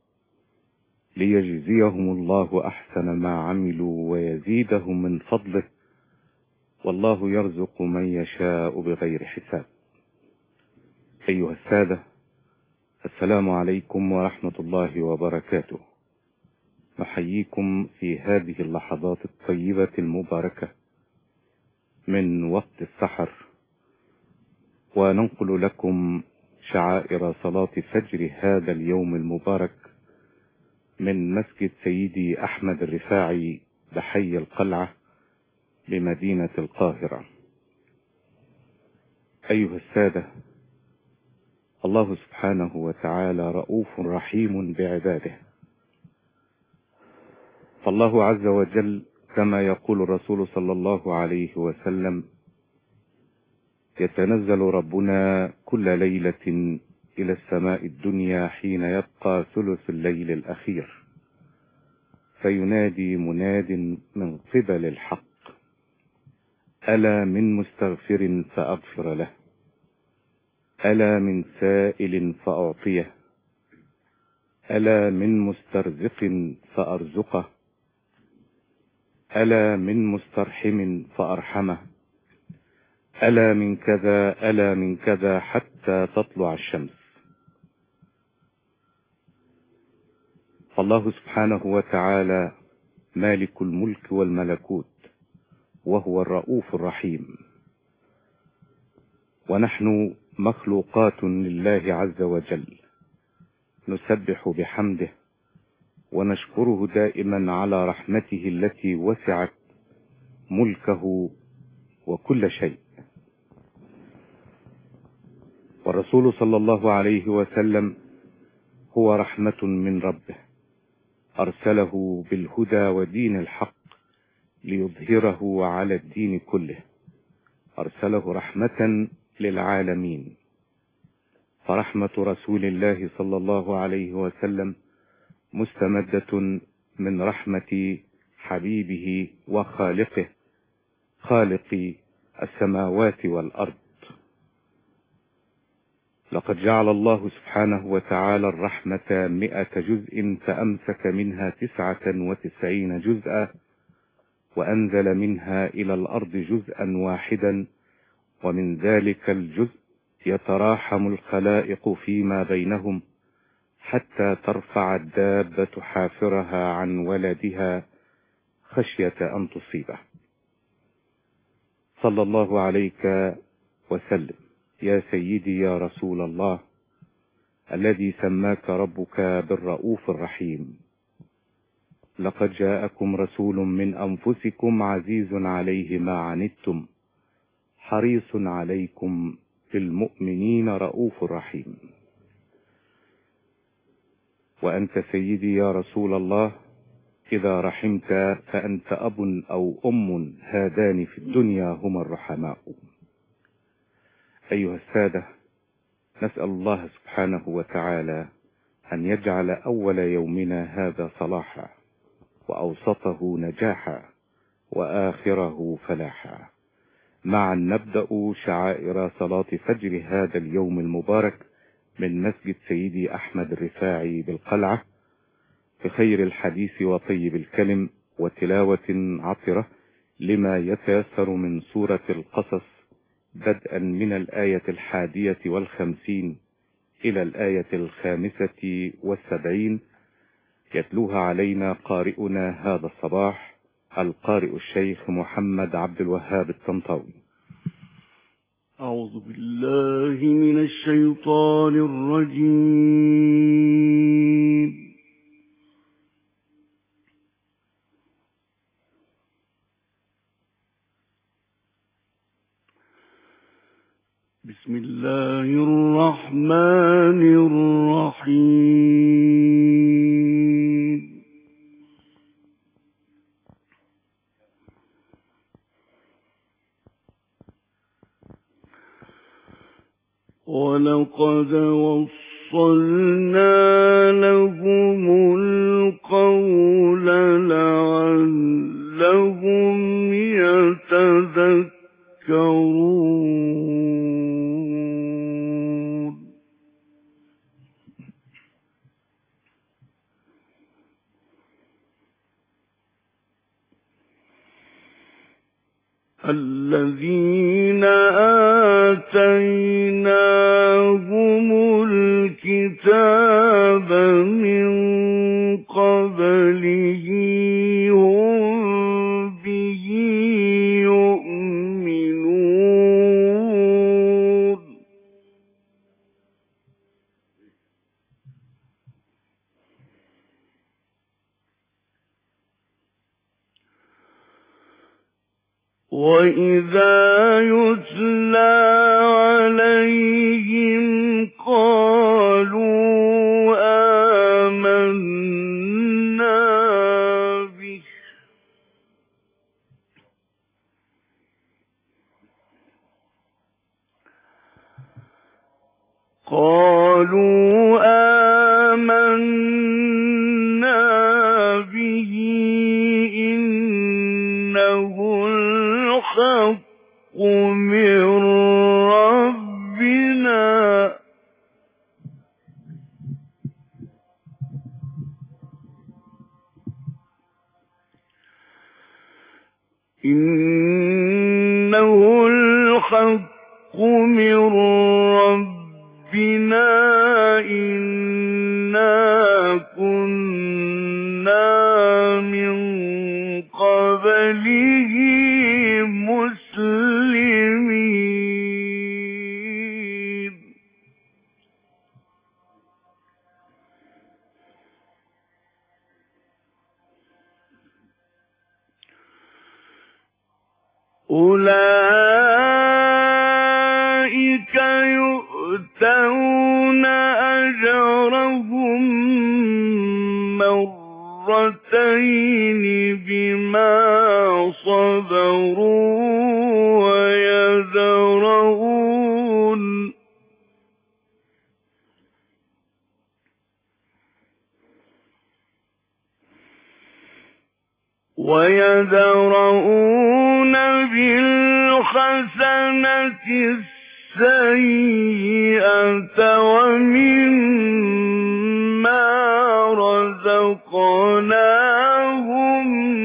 ليجزيهم الله أحسن ما عملوا ويزيدهم من فضله، والله يرزق من يشاء بغير حساب. أيها السادة، السلام عليكم ورحمة الله وبركاته. نحييكم في هذه اللحظات الطيبة المباركة من وقت السحر، وننقل لكم شعائر صلاة فجر هذا اليوم المبارك من مسجد سيدي أحمد الرفاعي بحي القلعة بمدينة القاهرة. أيها السادة، الله سبحانه وتعالى رؤوف رحيم بعباده، فالله عز وجل كما يقول الرسول صلى الله عليه وسلم: يتنزل ربنا كل ليلة إلى السماء الدنيا حين يبقى ثلث الليل الأخير، فينادي مناد من قبل الحق: ألا من مستغفر فأغفر له، ألا من سائل فأعطيه، ألا من مسترزق فأرزقه، ألا من مسترحم فأرحمه، ألا من كذا ألا من كذا حتى تطلع الشمس. فالله سبحانه وتعالى مالك الملك والملكوت، وهو الرؤوف الرحيم، ونحن مخلوقات لله عز وجل، نسبح بحمده ونشكره دائما على رحمته التي وسعت ملكه وكل شيء. والرسول صلى الله عليه وسلم هو رحمة من ربه، أرسله بالهدى ودين الحق ليظهره على الدين كله، أرسله رحمة للعالمين. فرحمة رسول الله صلى الله عليه وسلم مستمدة من رحمة حبيبه وخالقه، خالق السماوات والأرض. لقد جعل الله سبحانه وتعالى الرحمة 100 جزء، فأمسك منها 99 جزءا، وأنزل منها إلى الأرض جزءا واحدا، ومن ذلك الجزء يتراحم الخلائق فيما بينهم حتى ترفع الدابة حافرها عن ولدها خشية أن تصيبه. صلى الله عليك وسلم يا سيدي يا رسول الله، الذي سماك ربك بالرؤوف الرحيم. لقد جاءكم رسول من أنفسكم عزيز عليه ما عنتم حريص عليكم بالمؤمنين رؤوف رحيم. وأنت سيدي يا رسول الله، إذا رحمت فأنت أب أو أم هادان في الدنيا هما الرحماء. أيها السادة، نسأل الله سبحانه وتعالى أن يجعل أول يومنا هذا صلاحا، وأوسطه نجاحا، وآخره فلاحا. معا نبدأ شعائر صلاة فجر هذا اليوم المبارك من مسجد سيدي أحمد الرفاعي بالقلعة، بخير الحديث وطيب الكلم وتلاوة عطرة لما يتيسر من سورة القصص، بدءا من الآية 51 إلى الآية 75، يتلوها علينا قارئنا هذا الصباح القارئ الشيخ محمد عبد الوهاب الطنطاوي. أعوذ بالله من الشيطان الرجيم. بسم الله الرحمن الرحيم. ولقد وصلنا لهم القول لعلهم الذين آتيناهم الكتاب من قبله هم به يؤمنون وإذا يتلى عليهم قالوا آمنا به إنه الحق من ربنا إنه الحق من ربنا إنا كنا من قبله مسلمين أولئك يؤتون أجرهم مرتين بما صبروا ويدرؤون بالحسنة السيئة ومما رزقناهم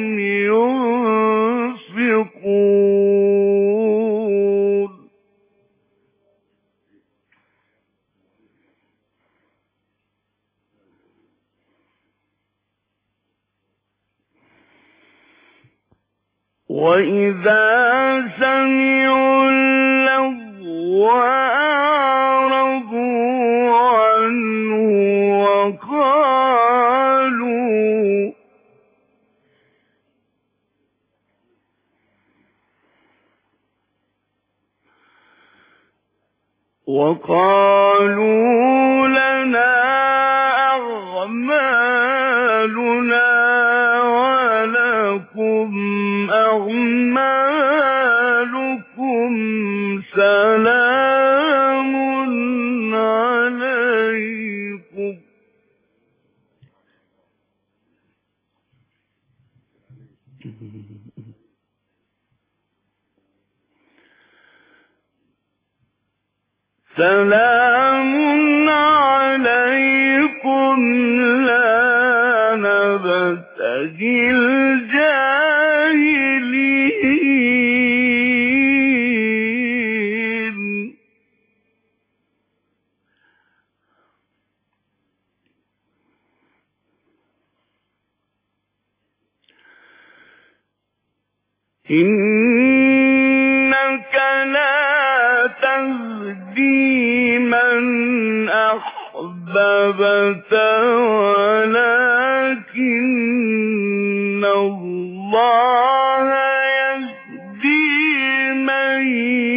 ينفقون وإذا سمعوا اللغو أعرضوا عنه وقالوا لنا أعمالنا ولكم أعمالكم سلام عليكم سلام عليكم لا نبتغي الجاهلين إنك لا تهدي من أحببت ولكن الله يهدي من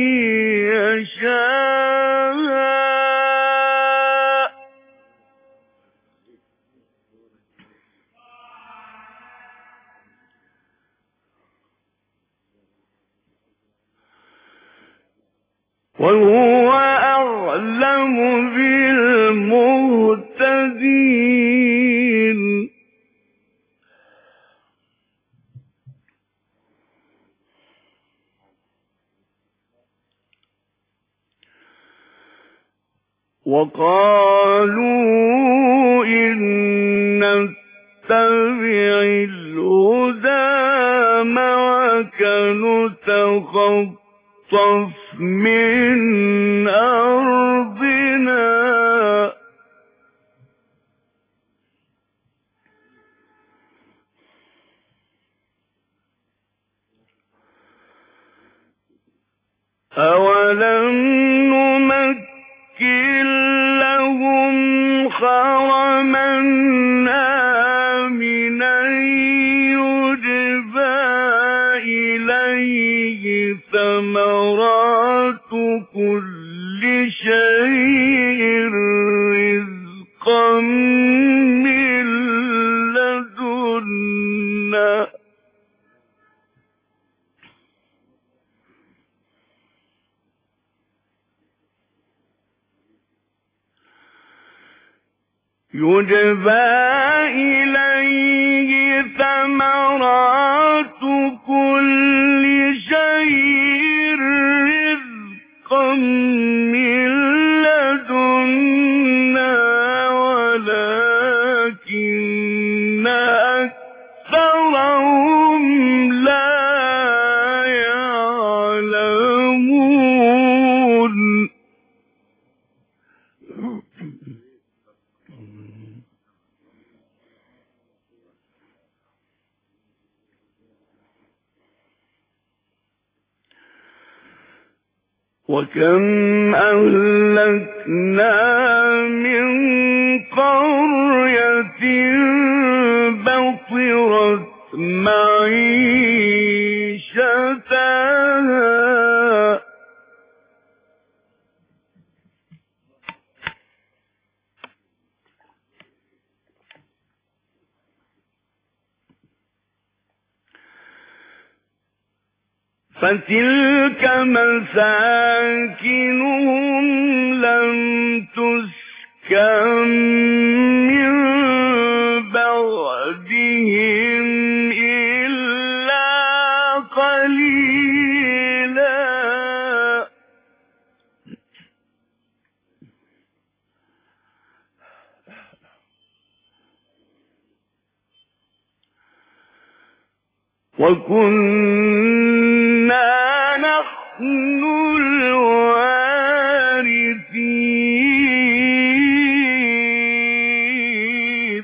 يشاء وهو أعلم بالمهتدين وقالوا إن نتبع الهدى معك يتخطف من أرضنا أولم نمكن لهم حرما آمنا يجبى إليه ثمرات كل شيء رزقا من لدنا يجبى إليه ثمرات كل شيء رزقا من لدنا ولكن أكثرهم لا يعلمون وكم أهلكنا من قرية بطرت معيشتها فتلك مساكنهم لم تسكن من بعدهم إلا قليلا وكنا نحن الوارثين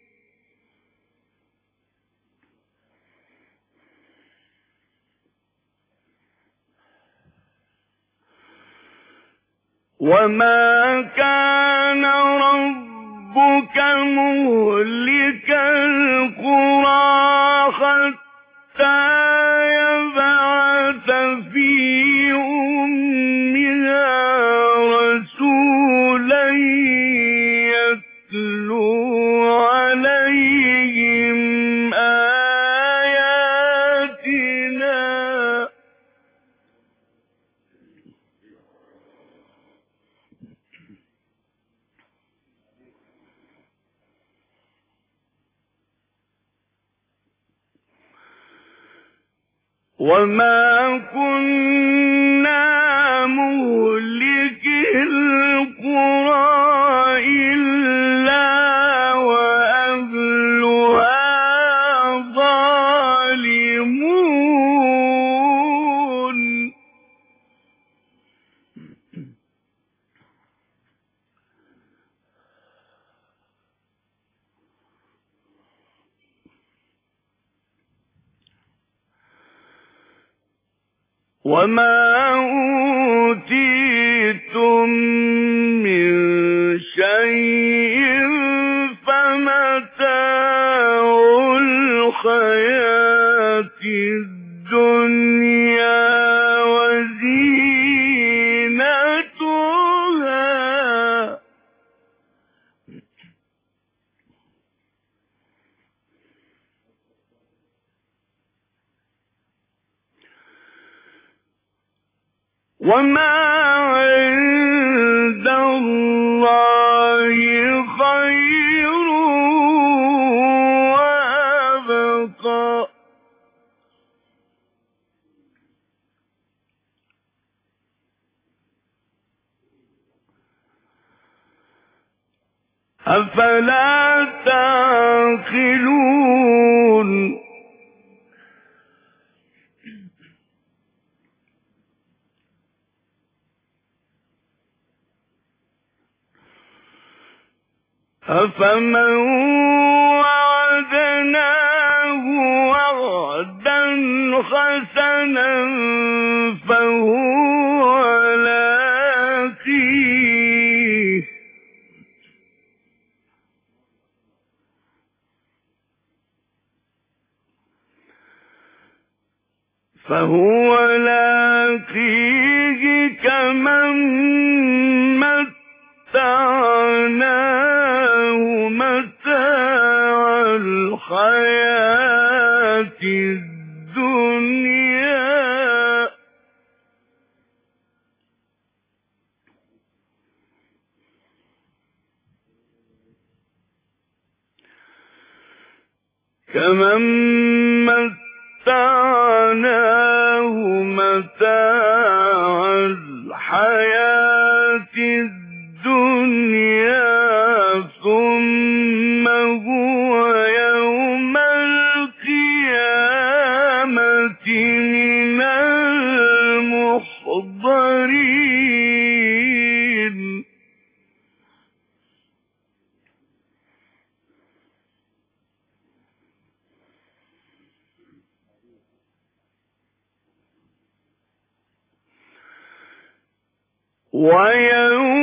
وما كان ربك مهلك القرى حتى يبعث في أمها رسولا يتلو عليهم آياتنا وما كنا مهلك القرى إلا وأهلها ظالمون وما أوتيتم من شيء فمتاع الحياة الدنيا وزينتها وما عند الله خير وأبقى أفلا تعقلون أفمن وعدناه وعدا حسنا فهو لاقيه كمن متعناه متاع الحياة الدنيا كمن متعناه متاع الحياة الدنيا ثم هو يوم القيامة من المحضرين ويوم